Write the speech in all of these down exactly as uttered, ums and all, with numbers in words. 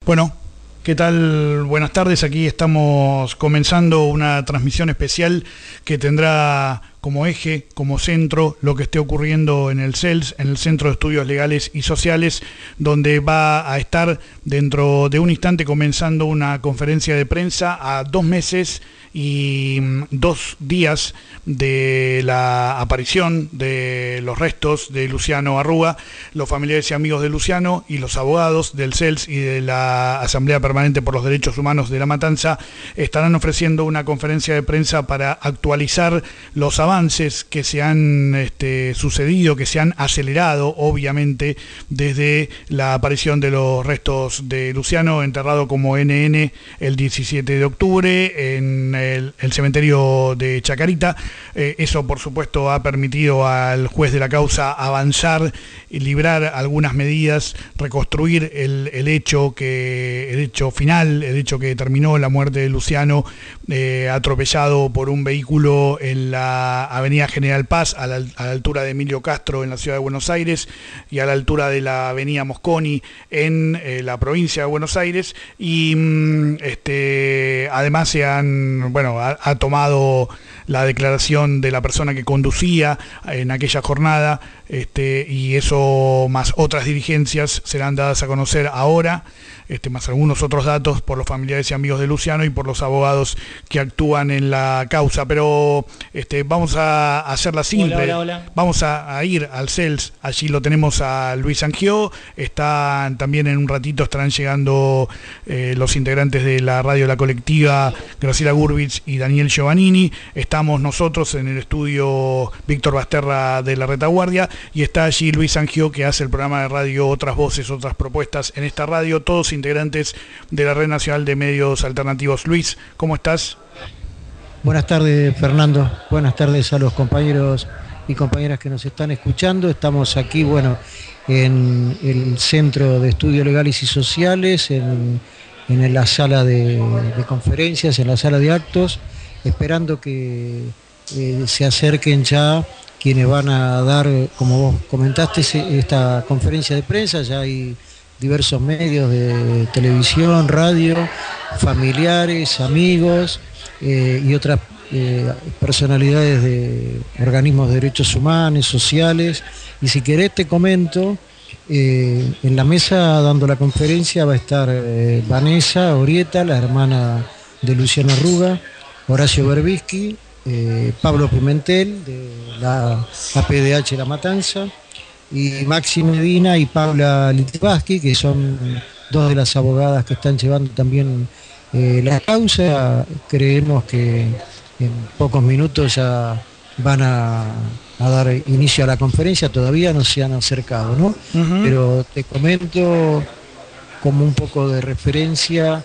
Bueno, ¿qué tal? Buenas tardes. Aquí estamos comenzando una transmisión especial que tendrá como eje, como centro, lo que esté ocurriendo en el C E L S, en el Centro de Estudios Legales y Sociales, donde va a estar dentro de un instante comenzando una conferencia de prensa a dos meses y dos días de la aparición de los restos de Luciano Arruga. Los familiares y amigos de Luciano y los abogados del C E L S y de la Asamblea Permanente por los Derechos Humanos de La Matanza estarán ofreciendo una conferencia de prensa para actualizar los avances avances que se han este, sucedido, que se han acelerado, obviamente, desde la aparición de los restos de Luciano, enterrado como N N el diecisiete de octubre en el, el cementerio de Chacarita. Eh, eso, por supuesto, ha permitido al juez de la causa avanzar y librar algunas medidas, reconstruir el, el hecho que el hecho final, el hecho que determinó la muerte de Luciano, eh, atropellado por un vehículo en la Avenida General Paz, a la, a la altura de Emilio Castro en la ciudad de Buenos Aires, y a la altura de la Avenida Mosconi en eh, la provincia de Buenos Aires. Y este, además se han, bueno, ha, ha tomado la declaración de la persona que conducía en aquella jornada, este, y eso más otras diligencias serán dadas a conocer ahora, este, más algunos otros datos por los familiares y amigos de Luciano y por los abogados que actúan en la causa. Pero este, vamos a hacerla simple. Hola, hola, hola. Vamos a, a ir al C E L S. Allí lo tenemos a Luis Angió. Están también en un ratito estarán llegando eh, los integrantes de la radio La Colectiva, Graciela Gurvitz y Daniel Giovannini. Estamos nosotros en el estudio Víctor Basterra de la Retaguardia, y está allí Luis Angió, que hace el programa de radio Otras Voces, Otras Propuestas en esta radio, todos integrantes de la Red Nacional de Medios Alternativos. Luis, ¿cómo estás? Buenas tardes, Fernando. Buenas tardes a los compañeros y compañeras que nos están escuchando. Estamos aquí, bueno, en el Centro de Estudios Legales y Sociales, en, en la sala de, de conferencias, en la sala de actos, esperando que eh, se acerquen ya quienes van a dar, como vos comentaste, esta conferencia de prensa. Ya hay diversos medios de televisión, radio, familiares, amigos eh, y otras eh, personalidades de organismos de derechos humanos, sociales. Y si querés te comento, eh, en la mesa dando la conferencia va a estar eh, Vanessa Orieta, la hermana de Luciano Arruga, Horacio Berbisky, eh, Pablo Pimentel de la A P D H La Matanza, y Maxi Medina y Paula Litvasky, que son dos de las abogadas que están llevando también eh, la causa. Creemos que en pocos minutos ya van a, a dar inicio a la conferencia. Todavía no se han acercado, ¿no? Uh-huh. Pero te comento como un poco de referencia,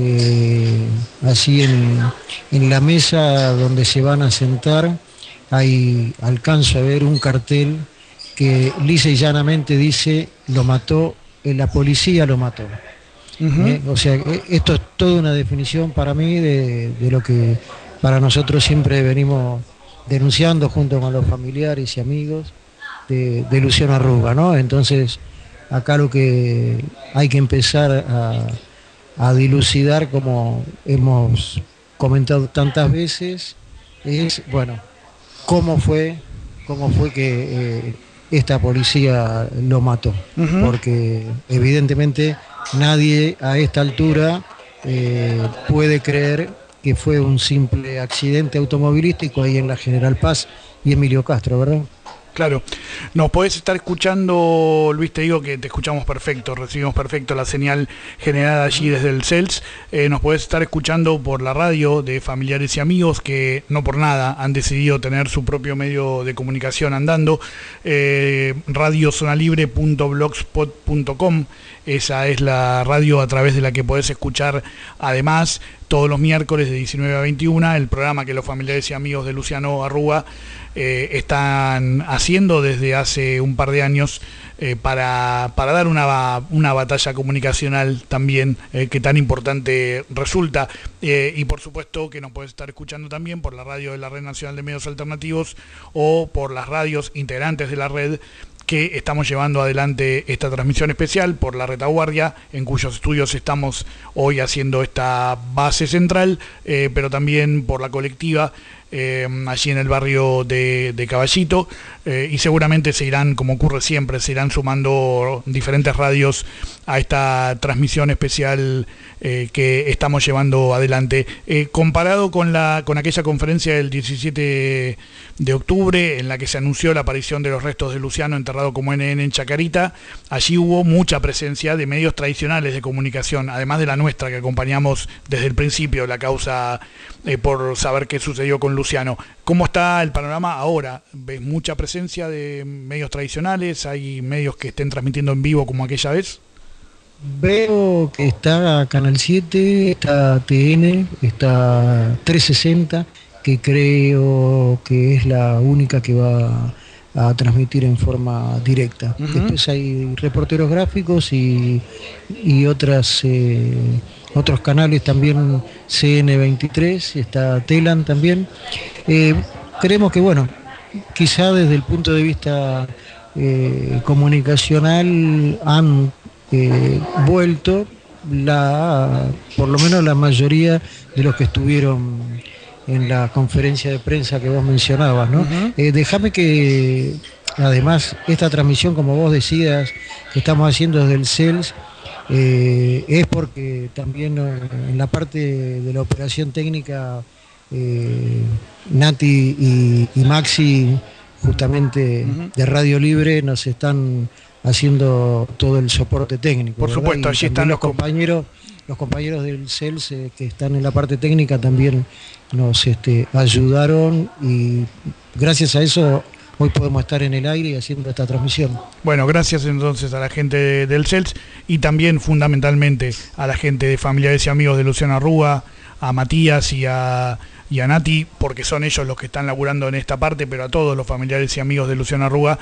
eh, así en, en la mesa donde se van a sentar, hay, alcanzo a ver un cartel que lisa y llanamente dice: lo mató, eh, la policía lo mató. Uh-huh. ¿Eh? O sea, esto es toda una definición para mí de, de lo que para nosotros siempre venimos denunciando junto con los familiares y amigos de, de Luciano Arruga, ¿no? Entonces, acá lo que hay que empezar a, a dilucidar, como hemos comentado tantas veces, es, bueno, cómo fue, cómo fue que eh, esta policía lo mató. Uh-huh. Porque evidentemente nadie a esta altura eh, puede creer que fue un simple accidente automovilístico ahí en la General Paz y Emilio Castro, ¿verdad? Claro. Nos podés estar escuchando, Luis, te digo que te escuchamos perfecto, recibimos perfecto la señal generada allí desde el C E L S. Eh, nos podés estar escuchando por la radio de familiares y amigos que no por nada han decidido tener su propio medio de comunicación andando. Eh, radio zona libre punto blogspot punto com, esa es la radio a través de la que podés escuchar además todos los miércoles de diecinueve a veintiuna el programa que los familiares y amigos de Luciano Arruga eh, están haciendo desde hace un par de años eh, para, para dar una, una batalla comunicacional también eh, que tan importante resulta. Eh, y por supuesto que nos podés estar escuchando también por la radio de la Red Nacional de Medios Alternativos o por las radios integrantes de la red que estamos llevando adelante esta transmisión especial por la Retaguardia, en cuyos estudios estamos hoy haciendo esta base central, eh, pero también por la colectiva, Eh, allí en el barrio de, de Caballito, eh, y seguramente se irán, como ocurre siempre, se irán sumando diferentes radios a esta transmisión especial eh, que estamos llevando adelante. Eh, comparado con, la, con aquella conferencia del diecisiete de octubre, en la que se anunció la aparición de los restos de Luciano enterrado como N N en Chacarita, allí hubo mucha presencia de medios tradicionales de comunicación, además de la nuestra, que acompañamos desde el principio la causa eh, por saber qué sucedió con Luciano. ¿Cómo está el panorama ahora? ¿Ves mucha presencia de medios tradicionales? ¿Hay medios que estén transmitiendo en vivo como aquella vez? Veo que está Canal siete, está T N, está trescientos sesenta, que creo que es la única que va a transmitir en forma directa. Uh-huh. Después hay reporteros gráficos y, y otras... Eh, otros canales también, C N veintitrés, está Telan también. Eh, creemos que, bueno, quizá desde el punto de vista eh, comunicacional han eh, vuelto la, por lo menos la mayoría de los que estuvieron en la conferencia de prensa que vos mencionabas, ¿no? Uh-huh. Eh, déjame que, además, esta transmisión, como vos decías, que estamos haciendo desde el C E L S, Eh, es porque también eh, en la parte de la operación técnica eh, Nati y, y Maxi, justamente uh-huh, de Radio Libre, nos están haciendo todo el soporte técnico. Por ¿verdad? Supuesto, allí están los compañeros, los compañeros del C E L S eh, que están en la parte técnica también nos este, ayudaron, y gracias a eso hoy podemos estar en el aire y haciendo esta transmisión. Bueno, gracias entonces a la gente de, del C E L S y también fundamentalmente a la gente de familiares y amigos de Luciano Arruga, a Matías y a, y a Nati, porque son ellos los que están laburando en esta parte, pero a todos los familiares y amigos de Luciano Arruga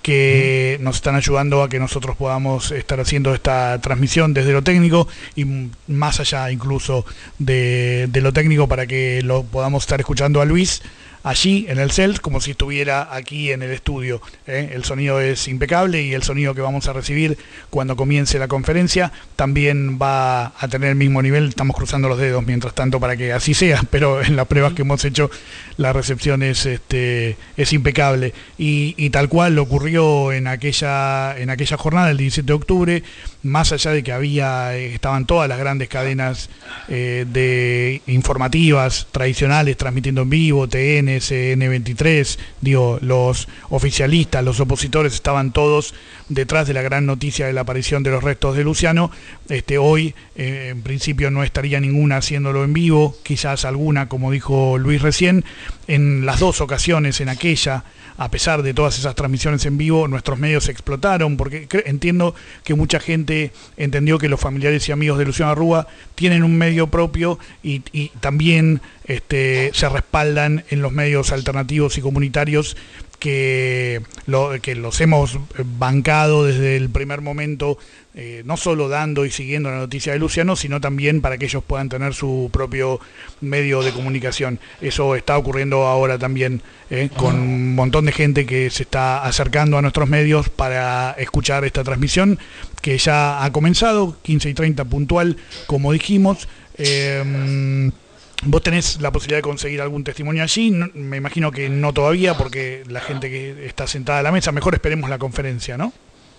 que nos están ayudando a que nosotros podamos estar haciendo esta transmisión desde lo técnico y más allá incluso de, de lo técnico, para que lo podamos estar escuchando a Luis allí en el C E L S como si estuviera aquí en el estudio. ¿eh? El sonido es impecable y el sonido que vamos a recibir cuando comience la conferencia también va a tener el mismo nivel. Estamos cruzando los dedos mientras tanto para que así sea, pero en las pruebas que hemos hecho la recepción es, este, es impecable. Y, y tal cual ocurrió en aquella, en aquella jornada del diecisiete de octubre, más allá de que había, estaban todas las grandes cadenas eh, de informativas tradicionales transmitiendo en vivo, T N, C N veintitrés, digo, los oficialistas, los opositores estaban todos detrás de la gran noticia de la aparición de los restos de Luciano. Este, hoy, eh, en principio, no estaría ninguna haciéndolo en vivo, quizás alguna, como dijo Luis recién. En las dos ocasiones, en aquella, a pesar de todas esas transmisiones en vivo, nuestros medios explotaron, porque entiendo que mucha gente entendió que los familiares y amigos de Luciano Arruga tienen un medio propio y, y también este, se respaldan en los medios alternativos y comunitarios que, lo, que los hemos bancado desde el primer momento, eh, no solo dando y siguiendo la noticia de Luciano, sino también para que ellos puedan tener su propio medio de comunicación. Eso está ocurriendo ahora también, eh, con un montón de gente que se está acercando a nuestros medios para escuchar esta transmisión, que ya ha comenzado, quince y treinta puntual, como dijimos. Eh, ¿Vos tenés la posibilidad de conseguir algún testimonio allí? No, me imagino que no todavía, porque la gente que está sentada a la mesa, mejor esperemos la conferencia, ¿no?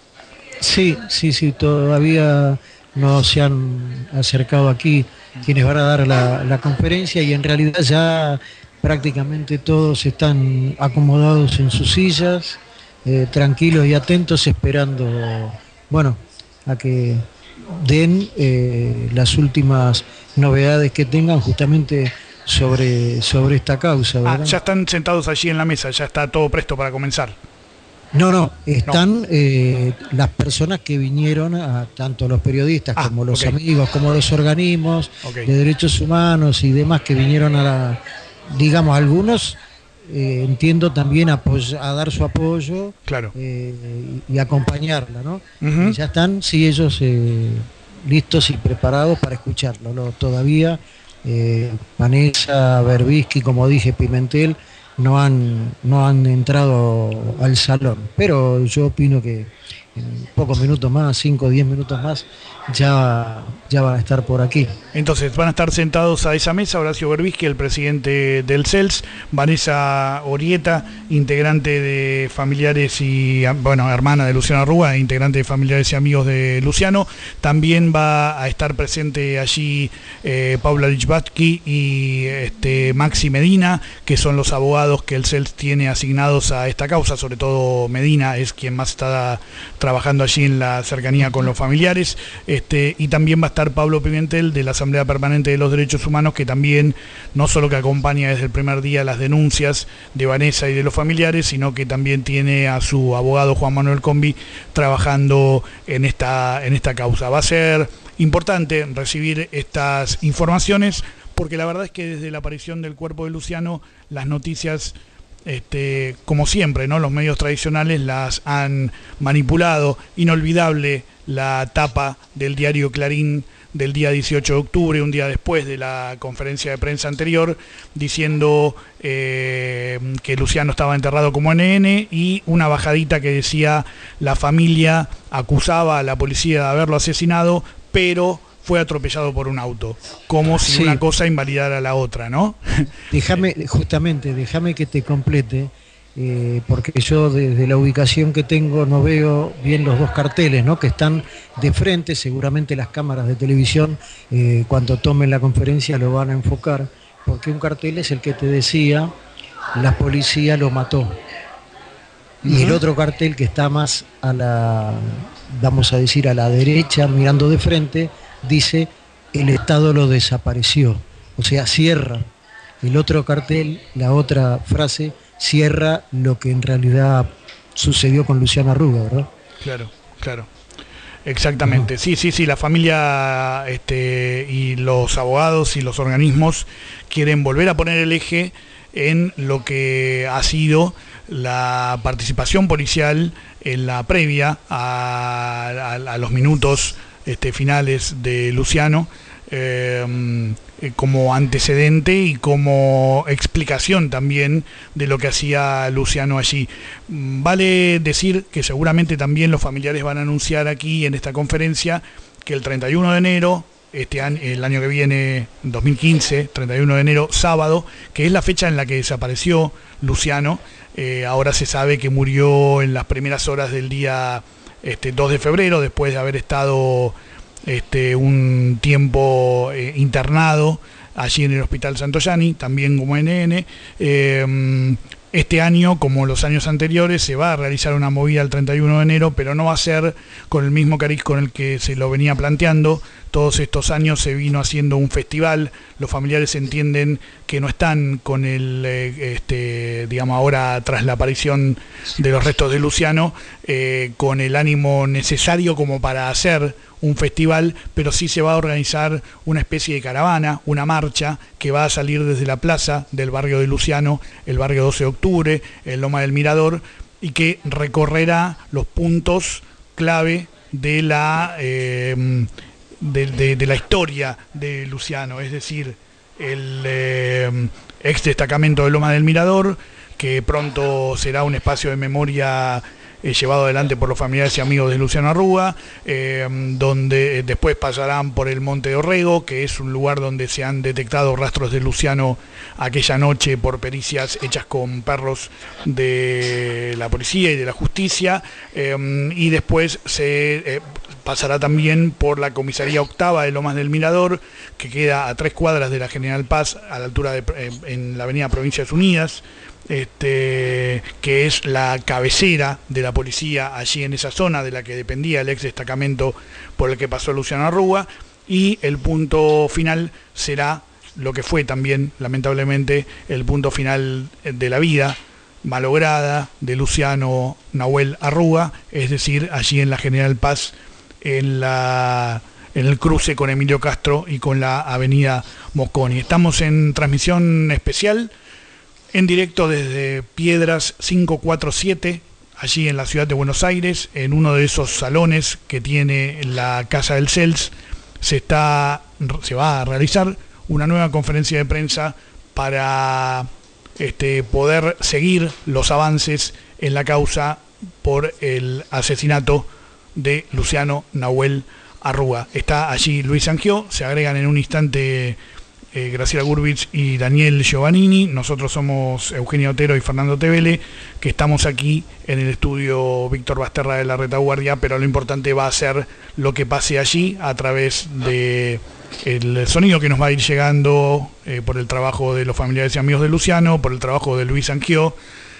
Sí, sí, sí, todavía no se han acercado aquí quienes van a dar la, la conferencia, y en realidad ya prácticamente todos están acomodados en sus sillas, eh, tranquilos y atentos, esperando, bueno, a que den eh, las últimas novedades que tengan justamente sobre, sobre esta causa, ¿verdad? Ah, ya están sentados allí en la mesa, ya está todo presto para comenzar. No, no, están no. Eh, las personas que vinieron, a, tanto los periodistas ah, como los okay. amigos, como los organismos okay. de derechos humanos y demás que vinieron a, la, digamos, algunos, eh, entiendo también a, a dar su apoyo, claro. eh, y, y acompañarla, ¿no? Uh-huh. Y ya están, sí, ellos eh, listos y preparados para escucharlo, ¿no? Todavía eh, Vanessa, Berbisky, como dije, Pimentel, no han, no han entrado al salón. Pero yo opino que en pocos minutos más, cinco o diez minutos más, ya, ya van a estar por aquí. Entonces van a estar sentados a esa mesa Horacio Berbisky, el presidente del C E L S, Vanessa Orieta, integrante de familiares y, bueno, hermana de Luciano Arruga, integrante de familiares y amigos de Luciano. También va a estar presente allí eh, Paula Lichbatsky y este, Maxi Medina, que son los abogados que el C E L S tiene asignados a esta causa. Sobre todo Medina es quien más está trabajando allí en la cercanía con los familiares. Este, y también va a estar Pablo Pimentel de la Asamblea Permanente de los Derechos Humanos, que también no solo que acompaña desde el primer día las denuncias de Vanessa y de los familiares, sino que también tiene a su abogado Juan Manuel Combi trabajando en esta, en esta causa. Va a ser importante recibir estas informaciones, porque la verdad es que desde la aparición del cuerpo de Luciano, las noticias, Este, como siempre, ¿no?, los medios tradicionales las han manipulado. Inolvidable la tapa del diario Clarín del día dieciocho de octubre, un día después de la conferencia de prensa anterior, diciendo eh, que Luciano estaba enterrado como N N, y una bajadita que decía: la familia acusaba a la policía de haberlo asesinado, pero fue atropellado por un auto, como si sí. una cosa invalidara a la otra, ¿no? Déjame, justamente, déjame que te complete, eh, porque yo desde la ubicación que tengo no veo bien los dos carteles, ¿no?, que están de frente. Seguramente las cámaras de televisión, eh, cuando tomen la conferencia, lo van a enfocar, porque un cartel es el que te decía: la policía lo mató. Y uh-huh. el otro cartel, que está más a la, vamos a decir, a la derecha, mirando de frente, dice: el Estado lo desapareció. O sea, cierra. El otro cartel, la otra frase, cierra lo que en realidad sucedió con Luciano Arruga, ¿verdad? Claro, claro. Exactamente. Uh-huh. Sí, sí, sí. La familia este, y los abogados y los organismos quieren volver a poner el eje en lo que ha sido la participación policial en la previa a, a, a los minutos Este, finales de Luciano, eh, como antecedente y como explicación también de lo que hacía Luciano allí. Vale decir que seguramente también los familiares van a anunciar aquí en esta conferencia que el treinta y uno de enero, este año, el año que viene, dos mil quince, treinta y uno de enero, sábado, que es la fecha en la que desapareció Luciano, eh, ahora se sabe que murió en las primeras horas del día Este, dos de febrero, después de haber estado este, un tiempo eh, internado allí en el Hospital Santoyani, también como N N. Eh, este año, como los años anteriores, se va a realizar una movida el treinta y uno de enero, pero no va a ser con el mismo cariz con el que se lo venía planteando. Todos estos años se vino haciendo un festival. Los familiares entienden que no están con el, eh, este, digamos ahora tras la aparición de los restos de Luciano, eh, con el ánimo necesario como para hacer un festival, pero sí se va a organizar una especie de caravana, una marcha que va a salir desde la plaza del barrio de Luciano, el barrio doce de octubre, el Loma del Mirador, y que recorrerá los puntos clave de la... Eh, De, de, de la historia de Luciano, es decir, el eh, ex destacamento de Loma del Mirador, que pronto será un espacio de memoria eh, llevado adelante por los familiares y amigos de Luciano Arruga, eh, donde después pasarán por el Monte de Orrego, que es un lugar donde se han detectado rastros de Luciano aquella noche por pericias hechas con perros de la policía y de la justicia, eh, y después se... Eh, pasará también por la comisaría octava de Lomas del Mirador, que queda a tres cuadras de la General Paz, a la altura de, en la avenida Provincias Unidas, este, que es la cabecera de la policía allí en esa zona de la que dependía el ex destacamento por el que pasó Luciano Arruga, y el punto final será lo que fue también, lamentablemente, el punto final de la vida malograda de Luciano Nahuel Arruga, es decir, allí en la General Paz, en, la, en el cruce con Emilio Castro y con la avenida Mosconi. Estamos en transmisión especial, en directo desde Piedras quinientos cuarenta y siete, allí en la ciudad de Buenos Aires, en uno de esos salones que tiene la Casa del C E L S. Se, está, se va a realizar una nueva conferencia de prensa para este, poder seguir los avances en la causa por el asesinato de Luciano Nahuel Arruga. Está allí Luis Angió, se agregan en un instante eh, Graciela Gurvitz y Daniel Giovannini. Nosotros somos Eugenio Otero y Fernando Tevele, que estamos aquí en el estudio Víctor Basterra de la Retaguardia, pero lo importante va a ser lo que pase allí a través de el sonido que nos va a ir llegando eh, por el trabajo de los familiares y amigos de Luciano, por el trabajo de Luis Angió,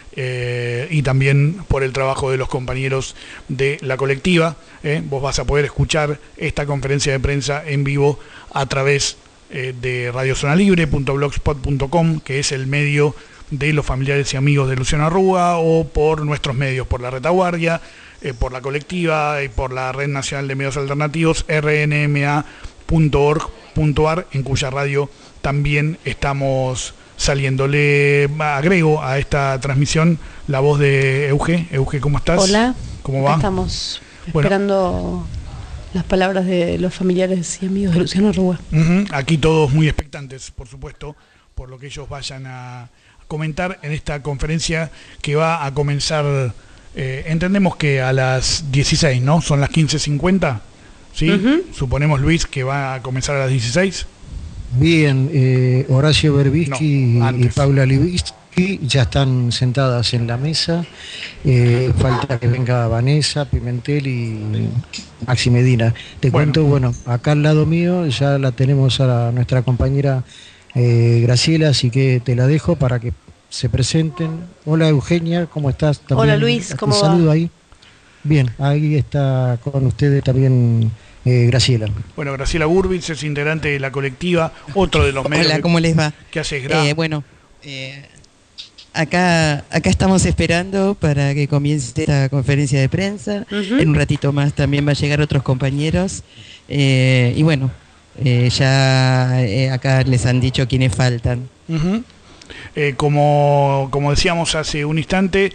Eh, y también por el trabajo de los compañeros de la colectiva. Eh. Vos vas a poder escuchar esta conferencia de prensa en vivo a través eh, de radiozonalibre punto blogspot punto com, que es el medio de los familiares y amigos de Luciano Arruga, o por nuestros medios, por la Retaguardia, eh, por la colectiva y por la Red Nacional de Medios Alternativos, r n m a punto org punto a r, en cuya radio también estamos saliendo. Le agrego a esta transmisión la voz de Euge. Euge, ¿cómo estás? Hola. ¿Cómo va? Estamos esperando bueno. las palabras de los familiares y amigos de Luciano Arruga. Uh-huh. Aquí todos muy expectantes, por supuesto, por lo que ellos vayan a comentar en esta conferencia que va a comenzar, eh, entendemos que a las dieciséis, ¿no? Son las quince cincuenta, ¿sí? Uh-huh. Suponemos, Luis, que va a comenzar a las dieciséis. Bien, eh, Horacio Berbisky no, y Paula Libisky ya están sentadas en la mesa. Eh, falta que venga Vanessa Pimentel y Maxi Medina. Te bueno. cuento, bueno, acá al lado mío ya la tenemos a la, nuestra compañera eh, Graciela, así que te la dejo para que se presenten. Hola Eugenia, ¿cómo estás? También, hola Luis, ¿cómo va? Te saludo ahí. Bien, ahí está con ustedes también Eh, Graciela. Bueno, Graciela Gurvitz es integrante de la colectiva, otro de los medios. Hola, ¿cómo les va? ¿Qué haces, Gra? Eh, bueno, eh, acá, acá estamos esperando para que comience esta conferencia de prensa. Uh-huh. En un ratito más también va a llegar otros compañeros. Eh, y bueno, eh, ya eh, acá les han dicho quiénes faltan. Uh-huh. Eh, como, como decíamos hace un instante,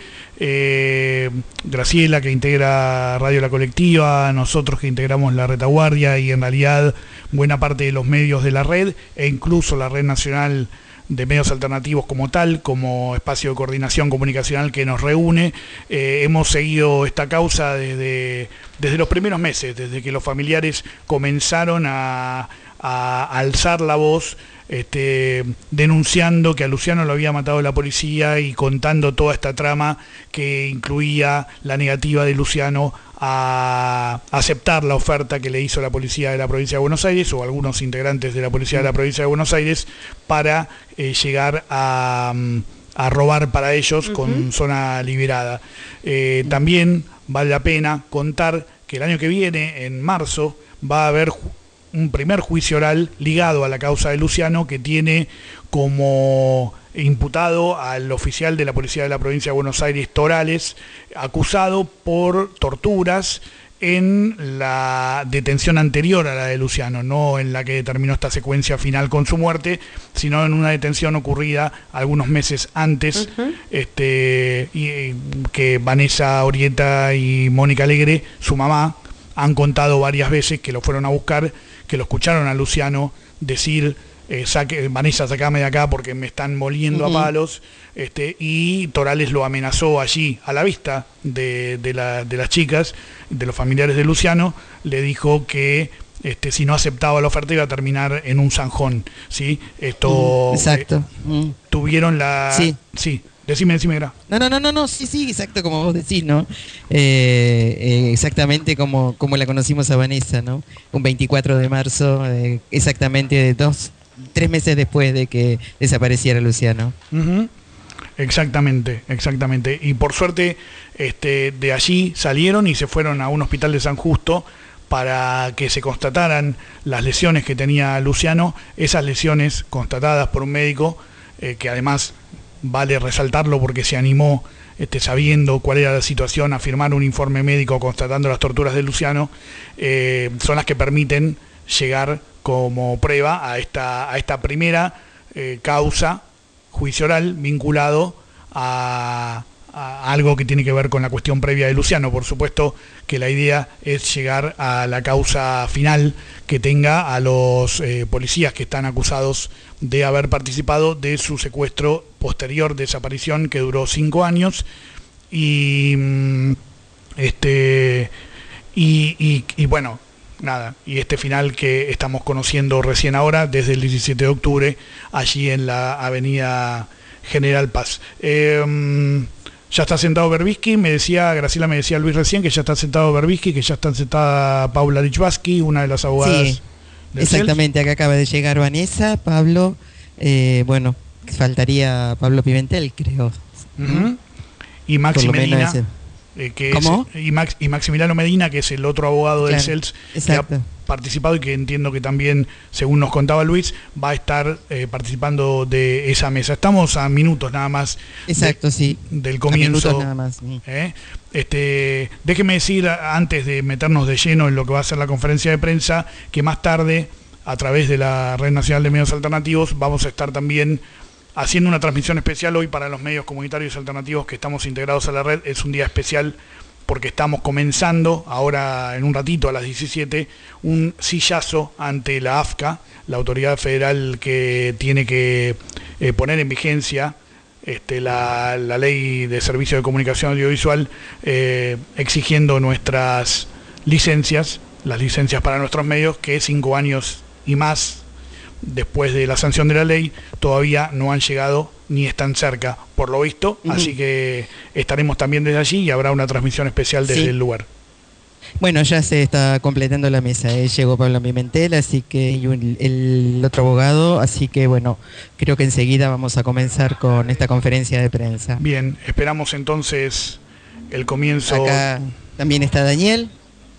eh, Graciela, que integra Radio La Colectiva, nosotros que integramos la Retaguardia y en realidad buena parte de los medios de la red, e incluso la Red Nacional de Medios Alternativos como tal, como espacio de coordinación comunicacional que nos reúne, eh, hemos seguido esta causa desde, desde los primeros meses, desde que los familiares comenzaron a, a alzar la voz, Este, denunciando que a Luciano lo había matado la policía y contando toda esta trama que incluía la negativa de Luciano a aceptar la oferta que le hizo la policía de la provincia de Buenos Aires, o algunos integrantes de la policía de la provincia de Buenos Aires, para eh, llegar a, a robar para ellos uh-huh. con zona liberada. Eh, también vale la pena contar que el año que viene, en marzo, va a haber un primer juicio oral ligado a la causa de Luciano, que tiene como imputado al oficial de la policía de la provincia de Buenos Aires, Torales, acusado por torturas en la detención anterior a la de Luciano, no en la que determinó esta secuencia final con su muerte, sino en una detención ocurrida algunos meses antes, uh-huh. este, y, que Vanessa Orieta y Mónica Alegre, su mamá, han contado varias veces que lo fueron a buscar, que lo escucharon a Luciano decir, eh, saque, Vanessa, sacame de acá porque me están moliendo uh-huh. a palos, este, y Torales lo amenazó allí, a la vista de, de, la, de las chicas, de los familiares de Luciano, le dijo que este, si no aceptaba la oferta iba a terminar en un zanjón, ¿sí? Esto, mm, exacto. Eh, mm. Tuvieron la... Sí. Sí. Decime, decime, Gra. No, no, no, no, no, sí, sí, exacto, como vos decís, ¿no? Eh, eh, exactamente como, como la conocimos a Vanessa, ¿no? Un veinticuatro de marzo, eh, exactamente de dos, tres meses después de que desapareciera Luciano. Uh-huh. Exactamente, exactamente. Y por suerte, este, de allí salieron y se fueron a un hospital de San Justo para que se constataran las lesiones que tenía Luciano, esas lesiones constatadas por un médico, eh, que además... vale resaltarlo porque se animó, este, sabiendo cuál era la situación, a firmar un informe médico constatando las torturas de Luciano, eh, son las que permiten llegar como prueba a esta, a esta primera eh, causa, juicio oral, vinculado a, a algo que tiene que ver con la cuestión previa de Luciano. Por supuesto que la idea es llegar a la causa final que tenga a los eh, policías que están acusados de haber participado de su secuestro posterior desaparición que duró cinco años y este y, y, y bueno, nada, y este final que estamos conociendo recién ahora desde el diecisiete de octubre allí en la avenida General Paz. Eh, ya está sentado Berbisky, me decía, Graciela me decía Luis recién que ya está sentado Berbisky, que ya está sentada Paula Lichvarsky, una de las abogadas. Sí, exactamente, acá acaba de llegar Vanessa, Pablo, eh, bueno, faltaría Pablo Pimentel, creo. Uh-huh. Y Maxi Medina, eh, que ¿Cómo? Es, y, Max, y Maximiliano Medina, que es el otro abogado del claro, C E L S, exacto, que ha participado y que entiendo que también, según nos contaba Luis, va a estar eh, participando de esa mesa. Estamos a minutos nada más. Exacto, de, sí. Del comienzo. A minutos nada más. Sí. ¿eh? Este, déjeme decir, antes de meternos de lleno en lo que va a ser la conferencia de prensa, que más tarde, a través de la Red Nacional de Medios Alternativos, vamos a estar también haciendo una transmisión especial hoy para los medios comunitarios alternativos que estamos integrados a la red. Es un día especial porque estamos comenzando, ahora en un ratito a las diecisiete, un sillazo ante la A F C A, la autoridad federal que tiene que eh, poner en vigencia este, la, la ley de servicio de comunicación audiovisual, eh, exigiendo nuestras licencias, las licencias para nuestros medios, que cinco años y más después de la sanción de la ley todavía no han llegado ni están cerca, por lo visto, uh-huh. Así que estaremos también desde allí y habrá una transmisión especial desde sí. el lugar. Bueno, ya se está completando la mesa, ¿eh? Llegó Pablo Pimentel, así que y un, el otro abogado, así que bueno, creo que enseguida vamos a comenzar con esta conferencia de prensa. Bien, esperamos entonces el comienzo. Acá también está Daniel.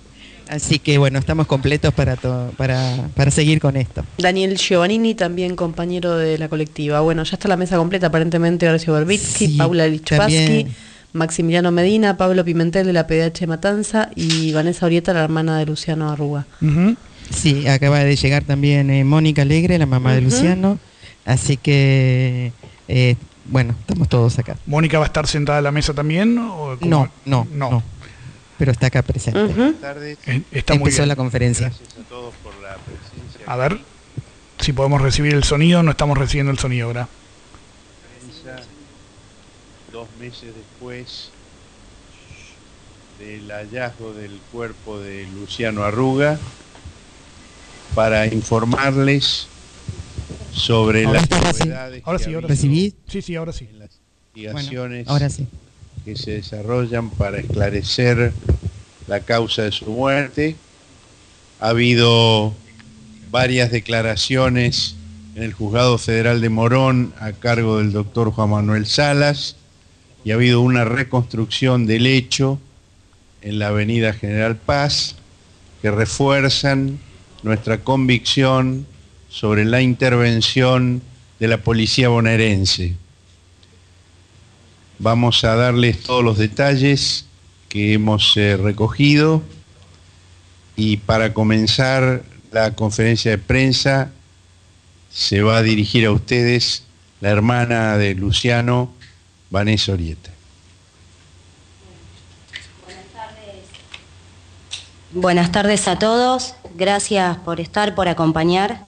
Así que bueno, estamos completos para, to para, para seguir con esto. Daniel Giovannini, también compañero de la colectiva. Bueno, ya está la mesa completa, aparentemente Horacio Berbisky, sí, Paula Lichvarsky, Maximiliano Medina, Pablo Pimentel de la P D H Matanza y Vanessa Orieta, la hermana de Luciano Arruga. Uh-huh. Sí, acaba de llegar también eh, Mónica Alegre, la mamá uh-huh. de Luciano. Así que, eh, bueno, estamos todos acá. ¿Mónica va a estar sentada en la mesa también? ¿O no, no, no, no. Pero está acá presente. Uh-huh. Buenas tardes. Está muy Empezó bien. la conferencia. Gracias a todos por la presencia. A ver si podemos recibir el sonido. No estamos recibiendo el sonido, ¿verdad? Dos meses después del hallazgo del cuerpo de Luciano Arruga, para informarles sobre ahora las novedades ahora que sí, ahora ¿recibí? Sí, sí, ahora sí. en las investigaciones bueno, ahora sí. que se desarrollan para esclarecer la causa de su muerte. Ha habido varias declaraciones en el Juzgado Federal de Morón a cargo del doctor Juan Manuel Salas y ha habido una reconstrucción del hecho en la avenida General Paz que refuerzan nuestra convicción sobre la intervención de la policía bonaerense. Vamos a darles todos los detalles que hemos eh, recogido y para comenzar la conferencia de prensa se va a dirigir a ustedes la hermana de Luciano, Vanessa Orieta. Buenas tardes. Buenas tardes a todos. Gracias por estar, por acompañar.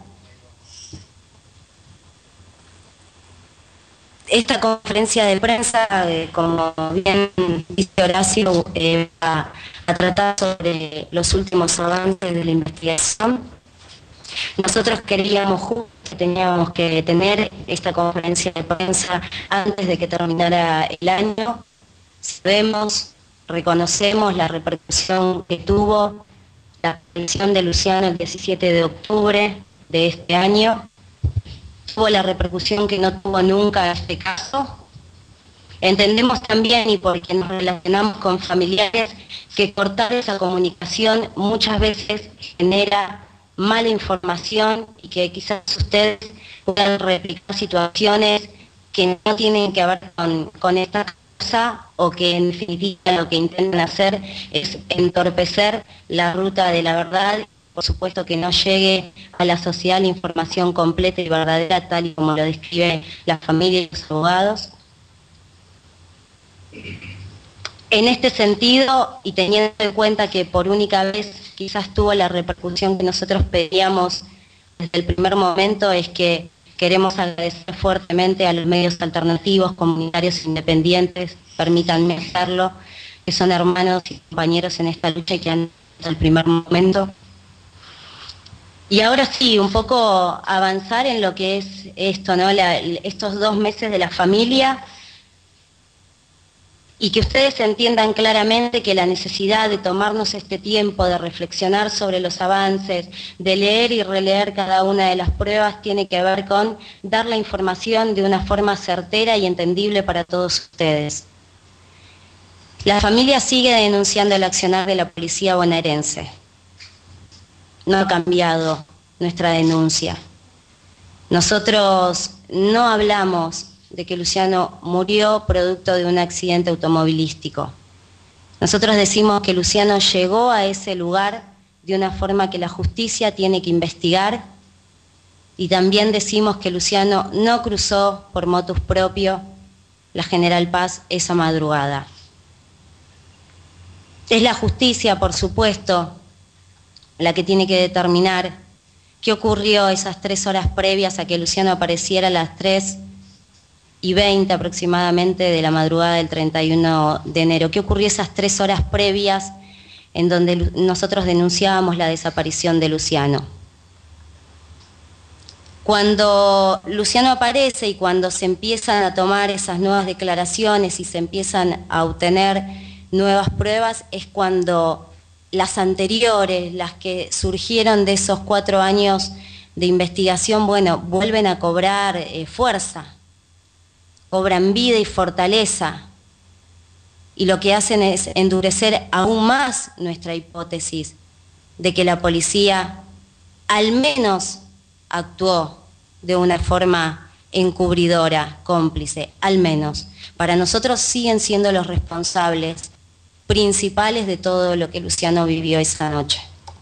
Esta conferencia de prensa, eh, como bien dice Horacio, eh, va a tratar sobre los últimos avances de la investigación. Nosotros queríamos justo, teníamos que tener esta conferencia de prensa antes de que terminara el año. Sabemos, reconocemos la repercusión que tuvo la detención de Luciano el diecisiete de octubre de este año. Tuvo la repercusión que no tuvo nunca este caso. Entendemos también, y porque nos relacionamos con familiares, que cortar esa comunicación muchas veces genera mala información y que quizás ustedes puedan replicar situaciones que no tienen que ver con, con esta causa o que en definitiva lo que intentan hacer es entorpecer la ruta de la verdad. Por supuesto que no llegue a la sociedad la información completa y verdadera tal y como lo describe la familia y los abogados. En este sentido, y teniendo en cuenta que por única vez quizás tuvo la repercusión que nosotros pedíamos desde el primer momento, es que Queremos agradecer fuertemente a los medios alternativos, comunitarios independientes, permítanme hacerlo, que son hermanos y compañeros en esta lucha y que han desde el primer momento. Y ahora sí, un poco avanzar en lo que es esto, ¿no? La, estos dos meses de la familia, y que ustedes entiendan claramente que la necesidad de tomarnos este tiempo, de reflexionar sobre los avances, de leer y releer cada una de las pruebas, tiene que ver con dar la información de una forma certera y entendible para todos ustedes. La familia sigue denunciando el accionar de la policía bonaerense. No ha cambiado nuestra denuncia. Nosotros no hablamos de que Luciano murió producto de un accidente automovilístico. Nosotros decimos que Luciano llegó a ese lugar de una forma que la justicia tiene que investigar, y también decimos que Luciano no cruzó por motus propio la General Paz esa madrugada. Es la justicia, por supuesto, la que tiene que determinar qué ocurrió esas tres horas previas a que Luciano apareciera a las tres y veinte aproximadamente de la madrugada del treinta y uno de enero. ¿Qué ocurrió esas tres horas previas en donde nosotros denunciábamos la desaparición de Luciano? Cuando Luciano aparece y cuando se empiezan a tomar esas nuevas declaraciones y se empiezan a obtener nuevas pruebas, es cuando las anteriores, las que surgieron de esos cuatro años de investigación, bueno, vuelven a cobrar eh, fuerza, cobran vida y fortaleza, y lo que hacen es endurecer aún más nuestra hipótesis de que la policía al menos actuó de una forma encubridora, cómplice, al menos. Para nosotros siguen siendo los responsables principales de todo lo que Luciano vivió esa noche.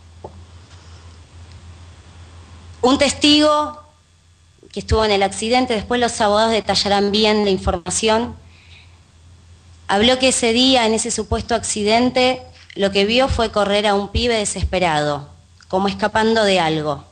Un testigo que estuvo en el accidente, después los abogados detallarán bien la información, habló que ese día, en ese supuesto accidente, lo que vio fue correr a un pibe desesperado, como escapando de algo.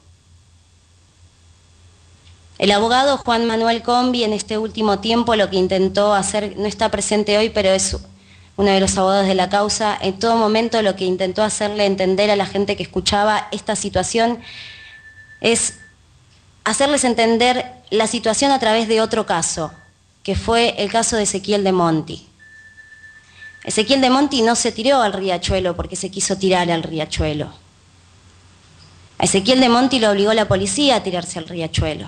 El abogado Juan Manuel Combi en este último tiempo lo que intentó hacer, no está presente hoy, pero es uno de los abogados de la causa, en todo momento lo que intentó hacerle entender a la gente que escuchaba esta situación es hacerles entender la situación a través de otro caso, que fue el caso de Ezequiel de Monti. Ezequiel de Monti no se tiró al riachuelo porque se quiso tirar al riachuelo. A Ezequiel de Monti lo obligó la policía a tirarse al riachuelo.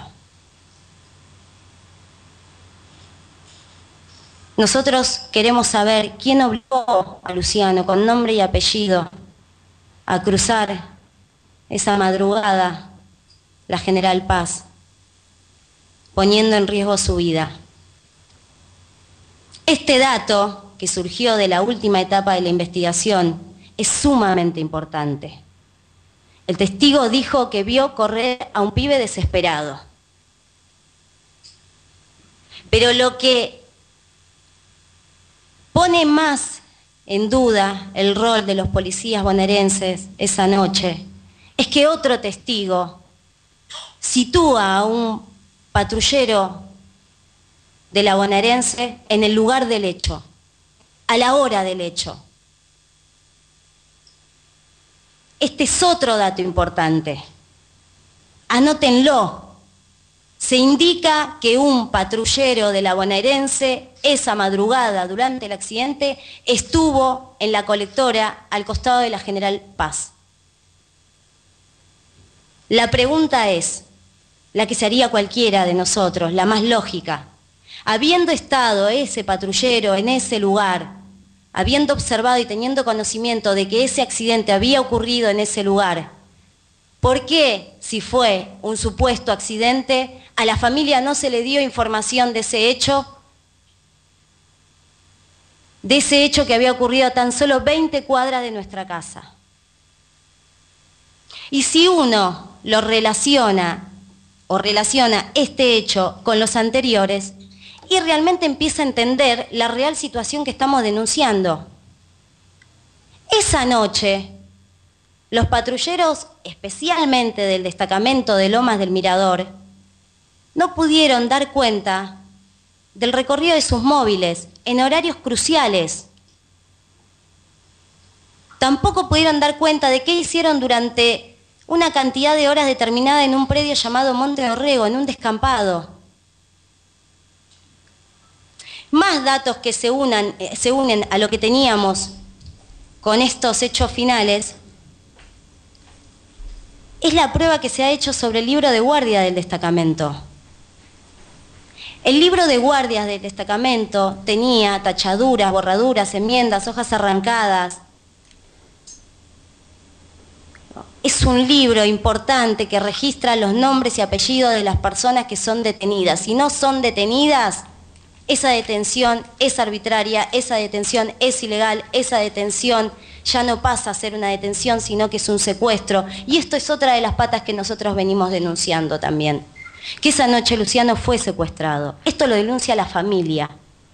Nosotros queremos saber quién obligó a Luciano, con nombre y apellido, a cruzar esa madrugada la General Paz, poniendo en riesgo su vida. Este dato, que surgió de la última etapa de la investigación, es sumamente importante. El testigo dijo que vio correr a un pibe desesperado. Pero lo que pone más en duda el rol de los policías bonaerenses esa noche es que otro testigo sitúa a un patrullero de la bonaerense en el lugar del hecho, a la hora del hecho. Este es otro dato importante. Anótenlo. Se indica que un patrullero de la bonaerense esa madrugada durante el accidente estuvo en la colectora al costado de la General Paz. La pregunta es, la que se haría cualquiera de nosotros, la más lógica. Habiendo estado ese patrullero en ese lugar, habiendo observado y teniendo conocimiento de que ese accidente había ocurrido en ese lugar, ¿por qué, si fue un supuesto accidente, a la familia no se le dio información de ese hecho? De ese hecho que había ocurrido a tan solo veinte cuadras de nuestra casa. Y si uno lo relaciona o relaciona este hecho con los anteriores, y realmente empieza a entender la real situación que estamos denunciando. Esa noche, los patrulleros, especialmente del destacamento de Lomas del Mirador, no pudieron dar cuenta del recorrido de sus móviles en horarios cruciales. Tampoco pudieron dar cuenta de qué hicieron durante una cantidad de horas determinada en un predio llamado Monte Dorrego, en un descampado. Más datos que se, unan, eh, se unen a lo que teníamos con estos hechos finales es la prueba que se ha hecho sobre el libro de guardia del destacamento. El libro de guardias del destacamento tenía tachaduras, borraduras, enmiendas, hojas arrancadas. Es un libro importante que registra los nombres y apellidos de las personas que son detenidas. Si no son detenidas, esa detención es arbitraria, esa detención es ilegal, esa detención ya no pasa a ser una detención, sino que es un secuestro. Y esto es otra de las patas que nosotros venimos denunciando también. Que esa noche Luciano fue secuestrado. Esto lo denuncia la familia.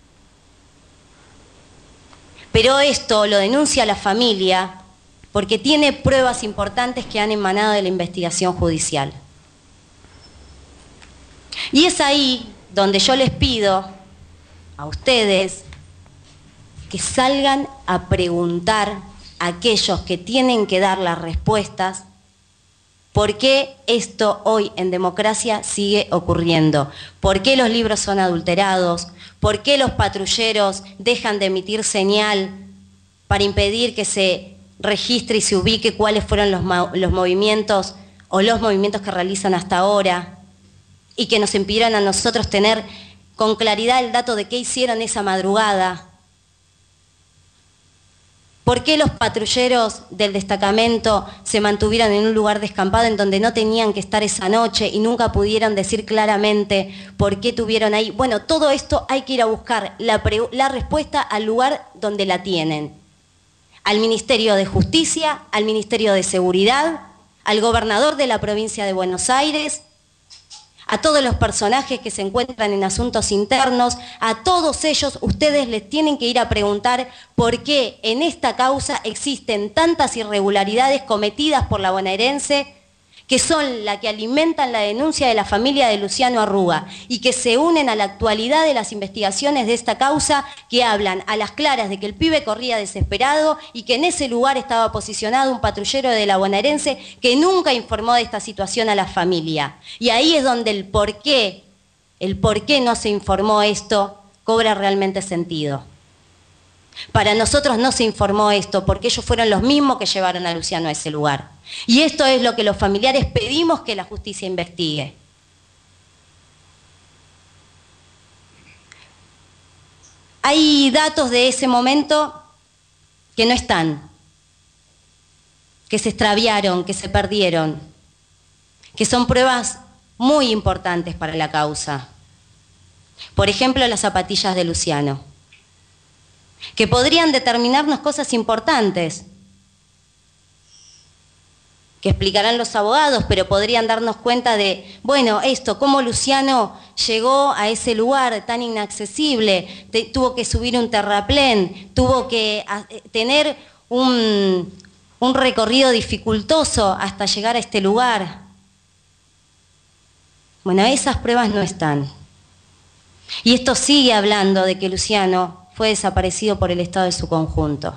Pero esto lo denuncia la familia porque tiene pruebas importantes que han emanado de la investigación judicial. Y es ahí donde yo les pido a ustedes que salgan a preguntar a aquellos que tienen que dar las respuestas por qué esto hoy en democracia sigue ocurriendo, por qué los libros son adulterados, por qué los patrulleros dejan de emitir señal para impedir que se registre y se ubique cuáles fueron los, los movimientos o los movimientos que realizan hasta ahora y que nos impidieron a nosotros tener con claridad el dato de qué hicieron esa madrugada. ¿Por qué los patrulleros del destacamento se mantuvieron en un lugar descampado en donde no tenían que estar esa noche y nunca pudieron decir claramente por qué tuvieron ahí? Bueno, todo esto hay que ir a buscar la, la respuesta al lugar donde la tienen. Al Ministerio de Justicia, al Ministerio de Seguridad, al gobernador de la provincia de Buenos Aires, a todos los personajes que se encuentran en asuntos internos, a todos ellos ustedes les tienen que ir a preguntar por qué en esta causa existen tantas irregularidades cometidas por la bonaerense que son las que alimentan la denuncia de la familia de Luciano Arruga y que se unen a la actualidad de las investigaciones de esta causa que hablan a las claras de que el pibe corría desesperado y que en ese lugar estaba posicionado un patrullero de la bonaerense que nunca informó de esta situación a la familia. Y ahí es donde el por qué, el por qué no se informó esto cobra realmente sentido. Para nosotros no se informó esto porque ellos fueron los mismos que llevaron a Luciano a ese lugar. Y esto es lo que los familiares pedimos que la justicia investigue. Hay datos de ese momento que no están, que se extraviaron, que se perdieron, que son pruebas muy importantes para la causa. Por ejemplo, las zapatillas de Luciano, que podrían determinarnos cosas importantes, que explicarán los abogados, pero podrían darnos cuenta de, bueno, esto, cómo Luciano llegó a ese lugar tan inaccesible, te, tuvo que subir un terraplén, tuvo que a, tener un, un recorrido dificultoso hasta llegar a este lugar. Bueno, esas pruebas no están. Y esto sigue hablando de que Luciano fue desaparecido por el Estado de su conjunto.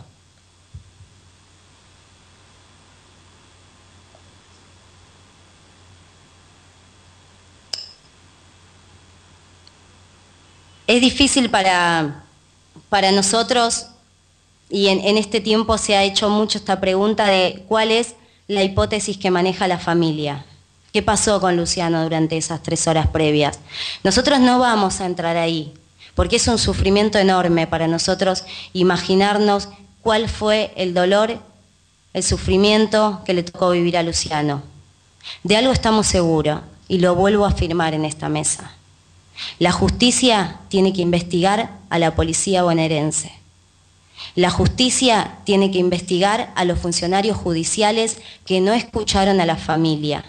Es difícil para, para nosotros, y en, en este tiempo se ha hecho mucho esta pregunta de cuál es la hipótesis que maneja la familia. ¿Qué pasó con Luciano durante esas tres horas previas? Nosotros no vamos a entrar ahí, porque es un sufrimiento enorme para nosotros imaginarnos cuál fue el dolor, el sufrimiento que le tocó vivir a Luciano. De algo estamos seguros, y lo vuelvo a afirmar en esta mesa. La justicia tiene que investigar a la policía bonaerense. La justicia tiene que investigar a los funcionarios judiciales que no escucharon a la familia.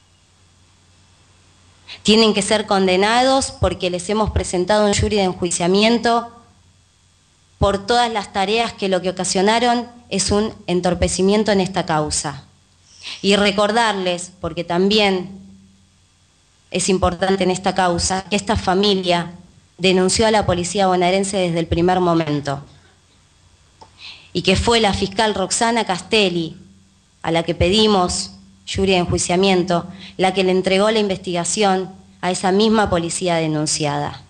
Tienen que ser condenados porque les hemos presentado un jury de enjuiciamiento por todas las tareas que lo que ocasionaron es un entorpecimiento en esta causa. Y recordarles, porque también es importante en esta causa que esta familia denunció a la policía bonaerense desde el primer momento y que fue la fiscal Roxana Castelli, a la que pedimos jury de enjuiciamiento, la que le entregó la investigación a esa misma policía denunciada.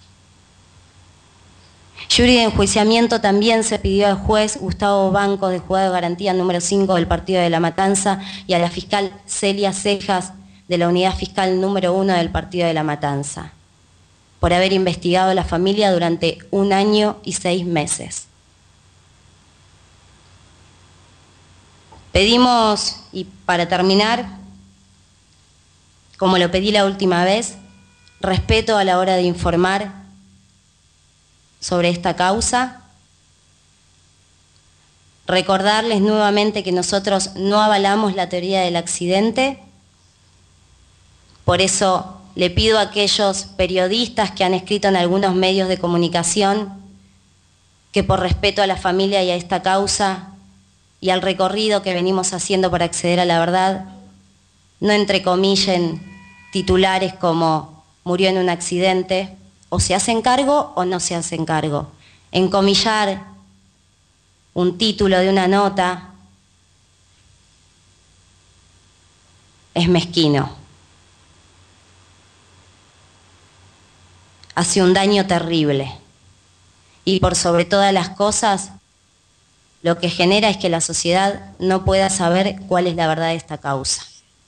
Jury de enjuiciamiento también se pidió al juez Gustavo Banco, del Juzgado de Garantía número cinco del Partido de la Matanza, y a la fiscal Celia Cejas, de la Unidad Fiscal número uno del Partido de la Matanza, por haber investigado a la familia durante un año y seis meses. Pedimos, y para terminar, como lo pedí la última vez, respeto a la hora de informar sobre esta causa. Recordarles nuevamente que nosotros no avalamos la teoría del accidente. Por eso le pido a aquellos periodistas que han escrito en algunos medios de comunicación que, por respeto a la familia y a esta causa y al recorrido que venimos haciendo para acceder a la verdad, no entrecomillen titulares como murió en un accidente, o se hacen cargo o no se hacen cargo. Encomillar un título de una nota es mezquino. Hace un daño terrible. Y por sobre todas las cosas, lo que genera es que la sociedad no pueda saber cuál es la verdad de esta causa.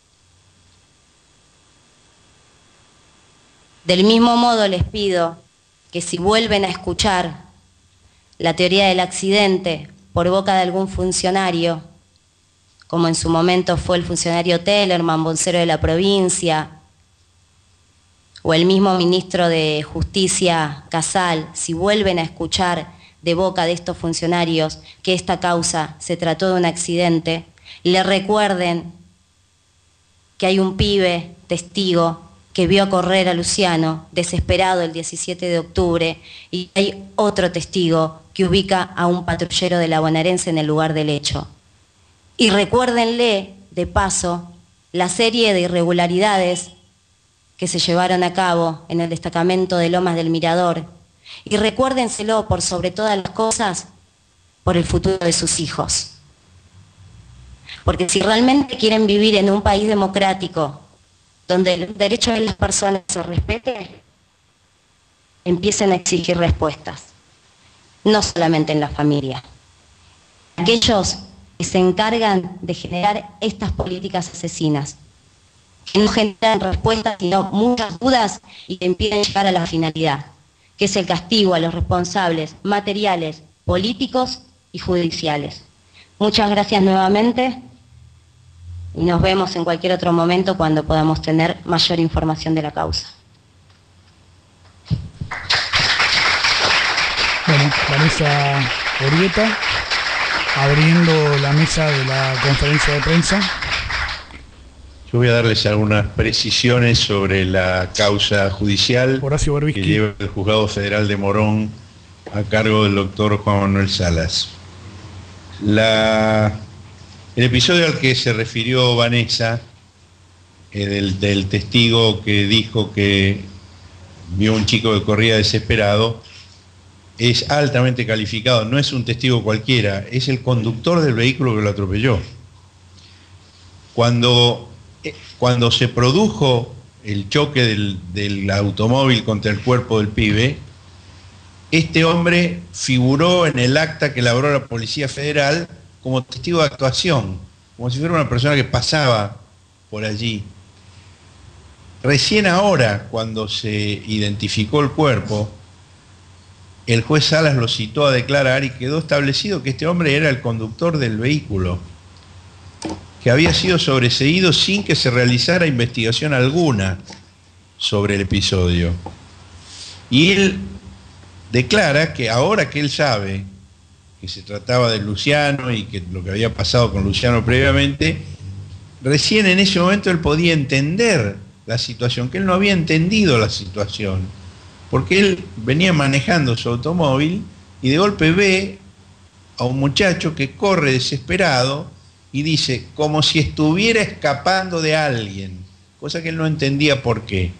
Del mismo modo les pido que si vuelven a escuchar la teoría del accidente por boca de algún funcionario, como en su momento fue el funcionario Tellerman, vocero de la provincia, o el mismo ministro de Justicia Casal, si vuelven a escuchar de boca de estos funcionarios que esta causa se trató de un accidente, le recuerden que hay un pibe testigo que vio correr a Luciano desesperado el diecisiete de octubre, y hay otro testigo que ubica a un patrullero de la bonaerense en el lugar del hecho. Y recuérdenle, de paso, la serie de irregularidades que se llevaron a cabo en el destacamento de Lomas del Mirador, y recuérdenselo, por sobre todas las cosas, por el futuro de sus hijos. Porque si realmente quieren vivir en un país democrático, donde el derecho de las personas se respete, empiecen a exigir respuestas, no solamente en la familia. Aquellos que se encargan de generar estas políticas asesinas, que no generan respuestas, sino muchas dudas y que impiden llegar a la finalidad, que es el castigo a los responsables materiales, políticos y judiciales. Muchas gracias nuevamente y nos vemos en cualquier otro momento cuando podamos tener mayor información de la causa. Bueno, Vanessa Orieta, abriendo la mesa de la conferencia de prensa. Yo voy a darles algunas precisiones sobre la causa judicial Horacio Berbisky, que lleva el Juzgado Federal de Morón a cargo del doctor Juan Manuel Salas. La, el episodio al que se refirió Vanessa, eh, del, del testigo que dijo que vio un chico que corría desesperado, es altamente calificado, no es un testigo cualquiera, es el conductor del vehículo que lo atropelló. Cuando... Cuando se produjo el choque del, del automóvil contra el cuerpo del pibe, este hombre figuró en el acta que elaboró la Policía Federal como testigo de actuación, como si fuera una persona que pasaba por allí. Recién ahora, cuando se identificó el cuerpo, el juez Salas lo citó a declarar y quedó establecido que este hombre era el conductor del vehículo, que había sido sobreseído sin que se realizara investigación alguna sobre el episodio. Y él declara que ahora que él sabe que se trataba de Luciano y que lo que había pasado con Luciano previamente, recién en ese momento él podía entender la situación, que él no había entendido la situación, porque él venía manejando su automóvil y de golpe ve a un muchacho que corre desesperado y dice, como si estuviera escapando de alguien, cosa que él no entendía por qué.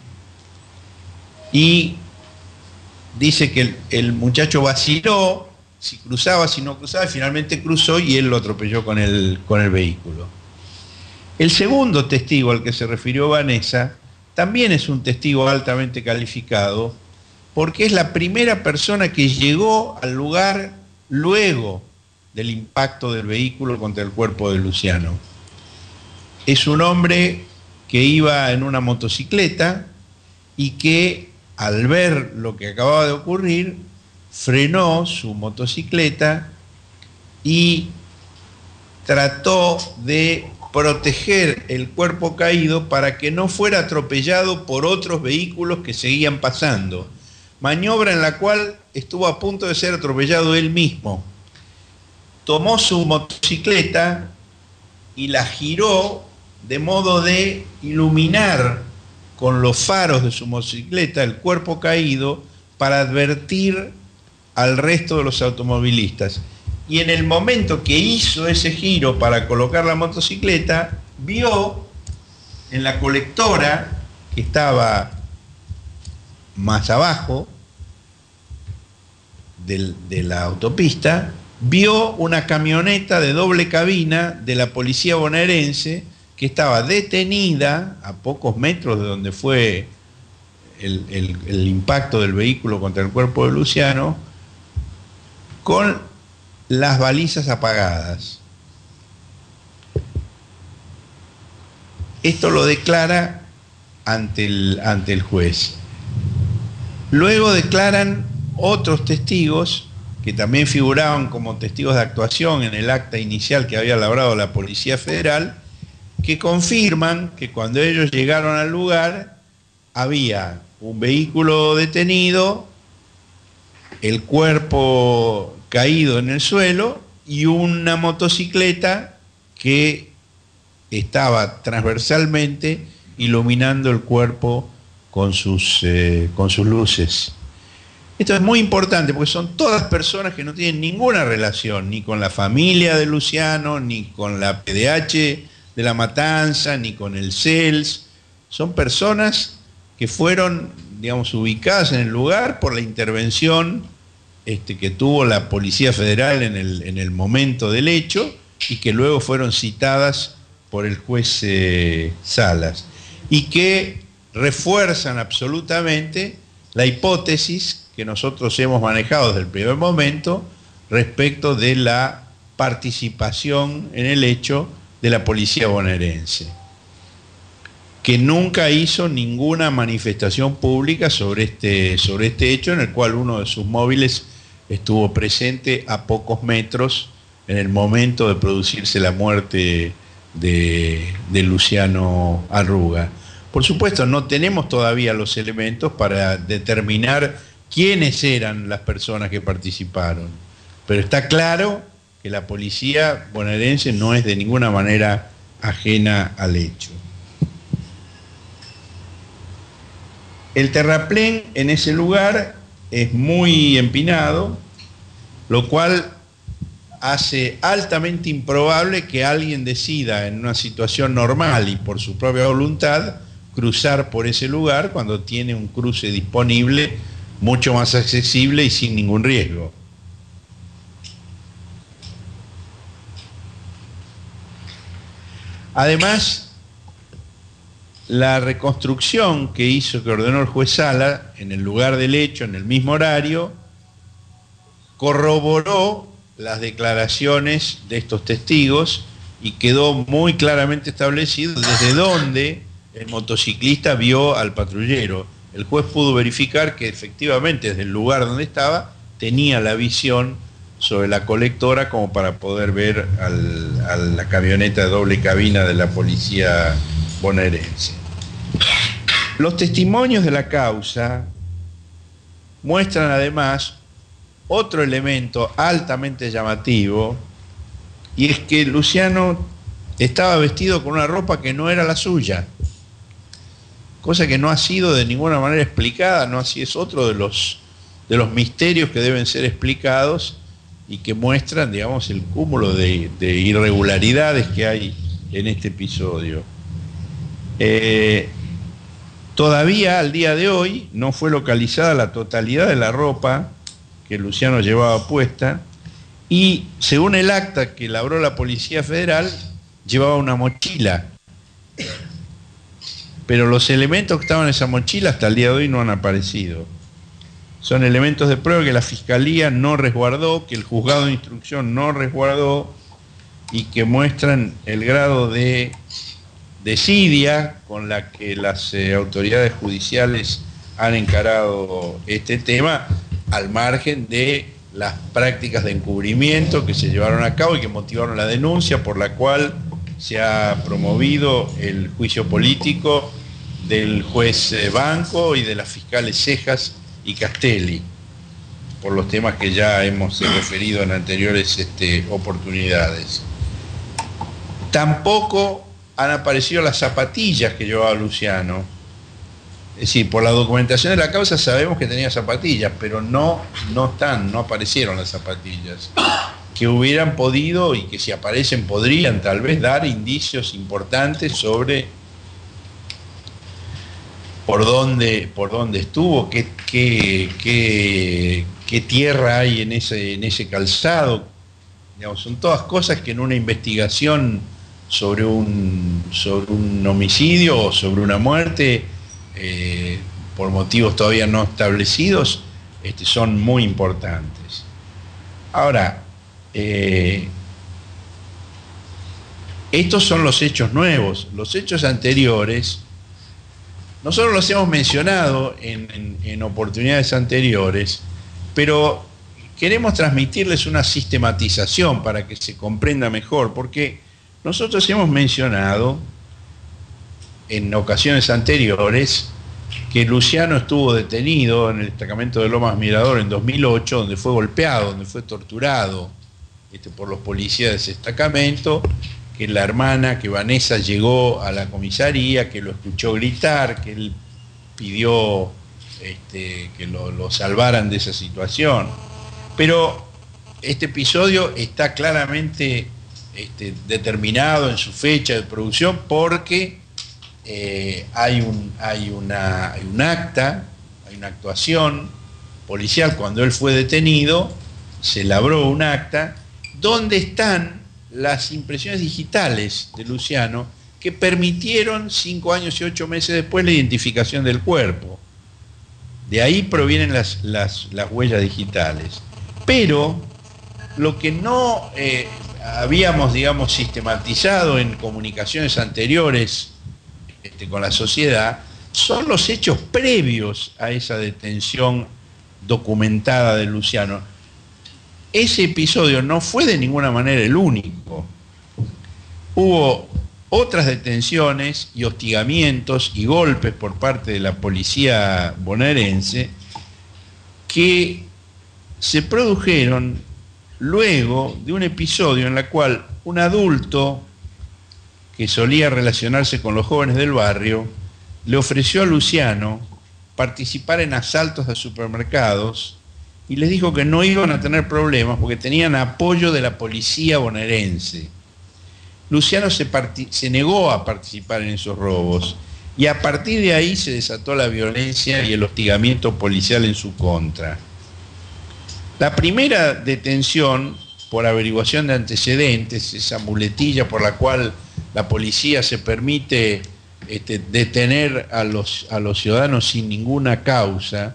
Y dice que el, el muchacho vaciló, si cruzaba, si no cruzaba, y finalmente cruzó y él lo atropelló con el, con el vehículo. El segundo testigo al que se refirió Vanessa también es un testigo altamente calificado, porque es la primera persona que llegó al lugar luego del impacto del vehículo contra el cuerpo de Luciano. Es un hombre que iba en una motocicleta y que al ver lo que acababa de ocurrir, frenó su motocicleta y trató de proteger el cuerpo caído para que no fuera atropellado por otros vehículos que seguían pasando. Maniobra en la cual estuvo a punto de ser atropellado él mismo. Tomó su motocicleta y la giró de modo de iluminar con los faros de su motocicleta el cuerpo caído para advertir al resto de los automovilistas. Y en el momento que hizo ese giro para colocar la motocicleta, vio en la colectora, que estaba más abajo del, de la autopista, vio una camioneta de doble cabina de la policía bonaerense que estaba detenida a pocos metros de donde fue el, el, el impacto del vehículo contra el cuerpo de Luciano, con las balizas apagadas. Esto lo declara ante el, ante el juez. Luego declaran otros testigos que también figuraban como testigos de actuación en el acta inicial que había elaborado la Policía Federal, que confirman que cuando ellos llegaron al lugar había un vehículo detenido, el cuerpo caído en el suelo y una motocicleta que estaba transversalmente iluminando el cuerpo con sus, eh, con sus luces. Esto es muy importante porque son todas personas que no tienen ninguna relación ni con la familia de Luciano, ni con la P D H de La Matanza, ni con el C E L S. Son personas que fueron, digamos, ubicadas en el lugar por la intervención este, que tuvo la Policía Federal en el, en el momento del hecho y que luego fueron citadas por el juez eh, Salas y que refuerzan absolutamente la hipótesis que nosotros hemos manejado desde el primer momento respecto de la participación en el hecho de la policía bonaerense, que nunca hizo ninguna manifestación pública sobre este, sobre este hecho, en el cual uno de sus móviles estuvo presente a pocos metros en el momento de producirse la muerte de, de Luciano Arruga. Por supuesto, no tenemos todavía los elementos para determinar quiénes eran las personas que participaron, pero está claro que la policía bonaerense no es de ninguna manera ajena al hecho. El terraplén en ese lugar es muy empinado, lo cual hace altamente improbable que alguien decida en una situación normal y por su propia voluntad cruzar por ese lugar cuando tiene un cruce disponible mucho más accesible y sin ningún riesgo. Además, la reconstrucción que hizo, que ordenó el juez Sala en el lugar del hecho, en el mismo horario, corroboró las declaraciones de estos testigos y quedó muy claramente establecido desde dónde el motociclista vio al patrullero. El juez pudo verificar que efectivamente desde el lugar donde estaba tenía la visión sobre la colectora como para poder ver al, a la camioneta de doble cabina de la policía bonaerense. Los testimonios de la causa muestran además otro elemento altamente llamativo, y es que Luciano estaba vestido con una ropa que no era la suya, cosa que no ha sido de ninguna manera explicada, no así es otro de los, de los misterios que deben ser explicados y que muestran, digamos, el cúmulo de, de irregularidades que hay en este episodio. Eh, todavía al día de hoy no fue localizada la totalidad de la ropa que Luciano llevaba puesta, y según el acta que elaboró la Policía Federal, llevaba una mochila. Pero los elementos que estaban en esa mochila hasta el día de hoy no han aparecido. Son elementos de prueba que la Fiscalía no resguardó, que el Juzgado de Instrucción no resguardó, y que muestran el grado de desidia con la que las eh, autoridades judiciales han encarado este tema, al margen de las prácticas de encubrimiento que se llevaron a cabo y que motivaron la denuncia por la cual se ha promovido el juicio político del juez Banco y de las fiscales Cejas y Castelli, por los temas que ya hemos referido en anteriores este, oportunidades. Tampoco han aparecido las zapatillas que llevaba Luciano. Es decir, por la documentación de la causa sabemos que tenía zapatillas, pero no, no están, no aparecieron las zapatillas, que hubieran podido, y que si aparecen podrían tal vez dar indicios importantes sobre por dónde, por dónde estuvo, qué, qué, qué, qué tierra hay en ese, en ese calzado. Digamos, son todas cosas que en una investigación sobre un, sobre un homicidio o sobre una muerte, eh, por motivos todavía no establecidos, este, son muy importantes. Ahora, eh, estos son los hechos nuevos. Los hechos anteriores, nosotros los hemos mencionado en, en, en oportunidades anteriores, pero queremos transmitirles una sistematización para que se comprenda mejor, porque nosotros hemos mencionado en ocasiones anteriores que Luciano estuvo detenido en el destacamento de Lomas Mirador en dos mil ocho, donde fue golpeado, donde fue torturado este, por los policías de ese destacamento, que la hermana, que Vanessa llegó a la comisaría, que lo escuchó gritar, que él pidió este, que lo, lo salvaran de esa situación. Pero este episodio está claramente Este, determinado en su fecha de producción, porque eh, hay, un, hay, una, hay un acta, hay una actuación policial cuando él fue detenido, se elaboró un acta donde están las impresiones digitales de Luciano que permitieron cinco años y ocho meses después la identificación del cuerpo. De ahí provienen las, las, las huellas digitales. Pero lo que no eh, habíamos, digamos, sistematizado en comunicaciones anteriores este, con la sociedad, son los hechos previos a esa detención documentada de Luciano. Ese episodio no fue de ninguna manera el único. Hubo otras detenciones y hostigamientos y golpes por parte de la policía bonaerense que se produjeron luego de un episodio en el cual un adulto que solía relacionarse con los jóvenes del barrio le ofreció a Luciano participar en asaltos a supermercados y les dijo que no iban a tener problemas porque tenían apoyo de la policía bonaerense. Luciano se, se negó a participar en esos robos y a partir de ahí se desató la violencia y el hostigamiento policial en su contra. La primera detención por averiguación de antecedentes, esa muletilla por la cual la policía se permite este, detener a los, a los ciudadanos sin ninguna causa,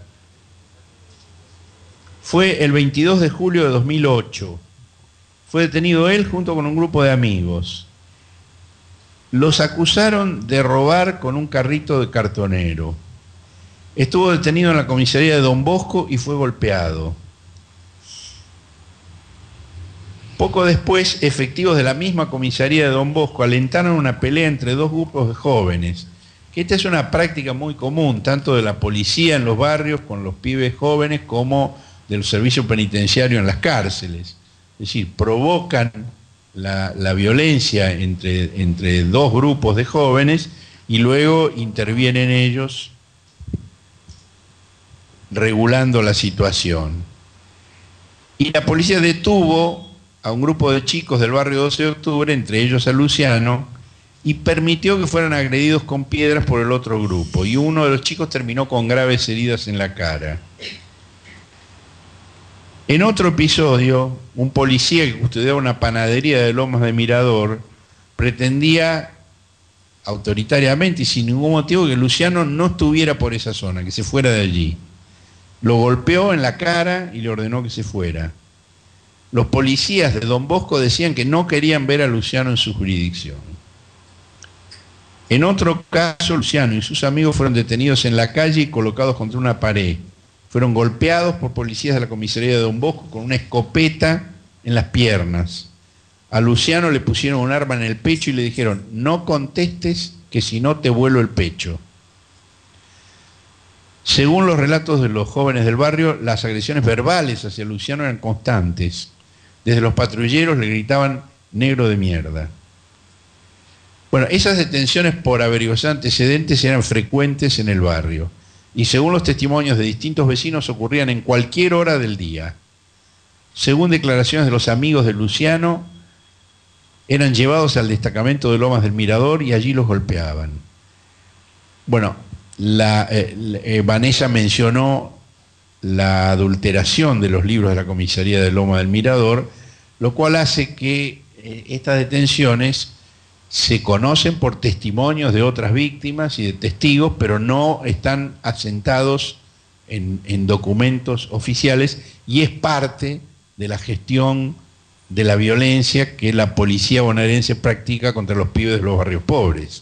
fue el veintidós de julio de dos mil ocho. Fue detenido él junto con un grupo de amigos. Los acusaron de robar con un carrito de cartonero. Estuvo detenido en la comisaría de Don Bosco y fue golpeado. Poco después, efectivos de la misma comisaría de Don Bosco alentaron una pelea entre dos grupos de jóvenes, que esta es una práctica muy común, tanto de la policía en los barrios con los pibes jóvenes como del servicio penitenciario en las cárceles. Es decir, provocan la, la violencia entre, entre dos grupos de jóvenes y luego intervienen ellos regulando la situación. Y la policía detuvo a un grupo de chicos del barrio doce de octubre, entre ellos a Luciano, y permitió que fueran agredidos con piedras por el otro grupo, y uno de los chicos terminó con graves heridas en la cara. En otro episodio, un policía que custodiaba una panadería de Lomas de Mirador pretendía autoritariamente y sin ningún motivo que Luciano no estuviera por esa zona, que se fuera de allí. Lo golpeó en la cara y le ordenó que se fuera. Los policías de Don Bosco decían que no querían ver a Luciano en su jurisdicción. En otro caso, Luciano y sus amigos fueron detenidos en la calle y colocados contra una pared. Fueron golpeados por policías de la comisaría de Don Bosco con una escopeta en las piernas. A Luciano le pusieron un arma en el pecho y le dijeron: no contestes, que si no te vuelo el pecho. Según los relatos de los jóvenes del barrio, las agresiones verbales hacia Luciano eran constantes. Desde los patrulleros le gritaban negro de mierda. Bueno, esas detenciones por averiguación de antecedentes eran frecuentes en el barrio, y según los testimonios de distintos vecinos ocurrían en cualquier hora del día. Según declaraciones de los amigos de Luciano, eran llevados al destacamento de Lomas del Mirador y allí los golpeaban. Bueno, la, eh, eh, Vanessa mencionó la adulteración de los libros de la comisaría de Lomas del Mirador, lo cual hace que eh, estas detenciones se conocen por testimonios de otras víctimas y de testigos, pero no están asentados en, en documentos oficiales, y es parte de la gestión de la violencia que la policía bonaerense practica contra los pibes de los barrios pobres.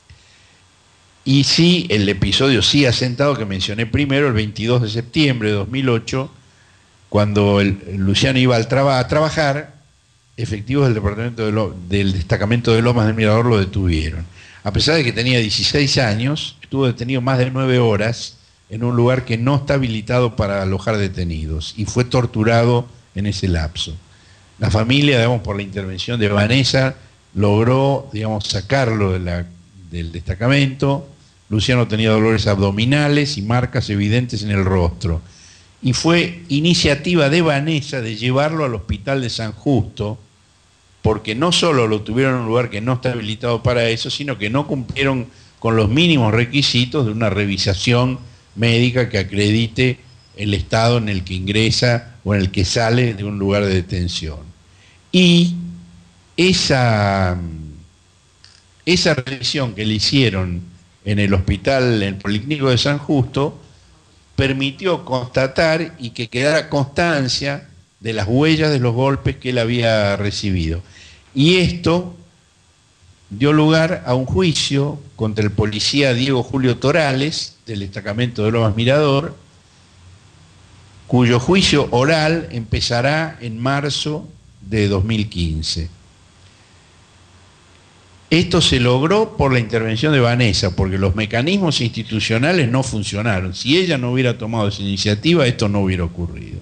Y sí, el episodio sí asentado que mencioné primero, el veintidós de septiembre de dos mil ocho, cuando el, el Luciano iba al traba, a trabajar, efectivos del departamento de Lo, del destacamento de Lomas del Mirador lo detuvieron. A pesar de que tenía dieciséis años, estuvo detenido más de nueve horas en un lugar que no está habilitado para alojar detenidos, y fue torturado en ese lapso. La familia, digamos, por la intervención de Vanessa, logró, digamos, sacarlo de la, del destacamento. Luciano tenía dolores abdominales y marcas evidentes en el rostro. Y fue iniciativa de Vanessa de llevarlo al hospital de San Justo, porque no solo lo tuvieron en un lugar que no está habilitado para eso, sino que no cumplieron con los mínimos requisitos de una revisación médica que acredite el estado en el que ingresa o en el que sale de un lugar de detención. Y esa, esa revisión que le hicieron en el hospital, en el Policlínico de San Justo, permitió constatar y que quedara constancia de las huellas de los golpes que él había recibido. Y esto dio lugar a un juicio contra el policía Diego Julio Torales, del destacamento de Lomas Mirador, cuyo juicio oral empezará en marzo de dos mil quince. Esto se logró por la intervención de Vanessa, porque los mecanismos institucionales no funcionaron. Si ella no hubiera tomado esa iniciativa, esto no hubiera ocurrido.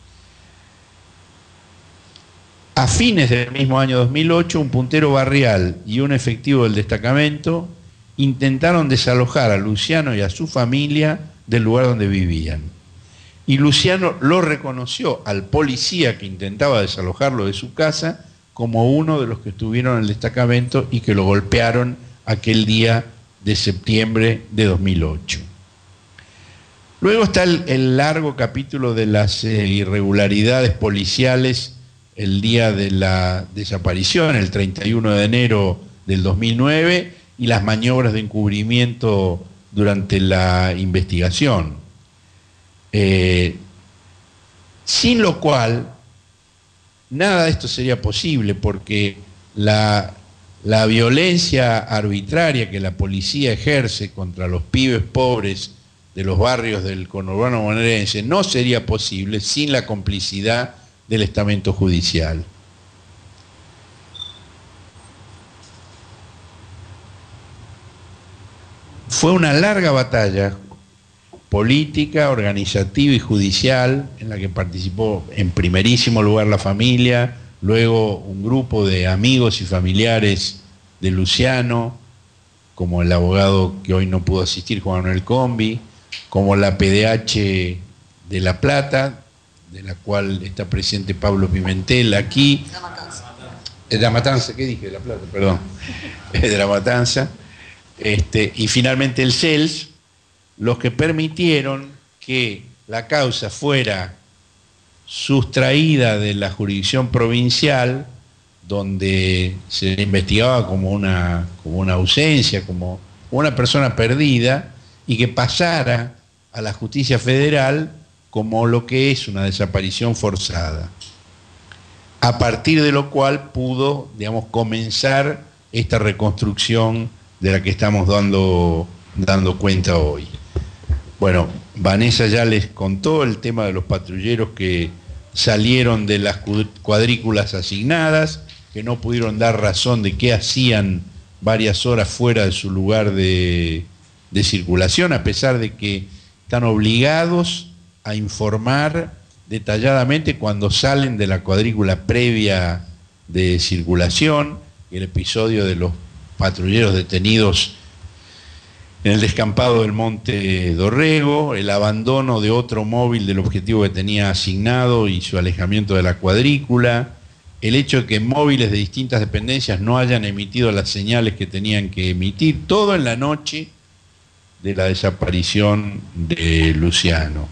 A fines del mismo año dos mil ocho, un puntero barrial y un efectivo del destacamento intentaron desalojar a Luciano y a su familia del lugar donde vivían. Y Luciano lo reconoció al policía que intentaba desalojarlo de su casa como uno de los que estuvieron en el destacamento y que lo golpearon aquel día de septiembre de dos mil ocho. Luego está el, el largo capítulo de las eh, irregularidades policiales el día de la desaparición, el treinta y uno de enero del dos mil nueve, y las maniobras de encubrimiento durante la investigación. Eh, sin lo cual, nada de esto sería posible, porque la, la violencia arbitraria que la policía ejerce contra los pibes pobres de los barrios del conurbano bonaerense no sería posible sin la complicidad del estamento judicial. Fue una larga batalla política, organizativa y judicial en la que participó en primerísimo lugar la familia, luego un grupo de amigos y familiares de Luciano, como el abogado que hoy no pudo asistir, Juan Manuel Combi, como la P D H de La Plata, de la cual está presente Pablo Pimentel aquí, De la Matanza, ¿qué dije? De La Plata, perdón. De La Matanza. Este, y finalmente el C E L S, los que permitieron que la causa fuera sustraída de la jurisdicción provincial, donde se le investigaba como una, como una ausencia, como una persona perdida, y que pasara a la justicia federal como lo que es una desaparición forzada. A partir de lo cual pudo, digamos, comenzar esta reconstrucción de la que estamos dando, dando cuenta hoy. Bueno, Vanessa ya les contó el tema de los patrulleros que salieron de las cuadrículas asignadas, que no pudieron dar razón de qué hacían varias horas fuera de su lugar de, de circulación, a pesar de que están obligados a informar detalladamente cuando salen de la cuadrícula previa de circulación. El episodio de los patrulleros detenidos en el descampado del Monte Dorrego, el abandono de otro móvil del objetivo que tenía asignado y su alejamiento de la cuadrícula, el hecho de que móviles de distintas dependencias no hayan emitido las señales que tenían que emitir, todo en la noche de la desaparición de Luciano.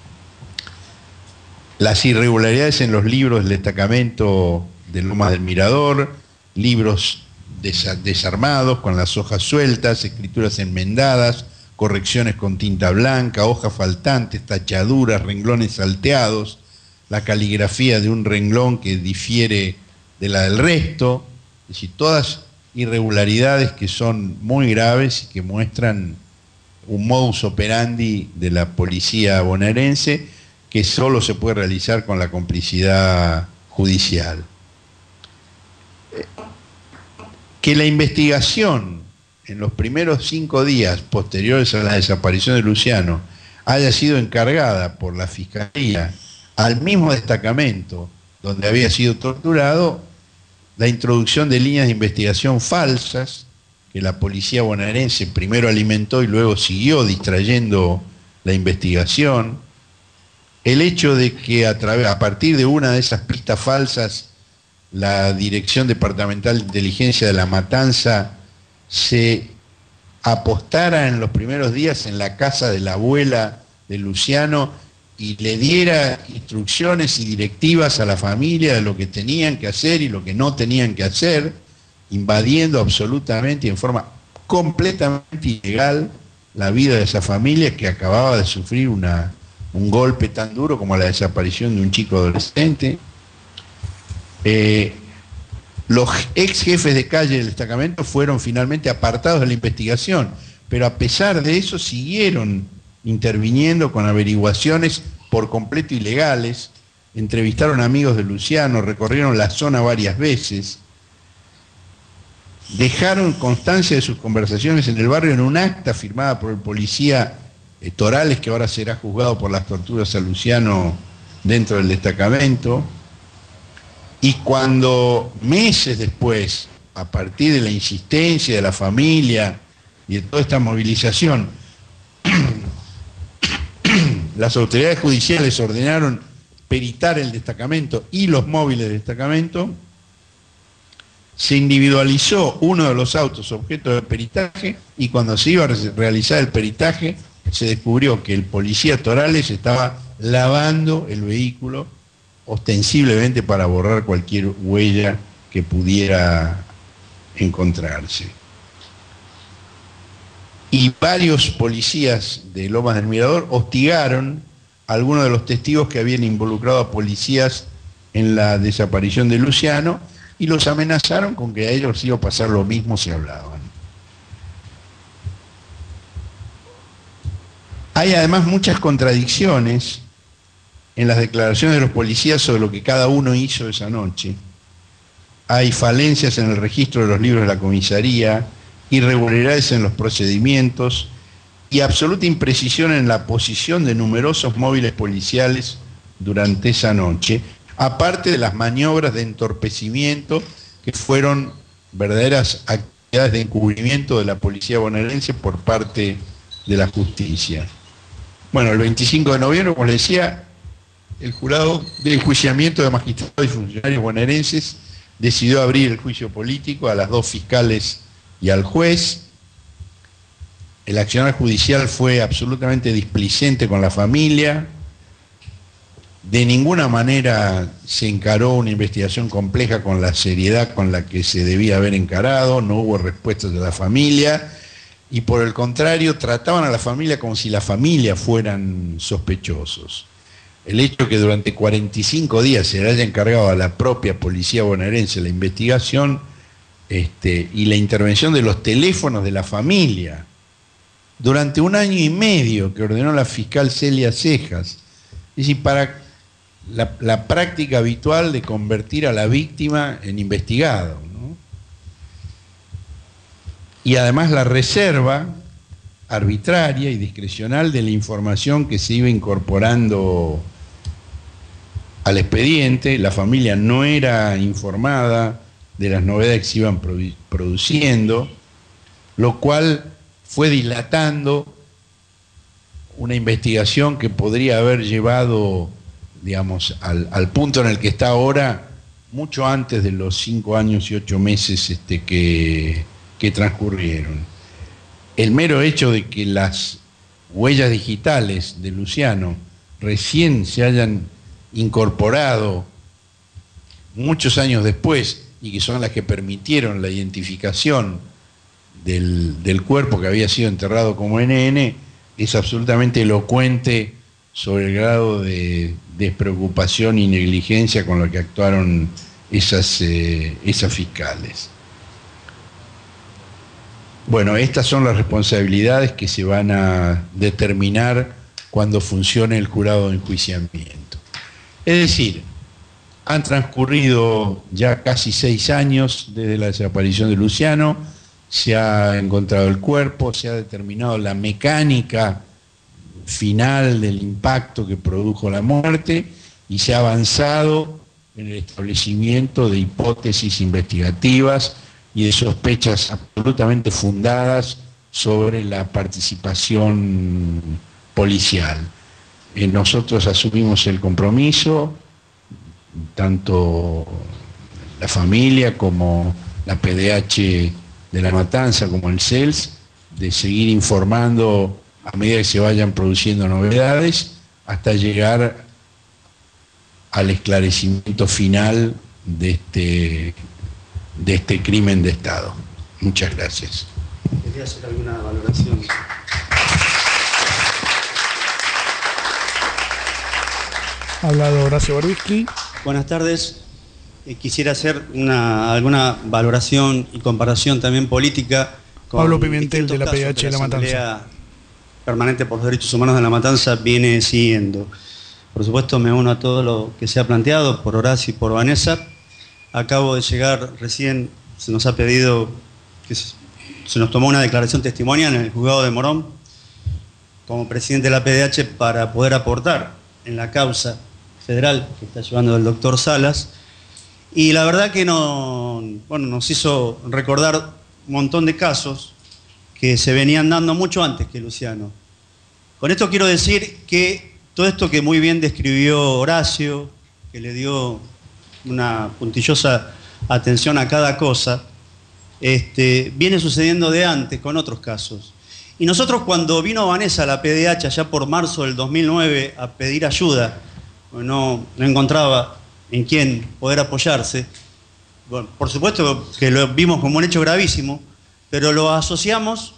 Las irregularidades en los libros del destacamento de Lomas del Mirador, libros desarmados con las hojas sueltas, escrituras enmendadas, correcciones con tinta blanca, hojas faltantes, tachaduras, renglones salteados, la caligrafía de un renglón que difiere de la del resto, es decir, todas irregularidades que son muy graves y que muestran un modus operandi de la policía bonaerense que solo se puede realizar con la complicidad judicial. Que la investigación en los primeros cinco días posteriores a la desaparición de Luciano haya sido encargada por la Fiscalía al mismo destacamento donde había sido torturado, la introducción de líneas de investigación falsas que la policía bonaerense primero alimentó y luego siguió distrayendo la investigación, el hecho de que a, través, a partir de una de esas pistas falsas la Dirección Departamental de Inteligencia de La Matanza se apostara en los primeros días en la casa de la abuela de Luciano y le diera instrucciones y directivas a la familia de lo que tenían que hacer y lo que no tenían que hacer, invadiendo absolutamente y en forma completamente ilegal la vida de esa familia que acababa de sufrir una, un golpe tan duro como la desaparición de un chico adolescente. Eh, los ex jefes de calle del destacamento fueron finalmente apartados de la investigación, pero a pesar de eso siguieron interviniendo con averiguaciones por completo ilegales, entrevistaron amigos de Luciano, recorrieron la zona varias veces, dejaron constancia de sus conversaciones en el barrio en un acta firmada por el policía eh, Torales, que ahora será juzgado por las torturas a Luciano dentro del destacamento. Y cuando meses después, a partir de la insistencia de la familia y de toda esta movilización, las autoridades judiciales ordenaron peritar el destacamento y los móviles del destacamento, se individualizó uno de los autos objeto de peritaje y cuando se iba a realizar el peritaje se descubrió que el policía Torales estaba lavando el vehículo ostensiblemente para borrar cualquier huella que pudiera encontrarse. Y varios policías de Lomas del Mirador hostigaron a algunos de los testigos que habían involucrado a policías en la desaparición de Luciano y los amenazaron con que a ellos iba a pasar lo mismo si hablaban. Hay además muchas contradicciones en las declaraciones de los policías sobre lo que cada uno hizo esa noche. Hay falencias en el registro de los libros de la comisaría, irregularidades en los procedimientos y absoluta imprecisión en la posición de numerosos móviles policiales durante esa noche, aparte de las maniobras de entorpecimiento que fueron verdaderas actividades de encubrimiento de la policía bonaerense por parte de la justicia. Bueno, el veinticinco de noviembre, como les decía, el jurado de enjuiciamiento de magistrados y funcionarios bonaerenses decidió abrir el juicio político a las dos fiscales y al juez. El accionar judicial fue absolutamente displicente con la familia. De ninguna manera se encaró una investigación compleja con la seriedad con la que se debía haber encarado, no hubo respuestas de la familia, y por el contrario trataban a la familia como si la familia fueran sospechosos. El hecho que durante cuarenta y cinco días se le haya encargado a la propia policía bonaerense la investigación este, y la intervención de los teléfonos de la familia durante un año y medio que ordenó la fiscal Celia Cejas, es decir, para la, la práctica habitual de convertir a la víctima en investigado, ¿no? Y además la reserva arbitraria y discrecional de la información que se iba incorporando al expediente. La familia no era informada de las novedades que se iban produ- produciendo, lo cual fue dilatando una investigación que podría haber llevado, digamos, al, al punto en el que está ahora, mucho antes de los cinco años y ocho meses este, que, que transcurrieron. El mero hecho de que las huellas digitales de Luciano recién se hayan incorporado muchos años después y que son las que permitieron la identificación del, del cuerpo que había sido enterrado como N N es absolutamente elocuente sobre el grado de despreocupación y negligencia con la que actuaron esas, eh, esas fiscales. Bueno, estas son las responsabilidades que se van a determinar cuando funcione el jurado de enjuiciamiento. Es decir, han transcurrido ya casi seis años desde la desaparición de Luciano, se ha encontrado el cuerpo, se ha determinado la mecánica final del impacto que produjo la muerte y se ha avanzado en el establecimiento de hipótesis investigativas y de sospechas absolutamente fundadas sobre la participación policial. Eh, nosotros asumimos el compromiso, tanto la familia como la P D H de La Matanza como el C E L S, de seguir informando a medida que se vayan produciendo novedades hasta llegar al esclarecimiento final de este, de este crimen de Estado. Muchas gracias. ¿Quería hacer alguna valoración? Ha hablado Horacio Berbisky. Buenas tardes. Eh, quisiera hacer una, alguna valoración y comparación también política con Pablo Pimentel, de la P D H de La Matanza. La Asamblea Permanente por los Derechos Humanos de La Matanza viene siguiendo. Por supuesto, me uno a todo lo que se ha planteado por Horacio y por Vanessa. Acabo de llegar recién, se nos ha pedido que se, se nos tomó una declaración testimonial en el juzgado de Morón como presidente de la P D H para poder aportar en la causa federal que está llevando el doctor Salas. Y la verdad que no, bueno, nos hizo recordar un montón de casos que se venían dando mucho antes que Luciano. Con esto quiero decir que todo esto que muy bien describió Horacio, que le dio una puntillosa atención a cada cosa, este, viene sucediendo de antes con otros casos. Y nosotros, cuando vino Vanessa a la P D H allá por marzo del dos mil nueve a pedir ayuda, no, no encontraba en quién poder apoyarse, bueno, por supuesto que lo vimos como un hecho gravísimo, pero lo asociamos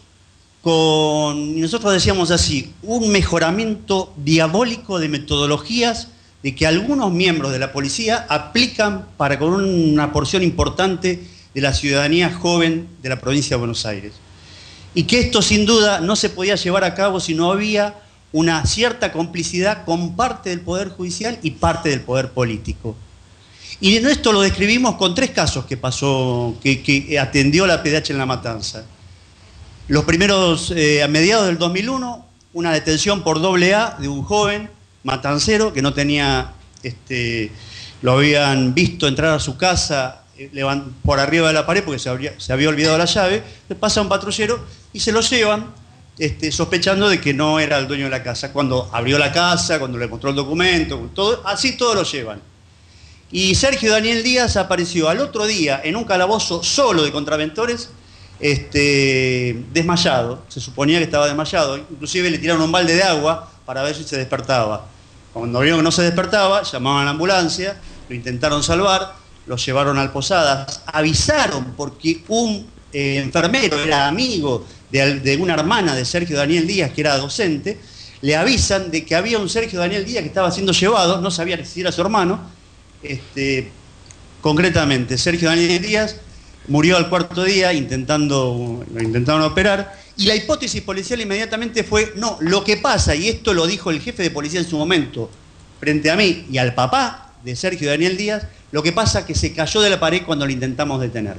con, y nosotros decíamos así, un mejoramiento diabólico de metodologías de que algunos miembros de la policía aplican para con una porción importante de la ciudadanía joven de la provincia de Buenos Aires. Y que esto sin duda no se podía llevar a cabo si no había una cierta complicidad con parte del Poder Judicial y parte del Poder Político. Y esto lo describimos con tres casos que pasó, que, que atendió la P D H en La Matanza. Los primeros, eh, a mediados del dos mil uno, una detención por doble A de un joven matancero que no tenía, este, lo habían visto entrar a su casa eh, por arriba de la pared porque se, habría, se había olvidado la llave, le pasa un patrullero y se lo llevan, este, sospechando de que no era el dueño de la casa. Cuando abrió la casa, cuando le mostró el documento, todo, así todos lo llevan. Y Sergio Daniel Díaz apareció al otro día en un calabozo solo de contraventores, este, desmayado. Se suponía que estaba desmayado. Inclusive le tiraron un balde de agua para ver si se despertaba. Cuando vieron que no se despertaba, llamaban a la ambulancia, lo intentaron salvar, lo llevaron al Posadas, avisaron porque un eh, enfermero era amigo de, de una hermana de Sergio Daniel Díaz, que era docente, le avisan de que había un Sergio Daniel Díaz que estaba siendo llevado, no sabía si era su hermano. Este, concretamente, Sergio Daniel Díaz murió al cuarto día, intentando, lo intentaron operar, y la hipótesis policial inmediatamente fue, no, lo que pasa, y esto lo dijo el jefe de policía en su momento, frente a mí y al papá de Sergio Daniel Díaz, lo que pasa es que se cayó de la pared cuando lo intentamos detener.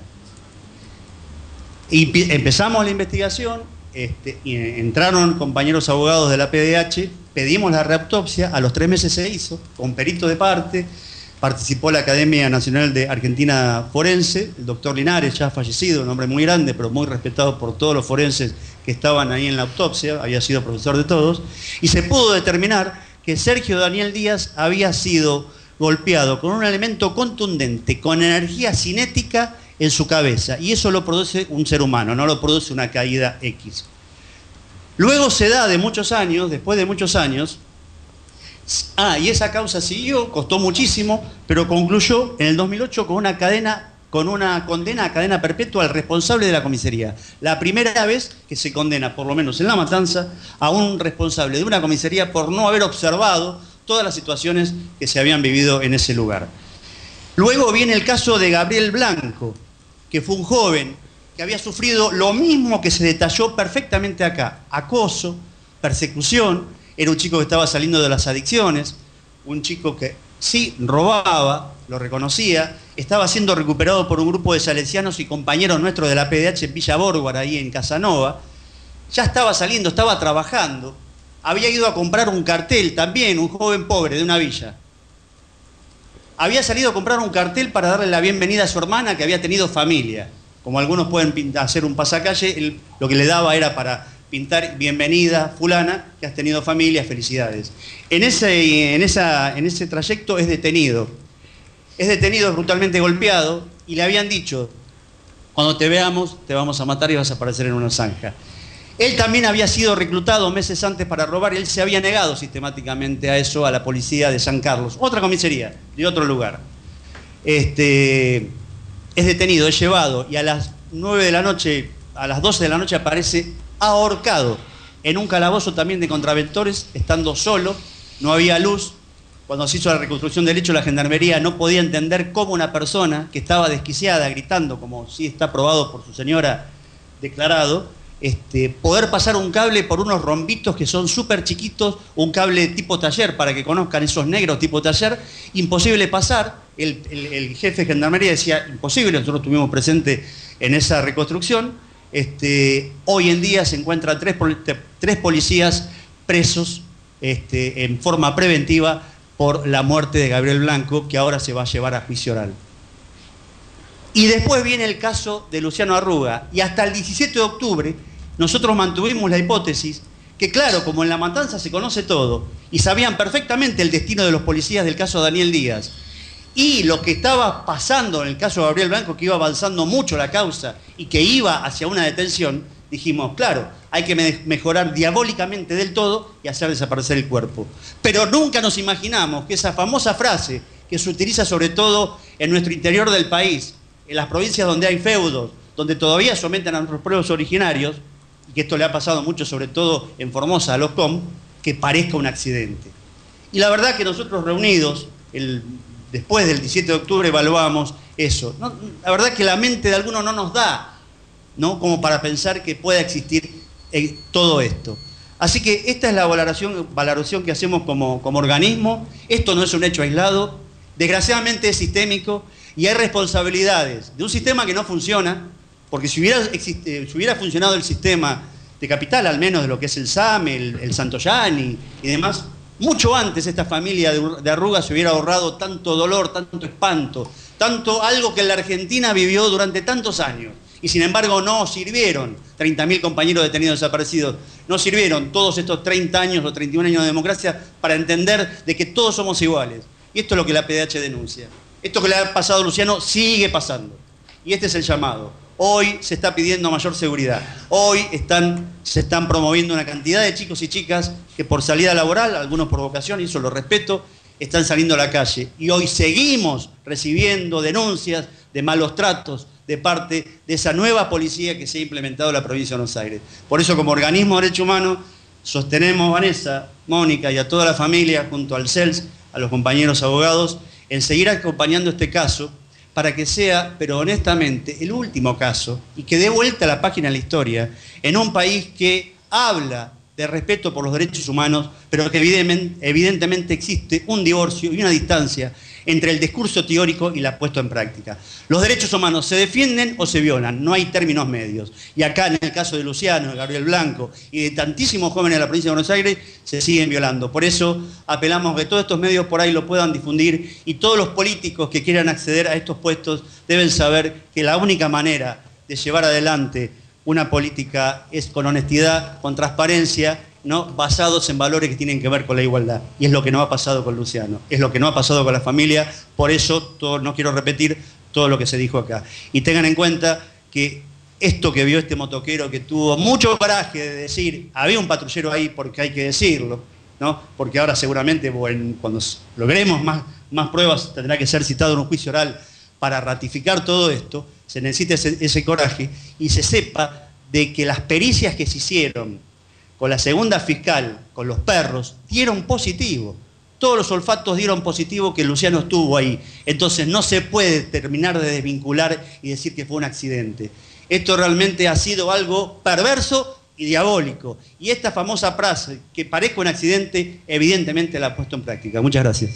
Y empezamos la investigación, este, y entraron compañeros abogados de la P D H, pedimos la reautopsia, a los tres meses se hizo, con perito de parte, participó la Academia Nacional de Argentina Forense, el doctor Linares, ya fallecido, un hombre muy grande, pero muy respetado por todos los forenses que estaban ahí en la autopsia, había sido profesor de todos, y se pudo determinar que Sergio Daniel Díaz había sido golpeado con un elemento contundente, con energía cinética en su cabeza, y eso lo produce un ser humano, no lo produce una caída X. Luego se da de muchos años, después de muchos años, ah, y esa causa siguió, costó muchísimo, pero concluyó en el dos mil ocho con una cadena, con una condena a cadena perpetua al responsable de la comisaría. La primera vez que se condena, por lo menos en La Matanza, a un responsable de una comisaría por no haber observado todas las situaciones que se habían vivido en ese lugar. Luego viene el caso de Gabriel Blanco, que fue un joven que había sufrido lo mismo que se detalló perfectamente acá: acoso, persecución. Era un chico que estaba saliendo de las adicciones, un chico que sí robaba, lo reconocía, estaba siendo recuperado por un grupo de salesianos y compañeros nuestros de la P D H en Villa Bórguara, ahí en Casanova. Ya estaba saliendo, estaba trabajando, había ido a comprar un cartel también, un joven pobre de una villa. Había salido a comprar un cartel para darle la bienvenida a su hermana que había tenido familia. Como algunos pueden pintar, hacer un pasacalle, él, lo que le daba era para pintar bienvenida, fulana, que has tenido familia, felicidades. En ese, en, esa, en ese trayecto es detenido. Es detenido, brutalmente golpeado, y le habían dicho, cuando te veamos, te vamos a matar y vas a aparecer en una zanja. Él también había sido reclutado meses antes para robar, y él se había negado sistemáticamente a eso, a la policía de San Carlos, otra comisaría, de otro lugar. Este, es detenido, es llevado, y a las nueve de la noche, a las doce de la noche aparece ahorcado en un calabozo también de contraventores, estando solo, no había luz. Cuando se hizo la reconstrucción del hecho, la gendarmería no podía entender cómo una persona que estaba desquiciada, gritando, como sí está probado por su señora declarado, este, poder pasar un cable por unos rombitos que son súper chiquitos, un cable tipo taller, para que conozcan esos negros tipo taller, imposible pasar. El, el, el jefe de gendarmería decía, imposible, nosotros estuvimos presentes en esa reconstrucción. Este, hoy en día se encuentran tres, tres policías presos este, en forma preventiva por la muerte de Gabriel Blanco, que ahora se va a llevar a juicio oral. Y después viene el caso de Luciano Arruga, y hasta el diecisiete de octubre nosotros mantuvimos la hipótesis que, claro, como en La Matanza se conoce todo, y sabían perfectamente el destino de los policías del caso Daniel Díaz, y lo que estaba pasando en el caso de Gabriel Blanco, que iba avanzando mucho la causa y que iba hacia una detención, dijimos, claro, hay que me mejorar diabólicamente del todo y hacer desaparecer el cuerpo. Pero nunca nos imaginamos que esa famosa frase que se utiliza sobre todo en nuestro interior del país, en las provincias donde hay feudos, donde todavía someten a nuestros pueblos originarios, y que esto le ha pasado mucho sobre todo en Formosa a los C O M, que parezca un accidente. Y la verdad que nosotros reunidos, el después del diecisiete de octubre evaluamos eso. No, la verdad que la mente de algunos no nos da, ¿no?, como para pensar que pueda existir eh, todo esto. Así que esta es la valoración, valoración que hacemos como, como organismo. Esto no es un hecho aislado, desgraciadamente es sistémico, y hay responsabilidades de un sistema que no funciona, porque si hubiera, existe, si hubiera funcionado el sistema de capital, al menos de lo que es el S A M, el, el Santoyani y demás, mucho antes esta familia de Arruga se hubiera ahorrado tanto dolor, tanto espanto, tanto algo que la Argentina vivió durante tantos años. Y sin embargo no sirvieron treinta mil compañeros detenidos desaparecidos, no sirvieron todos estos treinta años o treinta y un años de democracia para entender de que todos somos iguales. Y esto es lo que la P D H denuncia. Esto que le ha pasado a Luciano sigue pasando. Y este es el llamado. Hoy se está pidiendo mayor seguridad. Hoy están, se están promoviendo una cantidad de chicos y chicas que por salida laboral, algunos por vocación, y eso lo respeto, están saliendo a la calle. Y hoy seguimos recibiendo denuncias de malos tratos de parte de esa nueva policía que se ha implementado en la provincia de Buenos Aires. Por eso, como organismo de derechos humanos, sostenemos, Vanessa, Mónica y a toda la familia, junto al C E L S, a los compañeros abogados, en seguir acompañando este caso para que sea, pero honestamente, el último caso y que dé vuelta a la página de la historia en un país que habla de respeto por los derechos humanos, pero que evidentemente, evidentemente existe un divorcio y una distancia entre el discurso teórico y la puesta en práctica. Los derechos humanos se defienden o se violan, no hay términos medios. Y acá, en el caso de Luciano, de Gabriel Blanco y de tantísimos jóvenes de la provincia de Buenos Aires, se siguen violando. Por eso apelamos a que todos estos medios por ahí lo puedan difundir y todos los políticos que quieran acceder a estos puestos deben saber que la única manera de llevar adelante una política es con honestidad, con transparencia, ¿no? Basados en valores que tienen que ver con la igualdad. Y es lo que no ha pasado con Luciano, es lo que no ha pasado con la familia, por eso todo, no quiero repetir todo lo que se dijo acá. Y tengan en cuenta que esto que vio este motoquero, que tuvo mucho coraje de decir, había un patrullero ahí porque hay que decirlo, ¿no? Porque ahora seguramente, bueno, cuando logremos más, más pruebas, tendrá que ser citado en un juicio oral para ratificar todo esto, se necesita ese, ese coraje y se sepa de que las pericias que se hicieron con la segunda fiscal, con los perros, dieron positivo. Todos los olfatos dieron positivo que Luciano estuvo ahí. Entonces no se puede terminar de desvincular y decir que fue un accidente. Esto realmente ha sido algo perverso y diabólico. Y esta famosa frase, que parezca un accidente, evidentemente la ha puesto en práctica. Muchas gracias.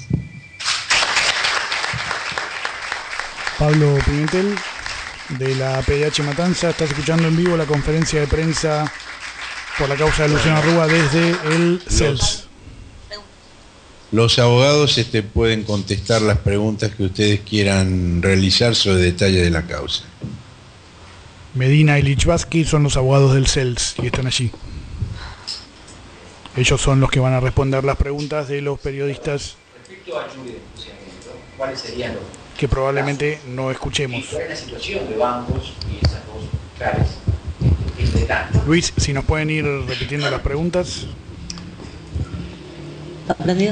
Pablo Pimentel, de la P D H Matanza, estás escuchando en vivo la conferencia de prensa por la causa de Luciano Rúa desde el C E L S. Los abogados este, pueden contestar las preguntas que ustedes quieran realizar sobre detalle de la causa. Medina y Lichvarsky son los abogados del C E L S y están allí. Ellos son los que van a responder las preguntas de los periodistas. Respecto al lluvia de enjuiciamiento, ¿cuáles serían los que probablemente no escuchemos? ¿Cuál es la situación de bancos y esas dos claves? Luis, si nos pueden ir repitiendo las preguntas. ¿Aprendido?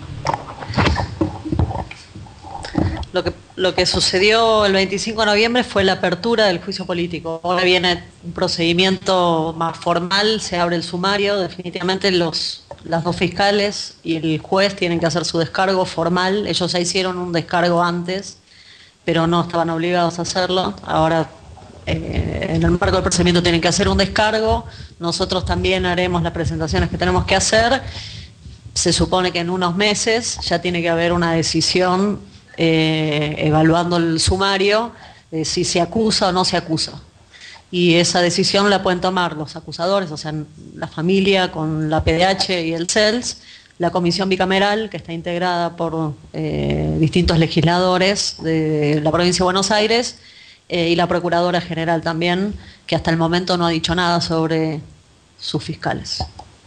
Lo que, lo que sucedió el veinticinco de noviembre fue la apertura del juicio político. Ahora viene un procedimiento más formal, se abre el sumario. Definitivamente los, las dos fiscales y el juez tienen que hacer su descargo formal. Ellos ya hicieron un descargo antes, pero no estaban obligados a hacerlo. Ahora, eh, en el marco del procedimiento tienen que hacer un descargo. Nosotros también haremos las presentaciones que tenemos que hacer. Se supone que en unos meses ya tiene que haber una decisión eh, evaluando el sumario, eh, si se acusa o no se acusa. Y esa decisión la pueden tomar los acusadores, o sea, la familia con la P D H y el C E L S, la comisión bicameral, que está integrada por eh, distintos legisladores de la provincia de Buenos Aires, eh, y la Procuradora General también, que hasta el momento no ha dicho nada sobre sus fiscales.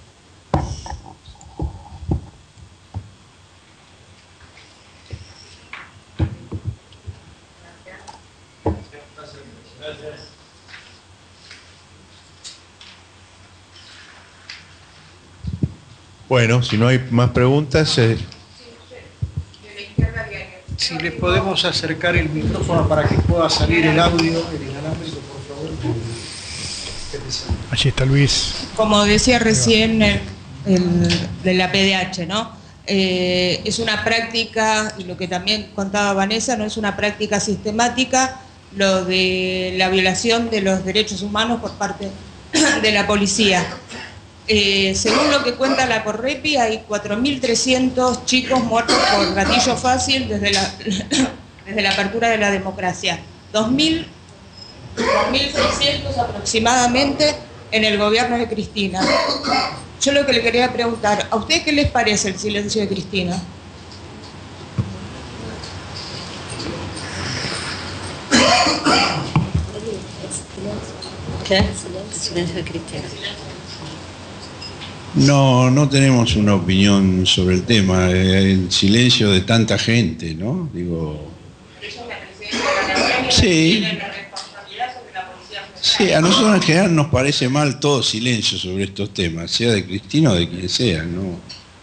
Bueno, si no hay más preguntas... Eh... Si les podemos acercar el micrófono para que pueda salir el audio, el inalámbrico, por favor. Allí está Luis. Como decía recién el, el, de la P D H, ¿no? Eh, es una práctica, y lo que también contaba Vanessa, no es una práctica sistemática, lo de la violación de los derechos humanos por parte de la policía. Eh, según lo que cuenta la Correpi, hay cuatro mil trescientos chicos muertos por gatillo fácil desde la, desde la apertura de la democracia. dos mil seiscientos aproximadamente en el gobierno de Cristina. Yo lo que le quería preguntar, ¿a ustedes qué les parece el silencio de Cristina? ¿Qué? El silencio de Cristina. No, no tenemos una opinión sobre el tema, el silencio de tanta gente, ¿no? Digo, Sí. Sí, a nosotros en general nos parece mal todo silencio sobre estos temas, sea de Cristina o de quien sea, ¿no?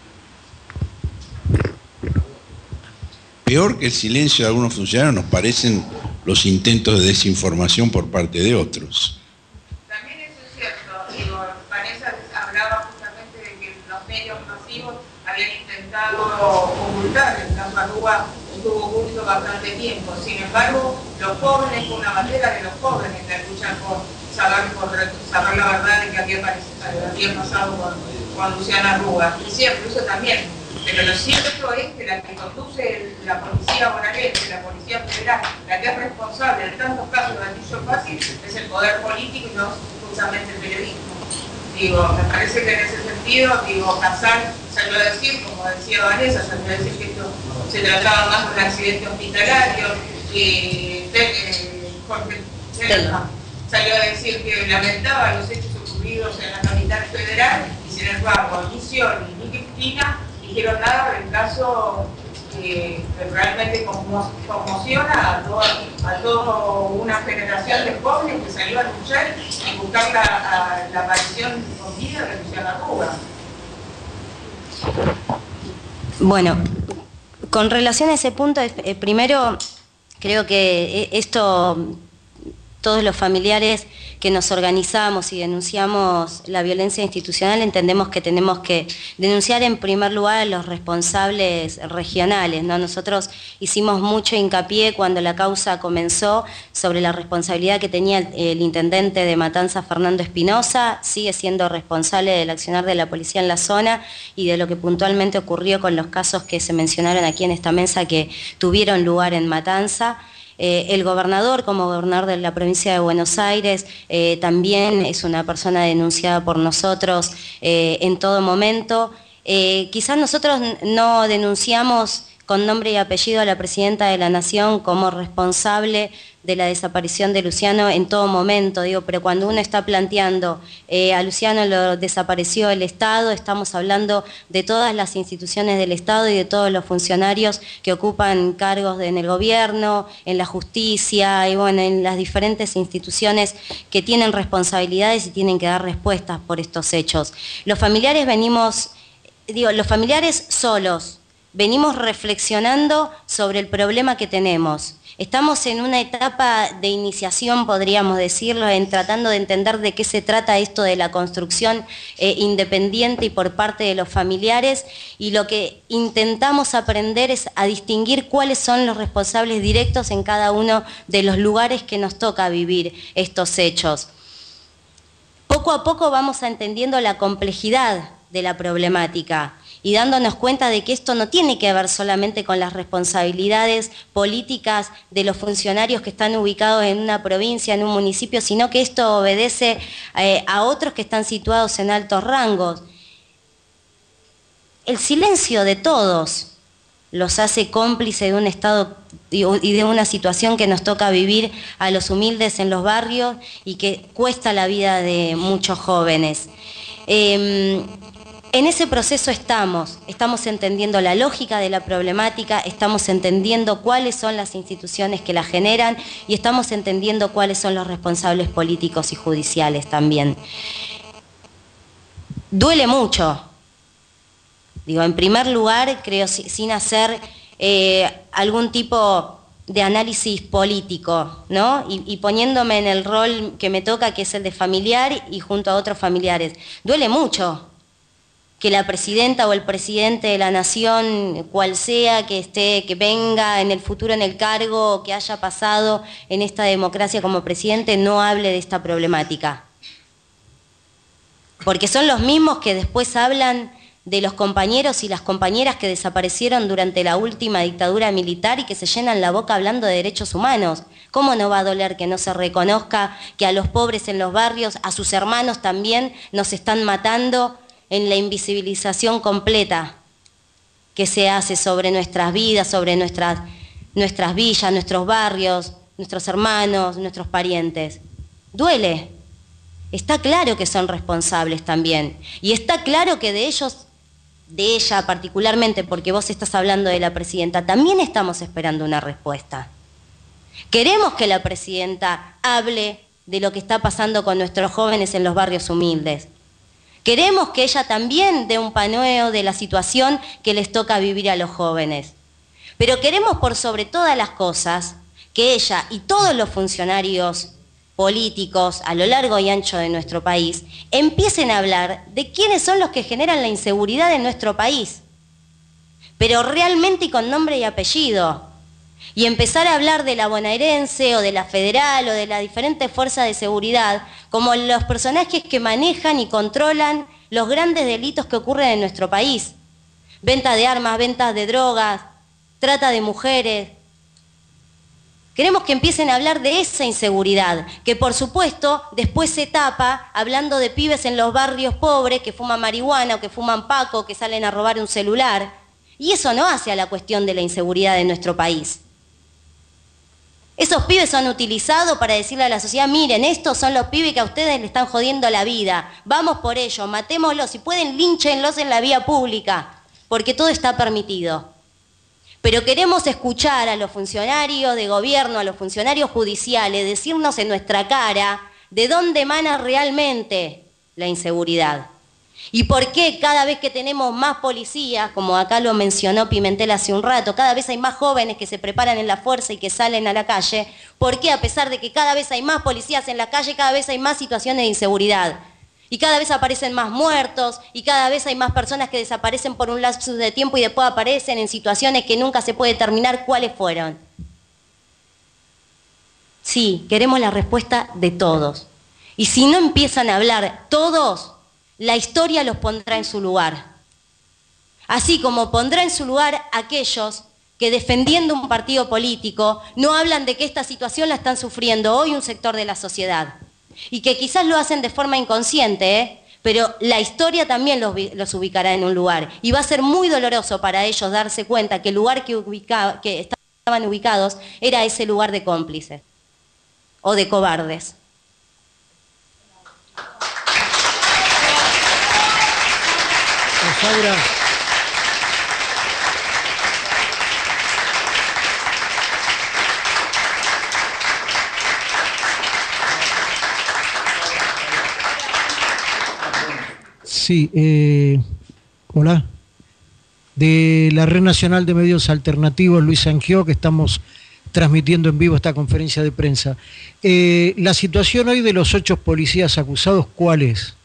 Peor que el silencio de algunos funcionarios nos parecen los intentos de desinformación por parte de otros. También eso es cierto, digo, Vanessa hablaba justamente de que los medios masivos habían intentado ocultar el caso Arrúa, estuvo oculto bastante tiempo. Sin embargo, los jóvenes, fue una bandera de los jóvenes la lucha por saber, por saber la verdad de que había, había pasado con, con Luciana Arrúa. Y cierto, eso también. Pero lo cierto es que la que conduce la policía bonaerense, la policía federal, la que es responsable de tantos casos de gatillo fácil, es el poder político y no justamente el periodismo. Digo, me parece que en ese sentido, digo, Casal salió a decir, como decía Vanessa, salió a decir que esto se trataba más de un accidente hospitalario, que eh, Jorge Telma salió a decir que lamentaba los hechos ocurridos en la capital federal, y sin embargo, ni Scioli ni Cristina dijeron nada del caso eh, que realmente conmo conmociona a toda, a toda una generación de jóvenes que salió a luchar y buscar la, a, la aparición con vida de Luciana Arrúa. Bueno, con relación a ese punto, eh, primero creo que esto, todos los familiares que nos organizamos y denunciamos la violencia institucional, entendemos que tenemos que denunciar en primer lugar a los responsables regionales, ¿no? Nosotros hicimos mucho hincapié cuando la causa comenzó sobre la responsabilidad que tenía el, el intendente de Matanzas, Fernando Espinosa, sigue siendo responsable del accionar de la policía en la zona y de lo que puntualmente ocurrió con los casos que se mencionaron aquí en esta mesa que tuvieron lugar en Matanza. Eh, el gobernador, como gobernador de la provincia de Buenos Aires, eh, también es una persona denunciada por nosotros eh, en todo momento. Eh, quizás nosotros no denunciamos con nombre y apellido a la Presidenta de la Nación como responsable de la desaparición de Luciano en todo momento, digo, pero cuando uno está planteando eh, a Luciano lo desapareció el Estado, estamos hablando de todas las instituciones del Estado y de todos los funcionarios que ocupan cargos en el gobierno, en la justicia y bueno, en las diferentes instituciones que tienen responsabilidades y tienen que dar respuestas por estos hechos. Los familiares venimos, digo, los familiares solos, venimos reflexionando sobre el problema que tenemos. Estamos en una etapa de iniciación, podríamos decirlo, en tratando de entender de qué se trata esto de la construcción eh, independiente y por parte de los familiares, y lo que intentamos aprender es a distinguir cuáles son los responsables directos en cada uno de los lugares que nos toca vivir estos hechos. Poco a poco vamos entendiendo la complejidad de la problemática y dándonos cuenta de que esto no tiene que ver solamente con las responsabilidades políticas de los funcionarios que están ubicados en una provincia, en un municipio, sino que esto obedece eh, a otros que están situados en altos rangos. El silencio de todos los hace cómplices de un estado y de una situación que nos toca vivir a los humildes en los barrios y que cuesta la vida de muchos jóvenes. Eh, En ese proceso estamos, estamos entendiendo la lógica de la problemática, estamos entendiendo cuáles son las instituciones que la generan y estamos entendiendo cuáles son los responsables políticos y judiciales también. Duele mucho, digo, en primer lugar, creo, sin hacer eh, algún tipo de análisis político, ¿no? Y, y poniéndome en el rol que me toca, que es el de familiar y junto a otros familiares. Duele mucho que la presidenta o el presidente de la nación, cual sea, que esté, que venga en el futuro en el cargo o que haya pasado en esta democracia como presidente, no hable de esta problemática. Porque son los mismos que después hablan de los compañeros y las compañeras que desaparecieron durante la última dictadura militar y que se llenan la boca hablando de derechos humanos. ¿Cómo no va a doler que no se reconozca que a los pobres en los barrios, a sus hermanos también, nos están matando en la invisibilización completa que se hace sobre nuestras vidas, sobre nuestras, nuestras villas, nuestros barrios, nuestros hermanos, nuestros parientes? Duele. Está claro que son responsables también. Y está claro que de ellos, de ella particularmente, porque vos estás hablando de la presidenta, también estamos esperando una respuesta. Queremos que la presidenta hable de lo que está pasando con nuestros jóvenes en los barrios humildes. Queremos que ella también dé un paneo de la situación que les toca vivir a los jóvenes. Pero queremos por sobre todas las cosas que ella y todos los funcionarios políticos a lo largo y ancho de nuestro país empiecen a hablar de quiénes son los que generan la inseguridad en nuestro país, pero realmente y con nombre y apellido, y empezar a hablar de la bonaerense o de la federal o de las diferentes fuerzas de seguridad como los personajes que manejan y controlan los grandes delitos que ocurren en nuestro país: venta de armas, ventas de drogas, trata de mujeres. Queremos que empiecen a hablar de esa inseguridad, que por supuesto después se tapa hablando de pibes en los barrios pobres que fuman marihuana o que fuman paco, que salen a robar un celular. Y eso no hace a la cuestión de la inseguridad de nuestro país. Esos pibes son utilizados para decirle a la sociedad: miren, estos son los pibes que a ustedes le están jodiendo la vida, vamos por ellos, matémoslos, si pueden línchenlos en la vía pública, porque todo está permitido. Pero queremos escuchar a los funcionarios de gobierno, a los funcionarios judiciales, decirnos en nuestra cara de dónde emana realmente la inseguridad. Y por qué cada vez que tenemos más policías, como acá lo mencionó Pimentel hace un rato, cada vez hay más jóvenes que se preparan en la fuerza y que salen a la calle, ¿por qué a pesar de que cada vez hay más policías en la calle, cada vez hay más situaciones de inseguridad? Y cada vez aparecen más muertos, y cada vez hay más personas que desaparecen por un lapsus de tiempo y después aparecen en situaciones que nunca se puede determinar cuáles fueron. Sí, queremos la respuesta de todos. Y si no empiezan a hablar todos, la historia los pondrá en su lugar. Así como pondrá en su lugar aquellos que defendiendo un partido político no hablan de que esta situación la están sufriendo hoy un sector de la sociedad. Y que quizás lo hacen de forma inconsciente, ¿eh? Pero la historia también los, los ubicará en un lugar. Y va a ser muy doloroso para ellos darse cuenta que el lugar que, ubica, que estaban ubicados era ese lugar de cómplices o de cobardes. Rosaura. Sí, eh, hola. De la Red Nacional de Medios Alternativos, Luis Sangió, que estamos transmitiendo en vivo esta conferencia de prensa. Eh, la situación hoy de los ocho policías acusados, ¿cuál es?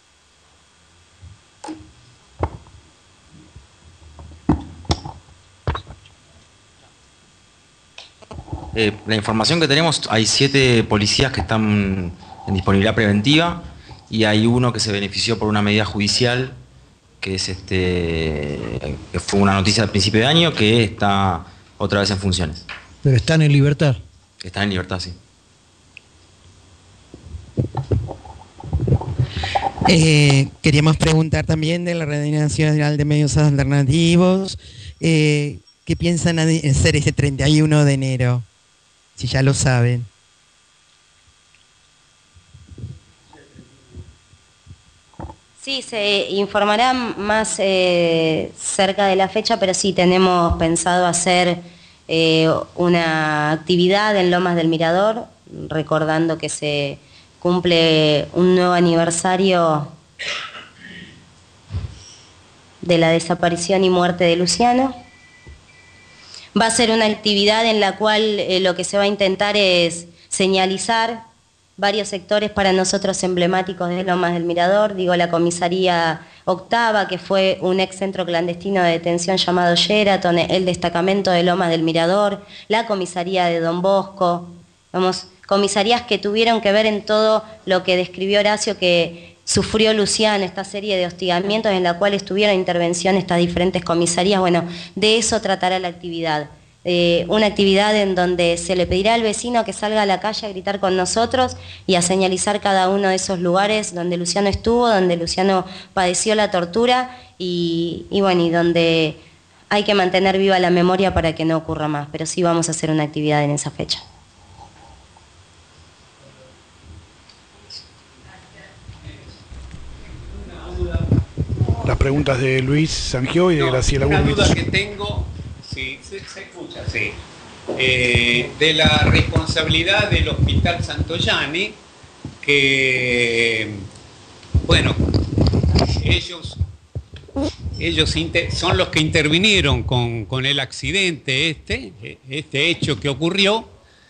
Eh, la información que tenemos, hay siete policías que están en disponibilidad preventiva y hay uno que se benefició por una medida judicial, que es este que fue una noticia al principio de año, que está otra vez en funciones. Pero están en libertad. Están en libertad, sí. Eh, queríamos preguntar también de la Red Nacional de Medios Alternativos, eh, ¿qué piensan hacer ese treinta y uno de enero? Si ya lo saben. Sí, se informará más eh, cerca de la fecha, pero sí tenemos pensado hacer eh, una actividad en Lomas del Mirador, recordando que se cumple un nuevo aniversario de la desaparición y muerte de Luciano. Va a ser una actividad en la cual eh, lo que se va a intentar es señalizar varios sectores para nosotros emblemáticos de Lomas del Mirador. Digo, la comisaría octava, que fue un ex centro clandestino de detención llamado Sheraton, el destacamento de Lomas del Mirador, la comisaría de Don Bosco, vamos, comisarías que tuvieron que ver en todo lo que describió Horacio que sufrió Luciano, esta serie de hostigamientos en la cual estuvieron intervención estas diferentes comisarías. Bueno, de eso tratará la actividad. Eh, una actividad en donde se le pedirá al vecino que salga a la calle a gritar con nosotros y a señalizar cada uno de esos lugares donde Luciano estuvo, donde Luciano padeció la tortura y, y bueno, y donde hay que mantener viva la memoria para que no ocurra más. Pero sí vamos a hacer una actividad en esa fecha. Las preguntas de Luis Sangió y de no, Graciela Una Burbich. duda que tengo, sí, se, se escucha, sí. eh, de la responsabilidad del Hospital Santoyani, que, bueno, ellos, ellos son los que intervinieron con, con el accidente este, este hecho que ocurrió,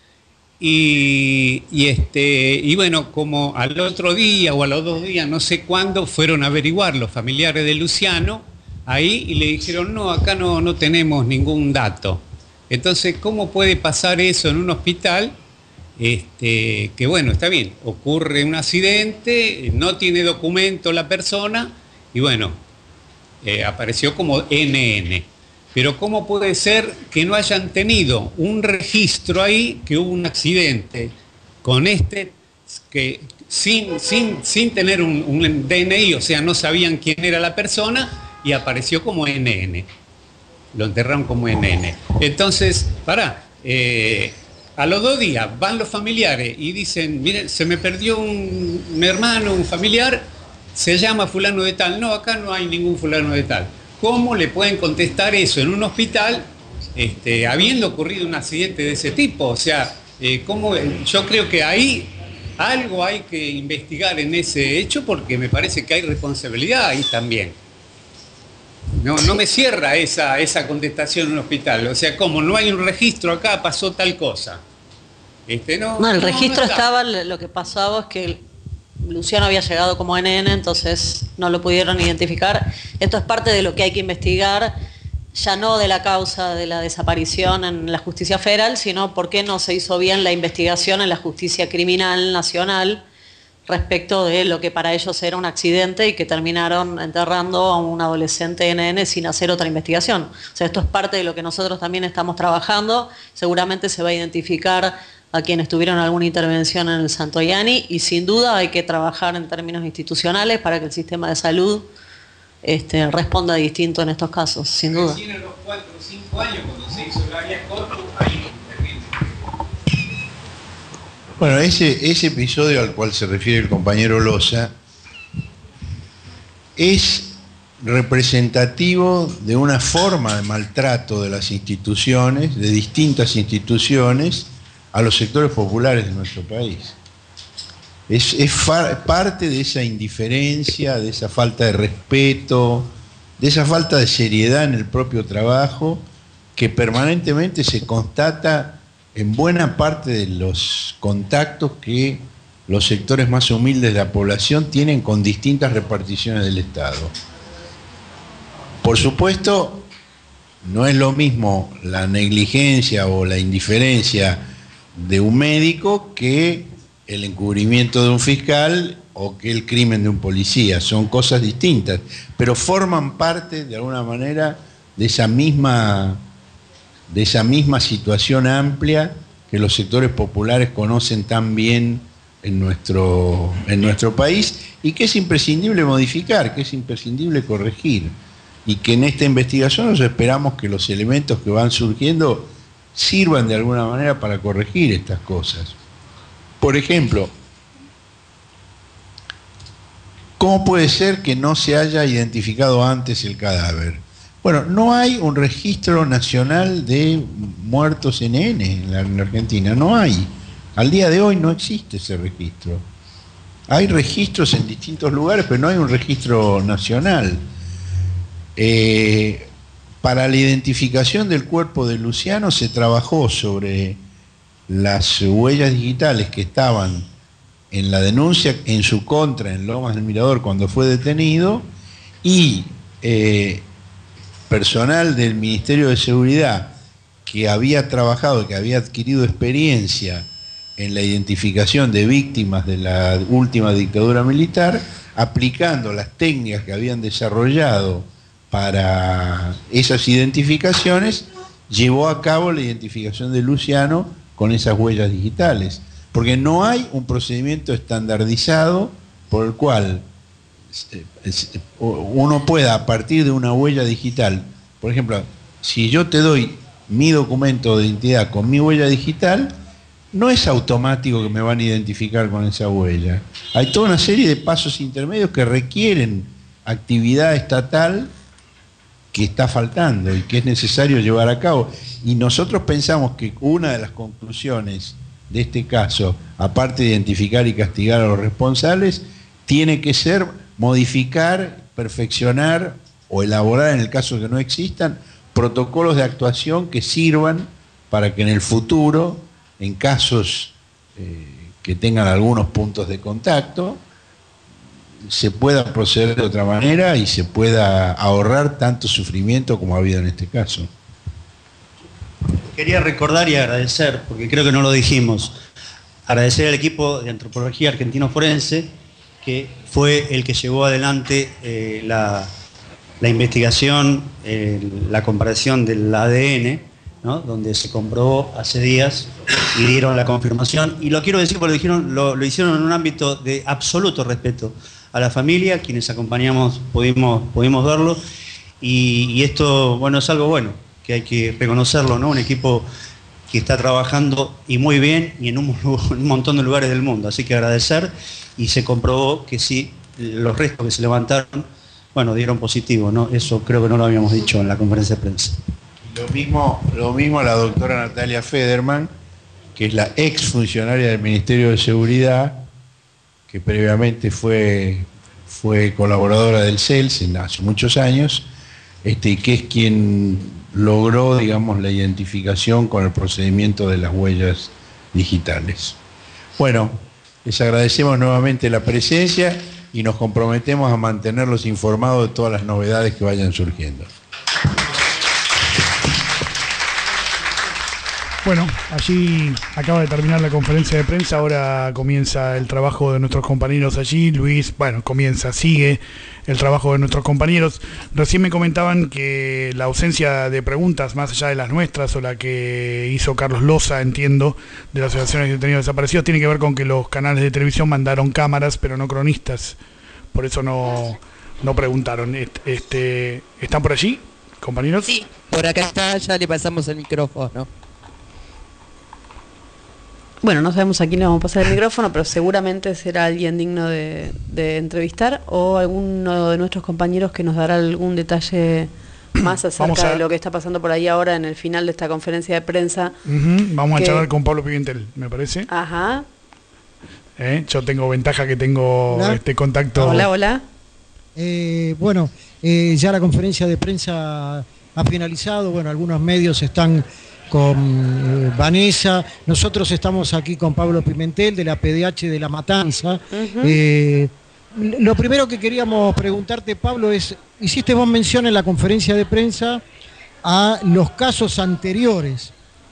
y, y, este, y bueno, como al otro día o a los dos días, no sé cuándo, fueron a averiguar los familiares de Luciano ahí y le dijeron, no, acá no, no tenemos ningún dato. Entonces, ¿cómo puede pasar eso en un hospital? Este, que bueno, está bien, ocurre un accidente, no tiene documento la persona y bueno, eh, apareció como N N. Pero ¿cómo puede ser que no hayan tenido un registro ahí que hubo un accidente con este, que sin, sin, sin tener un, un D N I, o sea, no sabían quién era la persona y apareció como N N? Lo enterraron como N N. Entonces, pará, eh, a los dos días van los familiares y dicen, miren, se me perdió un, un hermano, un familiar, se llama fulano de tal. No, acá no hay ningún fulano de tal. ¿Cómo le pueden contestar eso en un hospital este, habiendo ocurrido un accidente de ese tipo? O sea, eh, ¿cómo? Yo creo que ahí algo hay que investigar en ese hecho porque me parece que hay responsabilidad ahí también. No, no me cierra esa, esa contestación en un hospital. O sea, como no hay un registro acá, pasó tal cosa. Este, no, no, el no, registro no está. estaba, lo que pasaba es que Luciano había llegado como N N, entonces no lo pudieron identificar. Esto es parte de lo que hay que investigar, ya no de la causa de la desaparición en la justicia federal, sino por qué no se hizo bien la investigación en la justicia criminal nacional respecto de lo que para ellos era un accidente y que terminaron enterrando a un adolescente N N sin hacer otra investigación. O sea, esto es parte de lo que nosotros también estamos trabajando. Seguramente se va a identificar a quienes tuvieron alguna intervención en el Santoyani y sin duda hay que trabajar en términos institucionales para que el sistema de salud este, responda distinto en estos casos, sin duda. Recién en los cuatro o cinco años cuando se hizo el habeas corpus, ahí Bueno, ese, ese episodio al cual se refiere el compañero Loza es representativo de una forma de maltrato de las instituciones, de distintas instituciones, a los sectores populares de nuestro país. Es, es parte de esa indiferencia, de esa falta de respeto, de esa falta de seriedad en el propio trabajo que permanentemente se constata en buena parte de los contactos que los sectores más humildes de la población tienen con distintas reparticiones del Estado. Por supuesto, no es lo mismo la negligencia o la indiferencia de un médico que el encubrimiento de un fiscal o que el crimen de un policía. Son cosas distintas, pero forman parte, de alguna manera, de esa misma... de esa misma situación amplia que los sectores populares conocen tan bien en nuestro, en nuestro país y que es imprescindible modificar, que es imprescindible corregir y que en esta investigación nos esperamos que los elementos que van surgiendo sirvan de alguna manera para corregir estas cosas. Por ejemplo, ¿cómo puede ser que no se haya identificado antes el cadáver? Bueno, no hay un registro nacional de muertos N N en la, en la Argentina, no hay. Al día de hoy no existe ese registro. Hay registros en distintos lugares, pero no hay un registro nacional. Eh, para la identificación del cuerpo de Luciano se trabajó sobre las huellas digitales que estaban en la denuncia en su contra en Lomas del Mirador cuando fue detenido y... Eh, personal del Ministerio de Seguridad que había trabajado, que había adquirido experiencia en la identificación de víctimas de la última dictadura militar, aplicando las técnicas que habían desarrollado para esas identificaciones, llevó a cabo la identificación de Luciano con esas huellas digitales. Porque no hay un procedimiento estandarizado por el cual uno pueda, a partir de una huella digital, por ejemplo, si yo te doy mi documento de identidad con mi huella digital, no es automático que me van a identificar con esa huella. Hay toda una serie de pasos intermedios que requieren actividad estatal que está faltando y que es necesario llevar a cabo. Y nosotros pensamos que una de las conclusiones de este caso, aparte de identificar y castigar a los responsables, tiene que ser modificar, perfeccionar o elaborar, en el caso que no existan, protocolos de actuación que sirvan para que en el futuro, en casos eh, que tengan algunos puntos de contacto, se pueda proceder de otra manera y se pueda ahorrar tanto sufrimiento como ha habido en este caso. Quería recordar y agradecer, porque creo que no lo dijimos, agradecer al equipo de Antropología Argentino Forense, que fue el que llevó adelante eh, la, la investigación, eh, la comparación del A D N, ¿no? Donde se comprobó hace días y dieron la confirmación. Y lo quiero decir porque lo, dijeron, lo, lo hicieron en un ámbito de absoluto respeto a la familia, quienes acompañamos pudimos, pudimos verlo. Y, y esto, bueno, es algo bueno, que hay que reconocerlo, ¿no? Un equipo que está trabajando y muy bien y en un, en un montón de lugares del mundo. Así que agradecer, y se comprobó que sí, los restos que se levantaron, bueno, dieron positivo, ¿no? Eso creo que no lo habíamos dicho en la conferencia de prensa. Lo mismo, lo mismo la doctora Natalia Federman, que es la ex funcionaria del Ministerio de Seguridad, que previamente fue, fue colaboradora del C E L S hace muchos años, este, y que es quien logró, digamos, la identificación con el procedimiento de las huellas digitales. Bueno, les agradecemos nuevamente la presencia y nos comprometemos a mantenerlos informados de todas las novedades que vayan surgiendo. Bueno, allí acaba de terminar la conferencia de prensa, ahora comienza el trabajo de nuestros compañeros allí. Luis, bueno, comienza, sigue el trabajo de nuestros compañeros. Recién me comentaban que la ausencia de preguntas, más allá de las nuestras o la que hizo Carlos Loza, entiendo, de las asociaciones de detenidos desaparecidos, tiene que ver con que los canales de televisión mandaron cámaras, pero no cronistas. Por eso no, no preguntaron. Este, ¿Están por allí, compañeros? Sí, por acá está, ya le pasamos el micrófono. Bueno, no sabemos a quién le vamos a pasar el micrófono, pero seguramente será alguien digno de, de entrevistar o alguno de nuestros compañeros que nos dará algún detalle más acerca a... de lo que está pasando por ahí ahora en el final de esta conferencia de prensa. Uh-huh. Vamos que... a charlar con Pablo Pimentel, me parece. Ajá. ¿Eh? Yo tengo ventaja que tengo hola. este contacto. Hola, hola. Eh, bueno, eh, ya la conferencia de prensa ha finalizado. Bueno, algunos medios están con eh, Vanessa, nosotros estamos aquí con Pablo Pimentel de la P D H de La Matanza. Uh-huh. eh, lo primero que queríamos preguntarte, Pablo, es, hiciste vos mención en la conferencia de prensa a los casos anteriores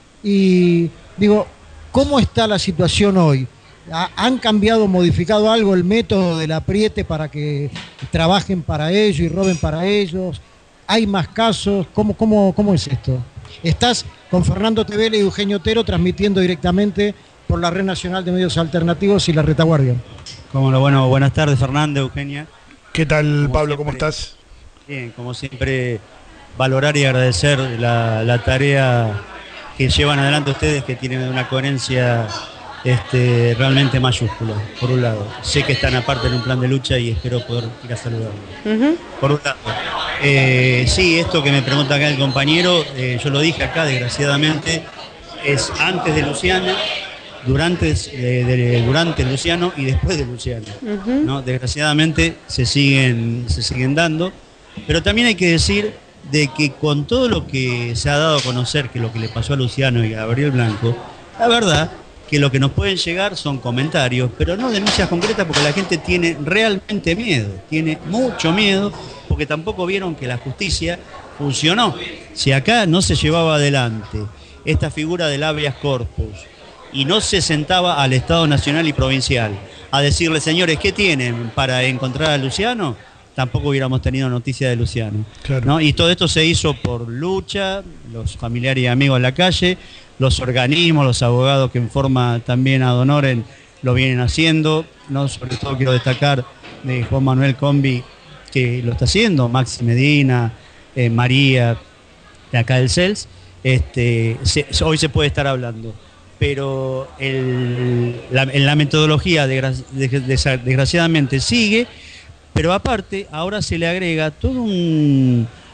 y digo, ¿cómo está la situación hoy? ¿Han cambiado, modificado algo el método del apriete para que trabajen para ellos y roben para ellos? ¿Hay más casos? ¿Cómo, cómo, cómo es esto? Estás con Fernando Tevele y Eugenio Otero transmitiendo directamente por la Red Nacional de Medios Alternativos y la Retaguardia. Cómo no, bueno, buenas tardes, Fernando, Eugenia. ¿Qué tal, como Pablo? Siempre, ¿Cómo estás? Bien, como siempre, valorar y agradecer la, la tarea que llevan adelante ustedes, que tienen una coherencia este, realmente mayúscula, por un lado. Sé que están aparte en un plan de lucha y espero poder ir a saludarlos. Uh-huh. Por un lado. Eh, sí, esto que me pregunta acá el compañero, eh, yo lo dije acá, desgraciadamente, es antes de Luciano, durante, eh, de, durante Luciano y después de Luciano. Uh-huh. ¿No? Desgraciadamente se siguen, se siguen dando, pero también hay que decir de que con todo lo que se ha dado a conocer, que lo que le pasó a Luciano y a Gabriel Blanco, la verdad que lo que nos pueden llegar son comentarios, pero no denuncias concretas, porque la gente tiene realmente miedo, tiene mucho miedo, porque tampoco vieron que la justicia funcionó. Si acá no se llevaba adelante esta figura del habeas corpus y no se sentaba al Estado Nacional y Provincial a decirle, señores, ¿qué tienen para encontrar a Luciano? Tampoco hubiéramos tenido noticia de Luciano. Claro. ¿No? Y todo esto se hizo por lucha, los familiares y amigos en la calle, los organismos, los abogados que en forma también ad honorem lo vienen haciendo, ¿no? Sobre todo quiero destacar de Juan Manuel Combi, que lo está haciendo, Maxi Medina, eh, María, de acá del C E L S, este, se, hoy se puede estar hablando, pero el, la, la metodología desgra, desgraciadamente sigue, pero aparte ahora se le agrega todo un,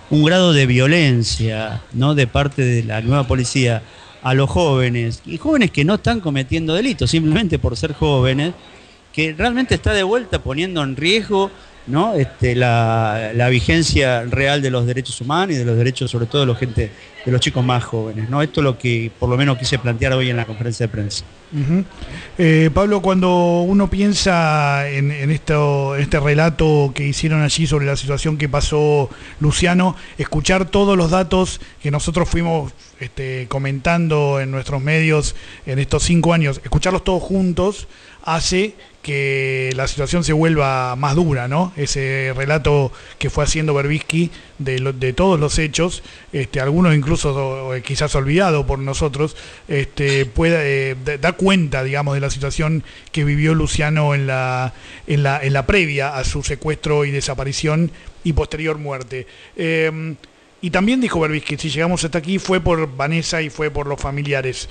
un grado de violencia, ¿no?, de parte de la nueva policía a los jóvenes, y jóvenes que no están cometiendo delitos, simplemente por ser jóvenes, que realmente está de vuelta poniendo en riesgo, ¿no?, este, la, la vigencia real de los derechos humanos y de los derechos, sobre todo de, los gente, de los chicos más jóvenes, ¿no? Esto es lo que por lo menos quise plantear hoy en la conferencia de prensa. Uh-huh. eh, Pablo, cuando uno piensa en, en esto, este relato que hicieron allí sobre la situación que pasó Luciano, escuchar todos los datos que nosotros fuimos este, comentando en nuestros medios en estos cinco años, escucharlos todos juntos hace que la situación se vuelva más dura, ¿no? Ese relato que fue haciendo Berbisky de, lo, de todos los hechos, este, algunos incluso quizás olvidado por nosotros, este, puede, eh, da cuenta, digamos, de la situación que vivió Luciano en la, en la, en la previa a su secuestro y desaparición y posterior muerte. Eh, y también dijo Berbisky, si llegamos hasta aquí fue por Vanessa y fue por los familiares.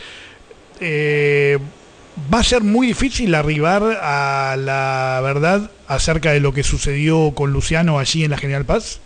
Eh, ¿Va a ser muy difícil arribar a la verdad acerca de lo que sucedió con Luciano allí en la General Paz?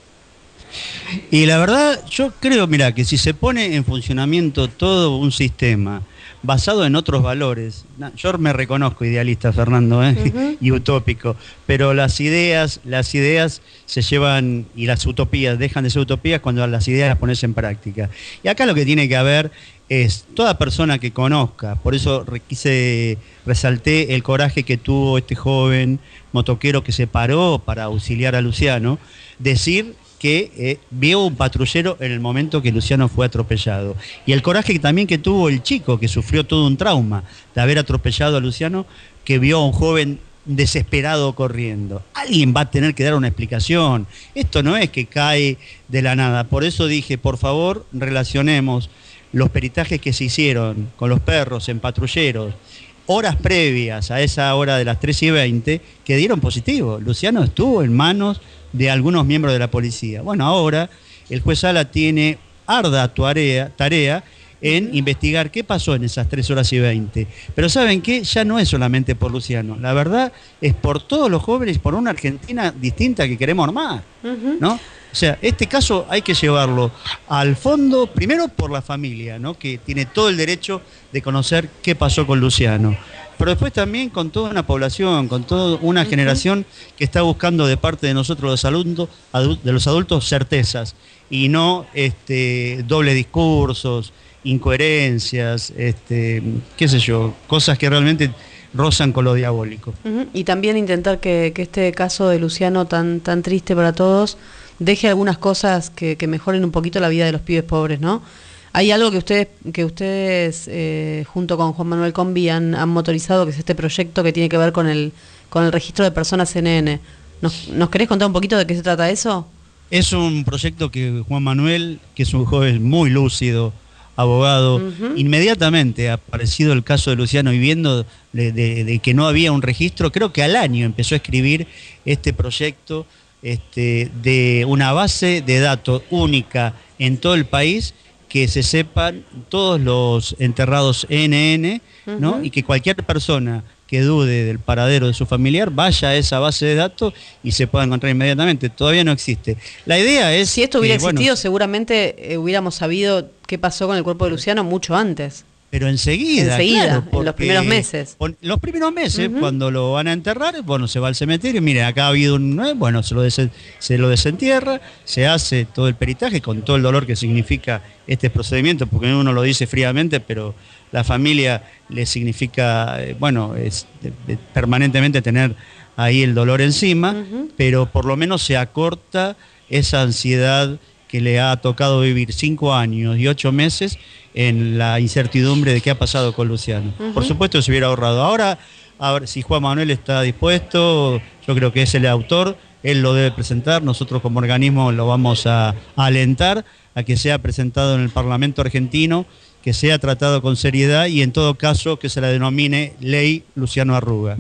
Y la verdad, yo creo, mira, que si se pone en funcionamiento todo un sistema basado en otros valores, yo me reconozco idealista, Fernando, ¿eh? Uh-huh. y utópico, pero las ideas, las ideas se llevan, y las utopías dejan de ser utopías cuando las ideas las pones en práctica. Y acá lo que tiene que haber es toda persona que conozca, por eso quise, resalté el coraje que tuvo este joven motoquero que se paró para auxiliar a Luciano, decir que eh, vio un patrullero en el momento que Luciano fue atropellado. Y el coraje también que tuvo el chico, que sufrió todo un trauma de haber atropellado a Luciano, que vio a un joven desesperado corriendo. Alguien va a tener que dar una explicación. Esto no es que cae de la nada. Por eso dije, por favor, relacionemos los peritajes que se hicieron con los perros en patrulleros, horas previas a esa hora de las tres y veinte, que dieron positivo. Luciano estuvo en manos de algunos miembros de la policía. Bueno, ahora el juez Sala tiene ardua tarea, tarea en investigar qué pasó en esas tres horas y veinte. Pero ¿saben qué? Ya no es solamente por Luciano. La verdad es por todos los jóvenes, por una Argentina distinta que queremos armar, ¿no? O sea, este caso hay que llevarlo al fondo, primero por la familia, ¿no?, que tiene todo el derecho de conocer qué pasó con Luciano, pero después también con toda una población, con toda una uh-huh. generación que está buscando de parte de nosotros los adultos, de los adultos, certezas y no este, doble discursos, incoherencias, este, qué sé yo, cosas que realmente rozan con lo diabólico. Uh-huh. Y también intentar que, que este caso de Luciano tan, tan triste para todos deje algunas cosas que, que mejoren un poquito la vida de los pibes pobres, ¿no? Hay algo que ustedes, que ustedes eh, junto con Juan Manuel Combi han, han motorizado, que es este proyecto que tiene que ver con el, con el registro de personas N N. ¿Nos, ¿Nos querés contar un poquito de qué se trata eso? Es un proyecto que Juan Manuel, que es un joven muy lúcido, abogado, uh-huh. inmediatamente ha aparecido el caso de Luciano y viendo de, de, de que no había un registro, creo que al año empezó a escribir este proyecto este, de una base de datos única en todo el país, que se sepan todos los enterrados N N, ¿no? Uh-huh. Y que cualquier persona que dude del paradero de su familiar vaya a esa base de datos y se pueda encontrar inmediatamente. Todavía no existe. La idea es... Si esto hubiera que, existido, bueno, seguramente eh, hubiéramos sabido qué pasó con el cuerpo de Luciano mucho antes. Pero enseguida, enseguida claro, en los primeros meses. Los primeros meses, Uh-huh. cuando lo van a enterrar, bueno, se va al cementerio, mire, acá ha habido un... Bueno, se lo, des, se lo desentierra, se hace todo el peritaje con todo el dolor que significa este procedimiento, porque uno lo dice fríamente, pero la familia le significa, eh, bueno, es, de, de, permanentemente tener ahí el dolor encima, uh-huh. pero por lo menos se acorta esa ansiedad que le ha tocado vivir cinco años y ocho meses en la incertidumbre de qué ha pasado con Luciano. Uh-huh. Por supuesto se hubiera ahorrado. Ahora, a ver, si Juan Manuel está dispuesto, yo creo que es el autor, él lo debe presentar, nosotros como organismo lo vamos a, a alentar a que sea presentado en el Parlamento argentino, que sea tratado con seriedad y en todo caso que se la denomine Ley Luciano Arruga.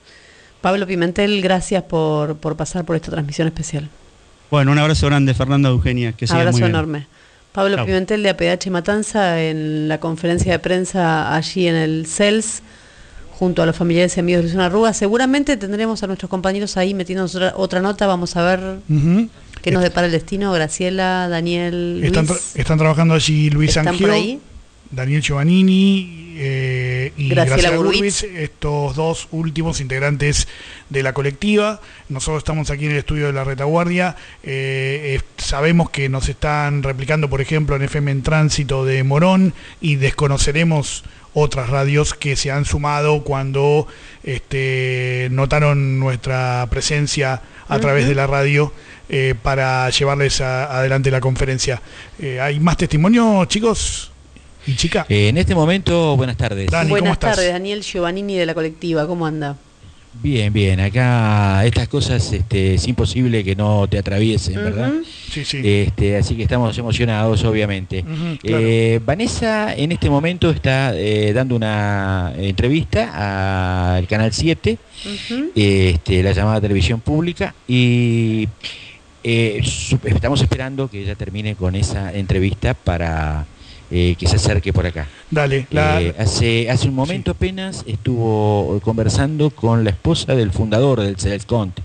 Pablo Pimentel, gracias por, por pasar por esta transmisión especial. Bueno, un abrazo grande, Fernando, Eugenia, que siga muy bien. Abrazo enorme. Pablo Chau. Pimentel de A P D H Matanza en la conferencia de prensa allí en el C E L S, junto a los familiares y amigos de Luciano Arruga. Seguramente tendremos a nuestros compañeros ahí metiéndonos otra, otra nota, vamos a ver uh-huh. qué nos depara el destino. Graciela, Daniel, están, Luis. Tra están trabajando allí Luis Angio, Daniel Giovannini eh, y Graciela, Graciela Burbitz, estos dos últimos integrantes de la colectiva. Nosotros estamos aquí en el estudio de la Retaguardia. Eh, eh, sabemos que nos están replicando, por ejemplo, en F M en Tránsito de Morón, y desconoceremos otras radios que se han sumado cuando este, notaron nuestra presencia a uh-huh. través de la radio eh, para llevarles a, adelante la conferencia. Eh, ¿Hay más testimonio, chicos? ¿Y chica? Eh, en este momento, buenas tardes. Dani, buenas tardes, Daniel Giovannini de la colectiva, ¿cómo anda? Bien, bien, acá estas cosas este, es imposible que no te atraviesen, uh-huh. ¿verdad? Sí, sí. Este, así que estamos emocionados, obviamente. Uh-huh, claro. eh, Vanessa en este momento está eh, dando una entrevista al Canal siete, uh-huh. este, la llamada televisión pública, y eh, estamos esperando que ella termine con esa entrevista para... Eh, que se acerque por acá. Dale. La... Eh, hace, hace un momento sí. apenas estuvo conversando con la esposa del fundador del C E L S Conte.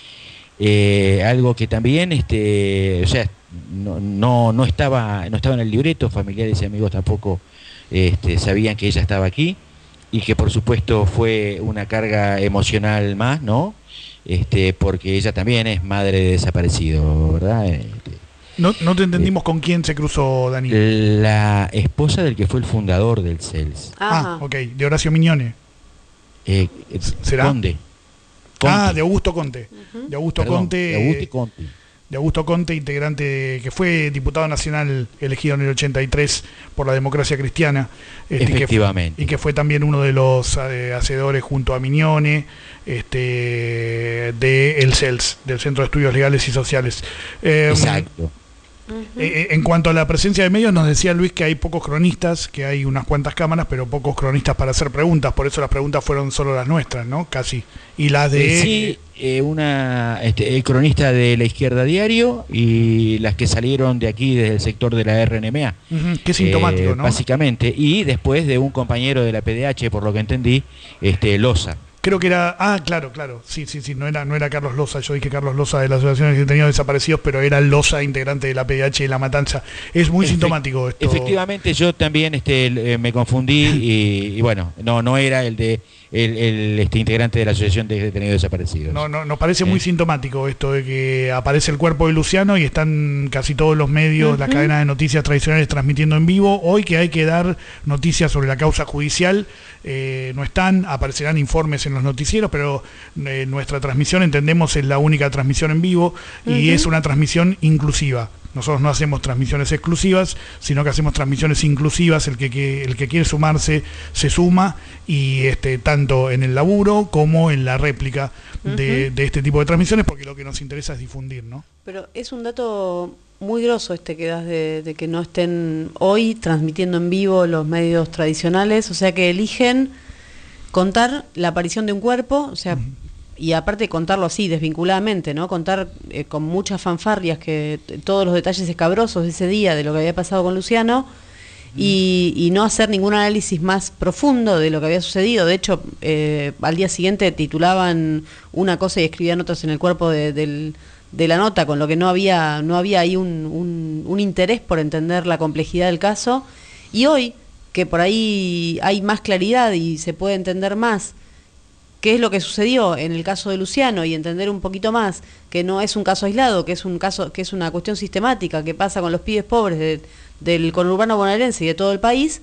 Eh, algo que también, este, o sea, no, no, no, estaba, no estaba en el libreto, familiares y amigos tampoco este, sabían que ella estaba aquí, y que por supuesto fue una carga emocional más, ¿no? Este, porque ella también es madre de desaparecido, ¿verdad? Este, No, no te entendimos eh, con quién se cruzó, Dani. La esposa del que fue el fundador del C E L S. Ah, ok, de Horacio Mignone. Eh, ¿Será? Conde. Conte. Ah, de Augusto Conte. Uh-huh. De Augusto Perdón, Conte. De Augusto Conte. De Augusto Conte, integrante de, que fue diputado nacional elegido en el ochenta y tres por la Democracia Cristiana. Este, Efectivamente. Y que, fue, y que fue también uno de los eh, hacedores junto a Mignone este, de el C E L S, del Centro de Estudios Legales y Sociales. Eh, Exacto. Uh-huh. Eh, en cuanto a la presencia de medios, nos decía Luis que hay pocos cronistas, que hay unas cuantas cámaras, pero pocos cronistas para hacer preguntas, por eso las preguntas fueron solo las nuestras, ¿no? Casi. Y las de... Eh, sí, eh, una este, el cronista de La Izquierda Diario y las que salieron de aquí desde el sector de la R N M A. Uh-huh. Qué sintomático, eh, ¿no? Básicamente, y después de un compañero de la P D H, por lo que entendí, este Loza. Creo que era, ah, claro, claro, sí, sí, sí, no era, no era Carlos Loza, yo dije Carlos Loza de la Asociación de Detenidos Desaparecidos, pero era Loza, integrante de la P D H de La Matanza. Es muy Efe sintomático esto. Efectivamente, yo también este, me confundí y, y bueno, no, no era el de el, el este integrante de la Asociación de Detenidos Desaparecidos. No, no, nos parece ¿Eh? muy sintomático esto de que aparece el cuerpo de Luciano y están casi todos los medios, uh-huh. las cadenas de noticias tradicionales transmitiendo en vivo. Hoy que hay que dar noticias sobre la causa judicial, eh, no están, aparecerán informes en los noticieros, pero eh, nuestra transmisión, entendemos, es la única transmisión en vivo y uh-huh. es una transmisión inclusiva. Nosotros no hacemos transmisiones exclusivas, sino que hacemos transmisiones inclusivas. El que, que el que quiere sumarse se suma, y este tanto en el laburo como en la réplica uh-huh. de, de este tipo de transmisiones, porque lo que nos interesa es difundir, ¿no? Pero es un dato muy grosso este que das de, de que no estén hoy transmitiendo en vivo los medios tradicionales, o sea que eligen contar la aparición de un cuerpo, o sea, uh-huh. y aparte contarlo así, desvinculadamente, ¿no? Contar eh, con muchas fanfarrias que todos los detalles escabrosos de ese día, de lo que había pasado con Luciano, uh-huh. y, y no hacer ningún análisis más profundo de lo que había sucedido. De hecho, eh, al día siguiente titulaban una cosa y escribían otras en el cuerpo de, del, de la nota, con lo que no había, no había ahí un, un, un interés por entender la complejidad del caso. Y hoy, que por ahí hay más claridad y se puede entender más qué es lo que sucedió en el caso de Luciano, y entender un poquito más que no es un caso aislado, que es un caso, que es una cuestión sistemática que pasa con los pibes pobres de, del conurbano bonaerense y de todo el país,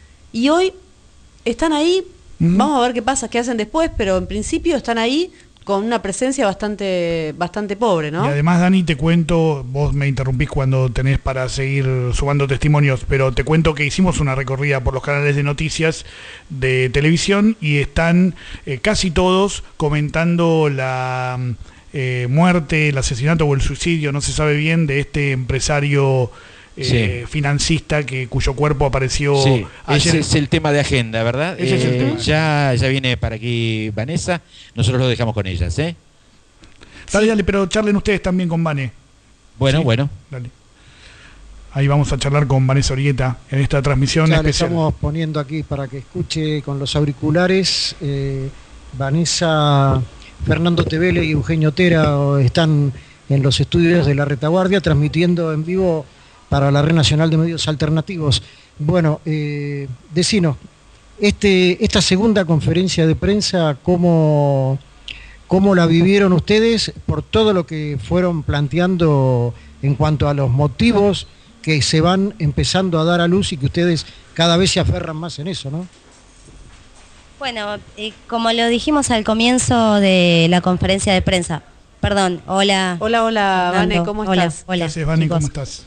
y hoy están ahí, uh-huh. vamos a ver qué pasa, qué hacen después, pero en principio están ahí con una presencia bastante bastante pobre, ¿no? Y además, Dani, te cuento, vos me interrumpís cuando tenés para seguir sumando testimonios, pero te cuento que hicimos una recorrida por los canales de noticias de televisión y están eh, casi todos comentando la eh, muerte, el asesinato o el suicidio, no se sabe bien, de este empresario Eh, sí. financista que cuyo cuerpo apareció sí, ayer. Ese es el tema de agenda, ¿verdad? Ese eh, es el tema. Ya, ya viene para aquí Vanessa, nosotros lo dejamos con ellas, ¿eh? Dale, sí. dale, pero charlen ustedes también con Vane. Bueno, ¿sí? bueno. Dale. ahí vamos a charlar con Vanessa Orieta en esta transmisión ya especial. Le estamos poniendo aquí para que escuche con los auriculares. Eh, Vanessa, Fernando Tevele y Eugenio Tera están en los estudios de la Retaguardia transmitiendo en vivo para la Red Nacional de Medios Alternativos. Bueno, eh, decinos, este, esta segunda conferencia de prensa, ¿cómo, ¿cómo la vivieron ustedes por todo lo que fueron planteando en cuanto a los motivos que se van empezando a dar a luz y que ustedes cada vez se aferran más en eso, ¿no? Bueno, eh, como lo dijimos al comienzo de la conferencia de prensa, perdón, hola. Hola, hola, Vane, ¿cómo estás? Hola, Gracias, Vane, ¿cómo estás?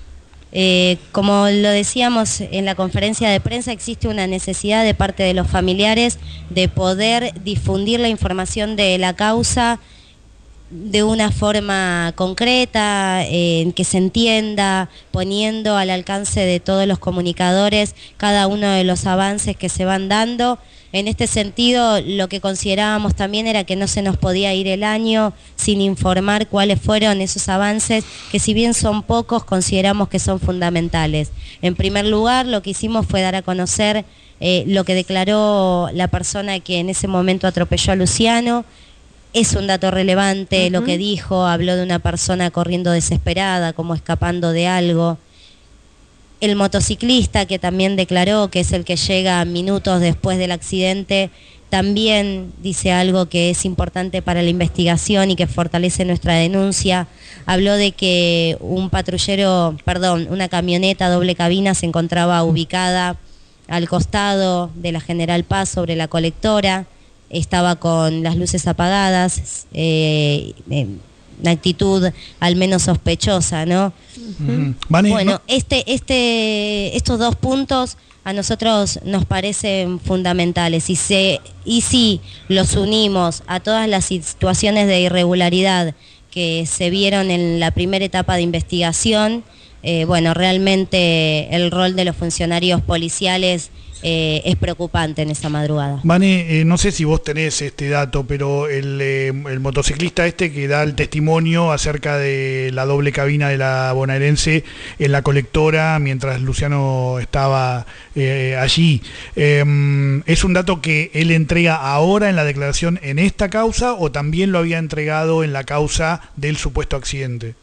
Eh, como lo decíamos en la conferencia de prensa, existe una necesidad de parte de los familiares de poder difundir la información de la causa de una forma concreta, eh, que se entienda, poniendo al alcance de todos los comunicadores cada uno de los avances que se van dando. En este sentido, lo que considerábamos también era que no se nos podía ir el año sin informar cuáles fueron esos avances, que si bien son pocos, consideramos que son fundamentales. En primer lugar, lo que hicimos fue dar a conocer eh, lo que declaró la persona que en ese momento atropelló a Luciano. Es un dato relevante, uh-huh. Lo que dijo, habló de una persona corriendo desesperada, como escapando de algo. El motociclista, que también declaró, que es el que llega minutos después del accidente, también dice algo que es importante para la investigación y que fortalece nuestra denuncia. Habló de que un patrullero, perdón, una camioneta doble cabina se encontraba ubicada al costado de la General Paz sobre la colectora, estaba con las luces apagadas, eh, eh, una actitud al menos sospechosa, ¿no? Uh-huh. Vane, bueno, ¿no? este, este, estos dos puntos a nosotros nos parecen fundamentales y, se, y si los unimos a todas las situaciones de irregularidad que se vieron en la primera etapa de investigación, eh, bueno, realmente el rol de los funcionarios policiales Eh, es preocupante en esa madrugada. Vane, eh, no sé si vos tenés este dato, pero el, eh, el motociclista este que da el testimonio acerca de la doble cabina de la bonaerense en la colectora mientras Luciano estaba eh, allí, eh, ¿es un dato que él entrega ahora en la declaración en esta causa o también lo había entregado en la causa del supuesto accidente?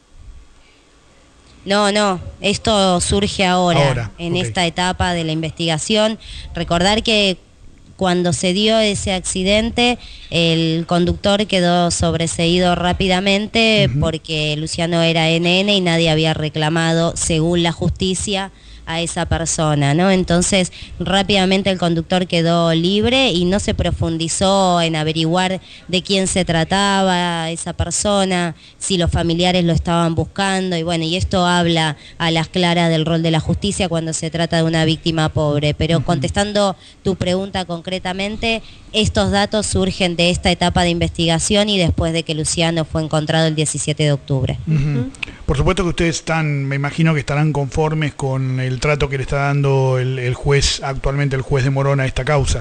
No, no, esto surge ahora, ahora en okay. esta etapa de la investigación. Recordar que cuando se dio ese accidente, el conductor quedó sobreseído rápidamente uh-huh. porque Luciano era N N y nadie había reclamado, según la justicia, a esa persona, ¿no? Entonces, rápidamente el conductor quedó libre y no se profundizó en averiguar de quién se trataba esa persona, si los familiares lo estaban buscando, y bueno, y esto habla a las claras del rol de la justicia cuando se trata de una víctima pobre. Pero contestando tu pregunta concretamente, estos datos surgen de esta etapa de investigación y después de que Luciano fue encontrado el diecisiete de octubre. Uh-huh. Por supuesto que ustedes están, me imagino que estarán conformes con el trato que le está dando el, el juez, actualmente el juez de Morón, a esta causa.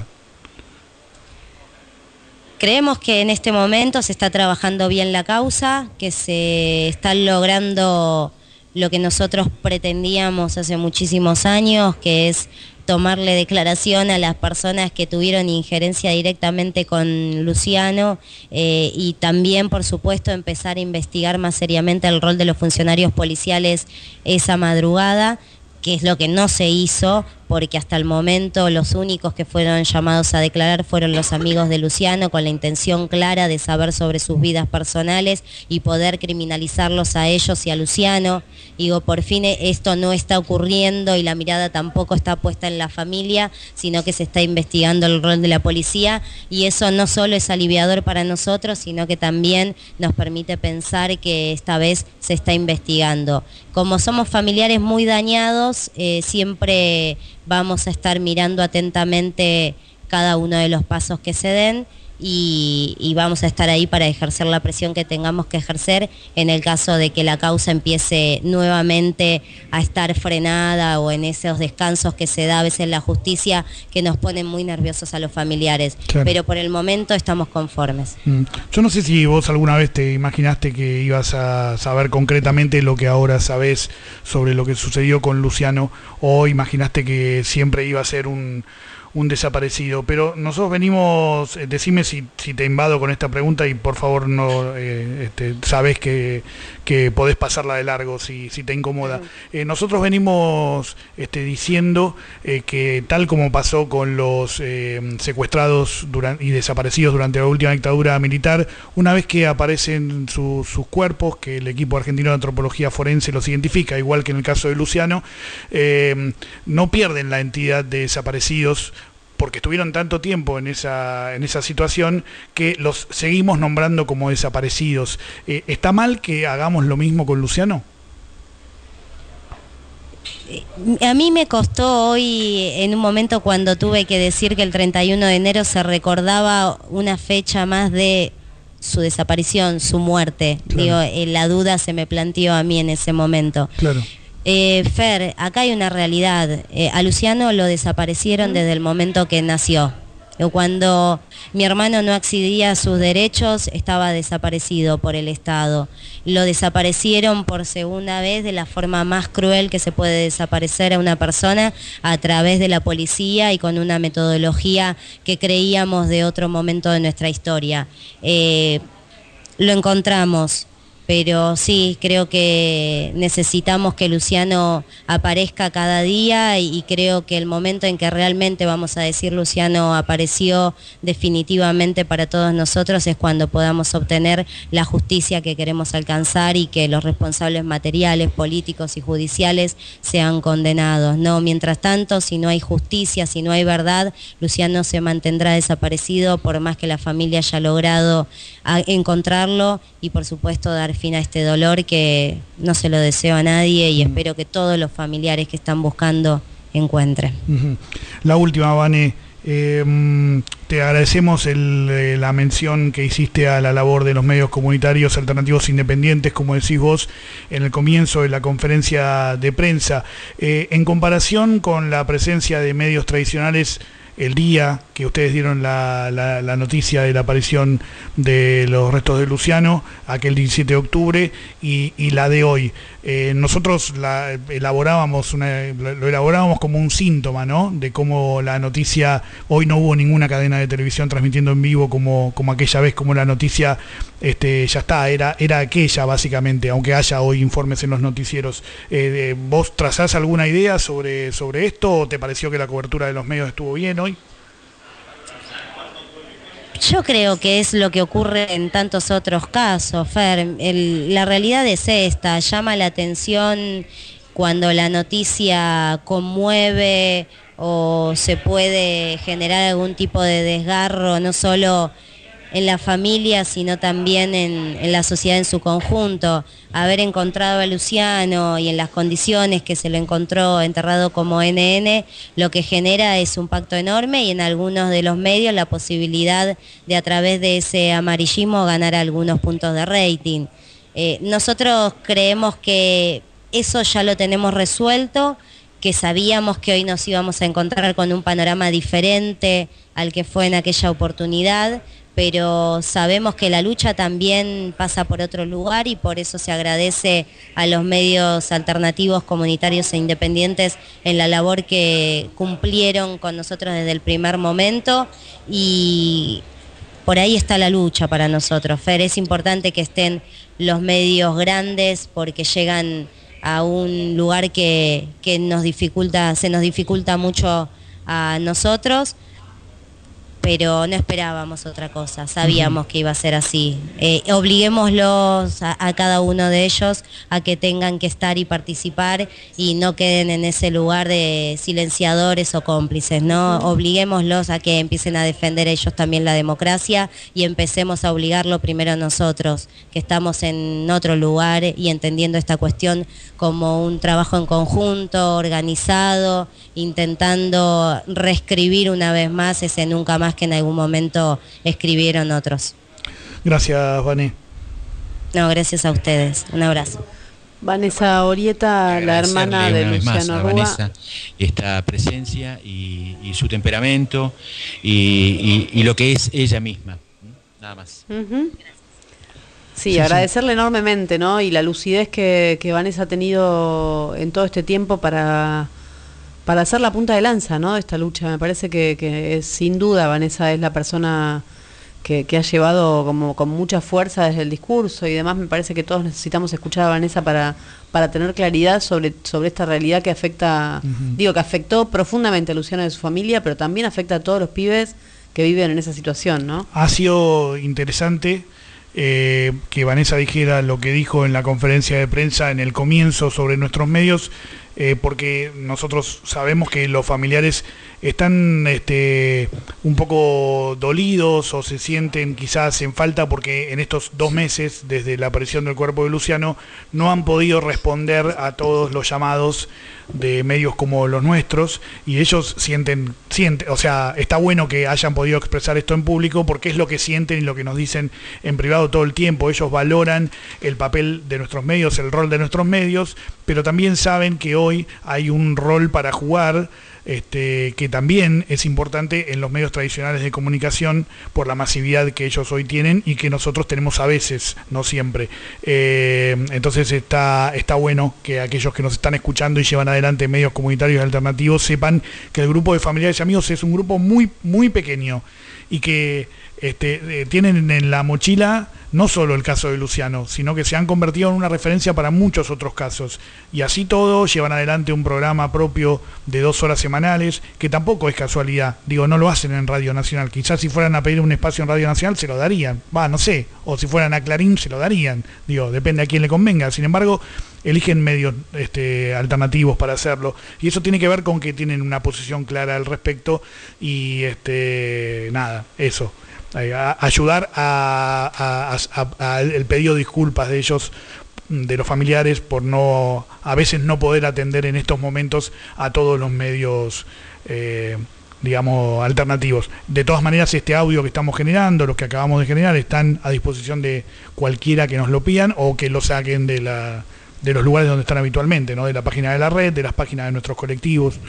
Creemos que en este momento se está trabajando bien la causa, que se está logrando lo que nosotros pretendíamos hace muchísimos años, que es tomarle declaración a las personas que tuvieron injerencia directamente con Luciano eh, y también, por supuesto, empezar a investigar más seriamente el rol de los funcionarios policiales esa madrugada, que es lo que no se hizo, porque hasta el momento los únicos que fueron llamados a declarar fueron los amigos de Luciano, con la intención clara de saber sobre sus vidas personales y poder criminalizarlos a ellos y a Luciano. Digo, por fin esto no está ocurriendo y la mirada tampoco está puesta en la familia, sino que se está investigando el rol de la policía, y eso no solo es aliviador para nosotros, sino que también nos permite pensar que esta vez se está investigando. Como somos familiares muy dañados, eh, siempre vamos a estar mirando atentamente cada uno de los pasos que se den y, y vamos a estar ahí para ejercer la presión que tengamos que ejercer en el caso de que la causa empiece nuevamente a estar frenada o en esos descansos que se da a veces en la justicia que nos ponen muy nerviosos a los familiares. Claro. Pero por el momento estamos conformes. Mm. Yo no sé si vos alguna vez te imaginaste que ibas a saber concretamente lo que ahora sabés sobre lo que sucedió con Luciano, o imaginaste que siempre iba a ser un... un desaparecido, pero nosotros venimos, eh, decime si, si te invado con esta pregunta y por favor no eh, este, sabes que, que podés pasarla de largo si, si te incomoda. Eh, nosotros venimos este, diciendo eh, que tal como pasó con los eh, secuestrados durante, y desaparecidos durante la última dictadura militar, una vez que aparecen su, sus cuerpos, que el equipo argentino de antropología forense los identifica, igual que en el caso de Luciano, eh, no pierden la entidad de desaparecidos, porque estuvieron tanto tiempo en esa, en esa situación que los seguimos nombrando como desaparecidos. Eh, ¿Está mal que hagamos lo mismo con Luciano? A mí me costó hoy, en un momento cuando tuve que decir que el treinta y uno de enero se recordaba una fecha más de su desaparición, su muerte. Claro. Digo, eh, la duda se me planteó a mí en ese momento. Claro. Eh, Fer, acá hay una realidad. Eh, a Luciano lo desaparecieron desde el momento que nació. Cuando mi hermano no accedía a sus derechos, estaba desaparecido por el Estado. Lo desaparecieron por segunda vez de la forma más cruel que se puede desaparecer a una persona, a través de la policía y con una metodología que creíamos de otro momento de nuestra historia. Eh, lo encontramos. Pero sí, creo que necesitamos que Luciano aparezca cada día y creo que el momento en que realmente vamos a decir Luciano apareció definitivamente para todos nosotros es cuando podamos obtener la justicia que queremos alcanzar y que los responsables materiales, políticos y judiciales sean condenados, ¿no? Mientras tanto, si no hay justicia, si no hay verdad, Luciano se mantendrá desaparecido por más que la familia haya logrado encontrarlo y por supuesto dar fin a este dolor que no se lo deseo a nadie y espero que todos los familiares que están buscando encuentren. Uh-huh. La última, Vane, eh, te agradecemos el, eh, la mención que hiciste a la labor de los medios comunitarios alternativos independientes, como decís vos, en el comienzo de la conferencia de prensa. Eh, en comparación con la presencia de medios tradicionales, el día que ustedes dieron la, la, la noticia de la aparición de los restos de Luciano, aquel diecisiete de octubre, y, y la de hoy. Eh, nosotros la elaborábamos una, lo elaborábamos como un síntoma, ¿no?, de cómo la noticia, hoy no hubo ninguna cadena de televisión transmitiendo en vivo como, como aquella vez, como la noticia este, ya está, era, era aquella básicamente, aunque haya hoy informes en los noticieros. Eh, ¿Vos trazás alguna idea sobre, sobre esto o te pareció que la cobertura de los medios estuvo bien hoy? Yo creo que es lo que ocurre en tantos otros casos, Fer. El, la realidad es esta, llama la atención cuando la noticia conmueve o se puede generar algún tipo de desgarro, no solo en la familia, sino también en, en la sociedad en su conjunto. Haber encontrado a Luciano y en las condiciones que se lo encontró enterrado como N N, lo que genera es un pacto enorme y en algunos de los medios la posibilidad de a través de ese amarillismo ganar algunos puntos de rating. Eh, nosotros creemos que eso ya lo tenemos resuelto, que sabíamos que hoy nos íbamos a encontrar con un panorama diferente al que fue en aquella oportunidad, pero sabemos que la lucha también pasa por otro lugar y por eso se agradece a los medios alternativos, comunitarios e independientes en la labor que cumplieron con nosotros desde el primer momento y por ahí está la lucha para nosotros, Fer. Es importante que estén los medios grandes porque llegan a un lugar que, que nos dificulta, se nos dificulta mucho a nosotros, pero no esperábamos otra cosa, sabíamos uh-huh. que iba a ser así. Eh, obliguémoslos a, a cada uno de ellos a que tengan que estar y participar y no queden en ese lugar de silenciadores o cómplices, ¿no? Uh-huh. Obliguémoslos a que empiecen a defender ellos también la democracia y empecemos a obligarlo primero nosotros, que estamos en otro lugar y entendiendo esta cuestión como un trabajo en conjunto, organizado, intentando reescribir una vez más ese nunca más que en algún momento escribieron otros. Gracias, Vané. No, gracias a ustedes. Un abrazo. Vanessa Orieta, la hermana de Luciano Rúa. Vanessa, esta presencia y, y su temperamento y, y, y lo que es ella misma. Nada más. Uh-huh. Sí, sí, agradecerle sí. enormemente, ¿no? Y la lucidez que, que Vanessa ha tenido en todo este tiempo para, para hacer la punta de lanza, ¿no? De esta lucha. Me parece que, que es, sin duda Vanessa es la persona que, que ha llevado como con mucha fuerza desde el discurso y demás. Me parece que todos necesitamos escuchar a Vanessa para, para tener claridad sobre, sobre esta realidad que afecta, uh-huh. digo, que afectó profundamente a Luciano y a su familia, pero también afecta a todos los pibes que viven en esa situación, ¿no? Ha sido interesante eh, que Vanessa dijera lo que dijo en la conferencia de prensa en el comienzo sobre nuestros medios, eh, porque nosotros sabemos que los familiares están este, un poco dolidos o se sienten quizás en falta porque en estos dos meses, desde la aparición del cuerpo de Luciano, no han podido responder a todos los llamados de medios como los nuestros, y ellos sienten, sienten, o sea, está bueno que hayan podido expresar esto en público porque es lo que sienten y lo que nos dicen en privado todo el tiempo. Ellos valoran el papel de nuestros medios, el rol de nuestros medios, pero también saben que hoy hay un rol para jugar, Este, que también es importante en los medios tradicionales de comunicación por la masividad que ellos hoy tienen y que nosotros tenemos a veces, no siempre. Eh, entonces está, está bueno que aquellos que nos están escuchando y llevan adelante medios comunitarios alternativos sepan que el grupo de familiares y amigos es un grupo muy, muy pequeño y que este, eh, tienen en la mochila no solo el caso de Luciano, sino que se han convertido en una referencia para muchos otros casos. Y así todo, llevan adelante un programa propio de dos horas semanales, que tampoco es casualidad. Digo, no lo hacen en Radio Nacional. Quizás si fueran a pedir un espacio en Radio Nacional, se lo darían. Va, no sé. O si fueran a Clarín, se lo darían. Digo, depende a quién le convenga. Sin embargo, eligen medios este, alternativos para hacerlo. Y eso tiene que ver con que tienen una posición clara al respecto. Y, este nada, eso. A ayudar a, a, a, a el pedido de disculpas de ellos, de los familiares, por no a veces no poder atender en estos momentos a todos los medios eh, digamos alternativos. De todas maneras, este audio que estamos generando, los que acabamos de generar, están a disposición de cualquiera que nos lo pidan o que lo saquen de la de los lugares donde están habitualmente, ¿no? De la página de la red, de las páginas de nuestros colectivos.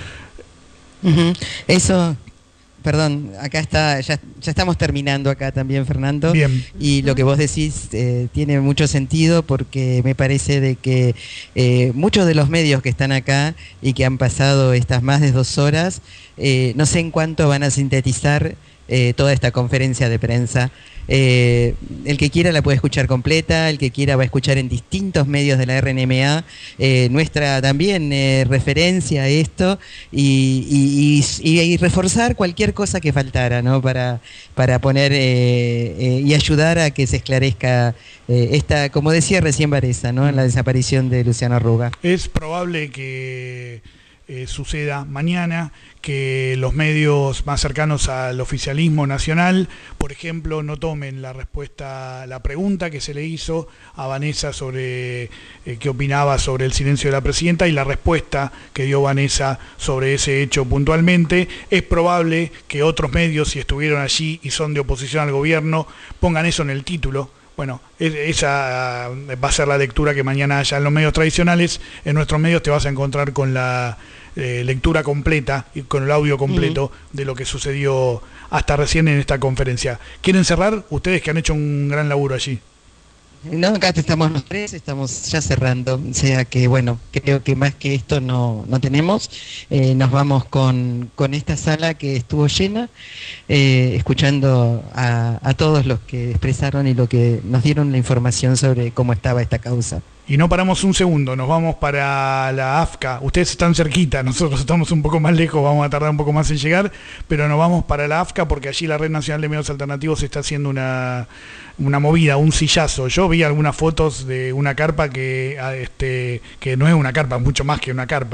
Uh-huh. Eso. Perdón, acá está, ya, ya estamos terminando acá también, Fernando. Bien. Y lo que vos decís eh, tiene mucho sentido porque me parece de que eh, muchos de los medios que están acá y que han pasado estas más de dos horas, eh, no sé en cuánto van a sintetizar eh, toda esta conferencia de prensa. Eh, el que quiera la puede escuchar completa, el que quiera va a escuchar en distintos medios de la R N M A, eh, nuestra también eh, referencia a esto y, y, y, y reforzar cualquier cosa que faltara, ¿no? para, para poner eh, eh, y ayudar a que se esclarezca eh, esta, como decía recién Vanessa, ¿no? La desaparición de Luciano Rúa. Es probable que eh, suceda mañana, que los medios más cercanos al oficialismo nacional, por ejemplo, no tomen la respuesta, la pregunta que se le hizo a Vanessa sobre eh, qué opinaba sobre el silencio de la presidenta y la respuesta que dio Vanessa sobre ese hecho puntualmente. Es probable que otros medios, si estuvieron allí y son de oposición al gobierno, pongan eso en el título. Bueno, esa va a ser la lectura que mañana haya en los medios tradicionales. En nuestros medios te vas a encontrar con la eh, lectura completa y con el audio completo uh-huh. de lo que sucedió hasta recién en esta conferencia. ¿Quieren cerrar? Ustedes que han hecho un gran laburo allí. No, acá estamos los tres, estamos ya cerrando, o sea que bueno, creo que más que esto no, no tenemos. Eh, nos vamos con, con esta sala que estuvo llena, eh, escuchando a, a todos los que expresaron y lo que nos dieron la información sobre cómo estaba esta causa. Y no paramos un segundo, nos vamos para la A F C A. Ustedes están cerquita, nosotros estamos un poco más lejos, vamos a tardar un poco más en llegar, pero nos vamos para la A F C A porque allí la Red Nacional de Medios Alternativos está haciendo una, una movida, un sillazo. Yo vi algunas fotos de una carpa que, este, que no es una carpa, mucho más que una carpa.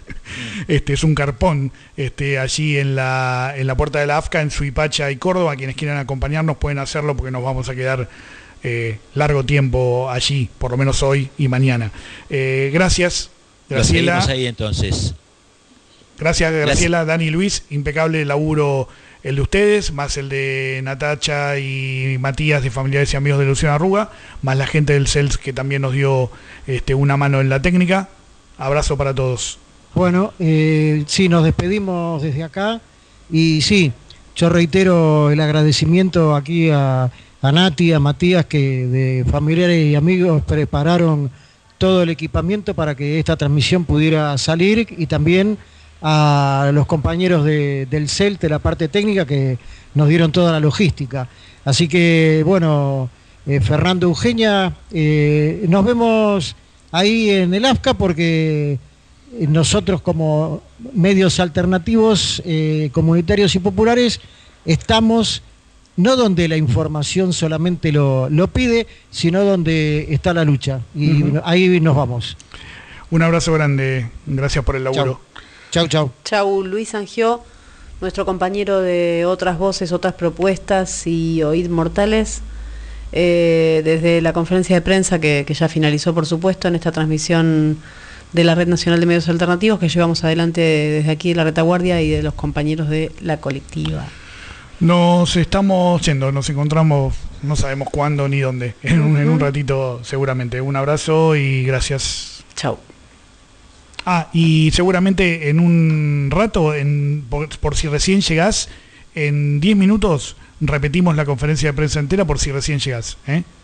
este es un carpón este, allí en la, en la puerta de la A F C A, en Suipacha y Córdoba. Quienes quieran acompañarnos pueden hacerlo porque nos vamos a quedar Eh, largo tiempo allí, por lo menos hoy y mañana. Eh, gracias, Graciela. Lo seguimos ahí entonces. Gracias, Graciela, Dani y Luis. Impecable laburo el de ustedes, más el de Natacha y Matías, de Familiares y Amigos de Luciana Arruga, más la gente del C E L S que también nos dio este, una mano en la técnica. Abrazo para todos. Bueno, eh, sí, nos despedimos desde acá y sí, yo reitero el agradecimiento aquí a, a Nati, a Matías, que de Familiares y Amigos prepararon todo el equipamiento para que esta transmisión pudiera salir, y también a los compañeros de, del C E L, de la parte técnica, que nos dieron toda la logística. Así que, bueno, eh, Fernando, Eugenia, eh, nos vemos ahí en el A F C A, porque nosotros como medios alternativos, eh, comunitarios y populares, estamos no donde la información solamente lo, lo pide, sino donde está la lucha. Y uh-huh. ahí nos vamos. Un abrazo grande, gracias por el laburo. Chau, chau. Chau, Luis Angió, nuestro compañero de Otras Voces, Otras Propuestas y Oíd Mortales, eh, desde la conferencia de prensa que, que ya finalizó, por supuesto, en esta transmisión de la Red Nacional de Medios Alternativos que llevamos adelante desde aquí de la retaguardia y de los compañeros de la colectiva. Nos estamos yendo, nos encontramos, no sabemos cuándo ni dónde, en un, en un ratito seguramente. Un abrazo y gracias. Chau. Ah, y seguramente en un rato, en, por, por si recién llegás, en diez minutos repetimos la conferencia de prensa entera por si recién llegás, ¿eh?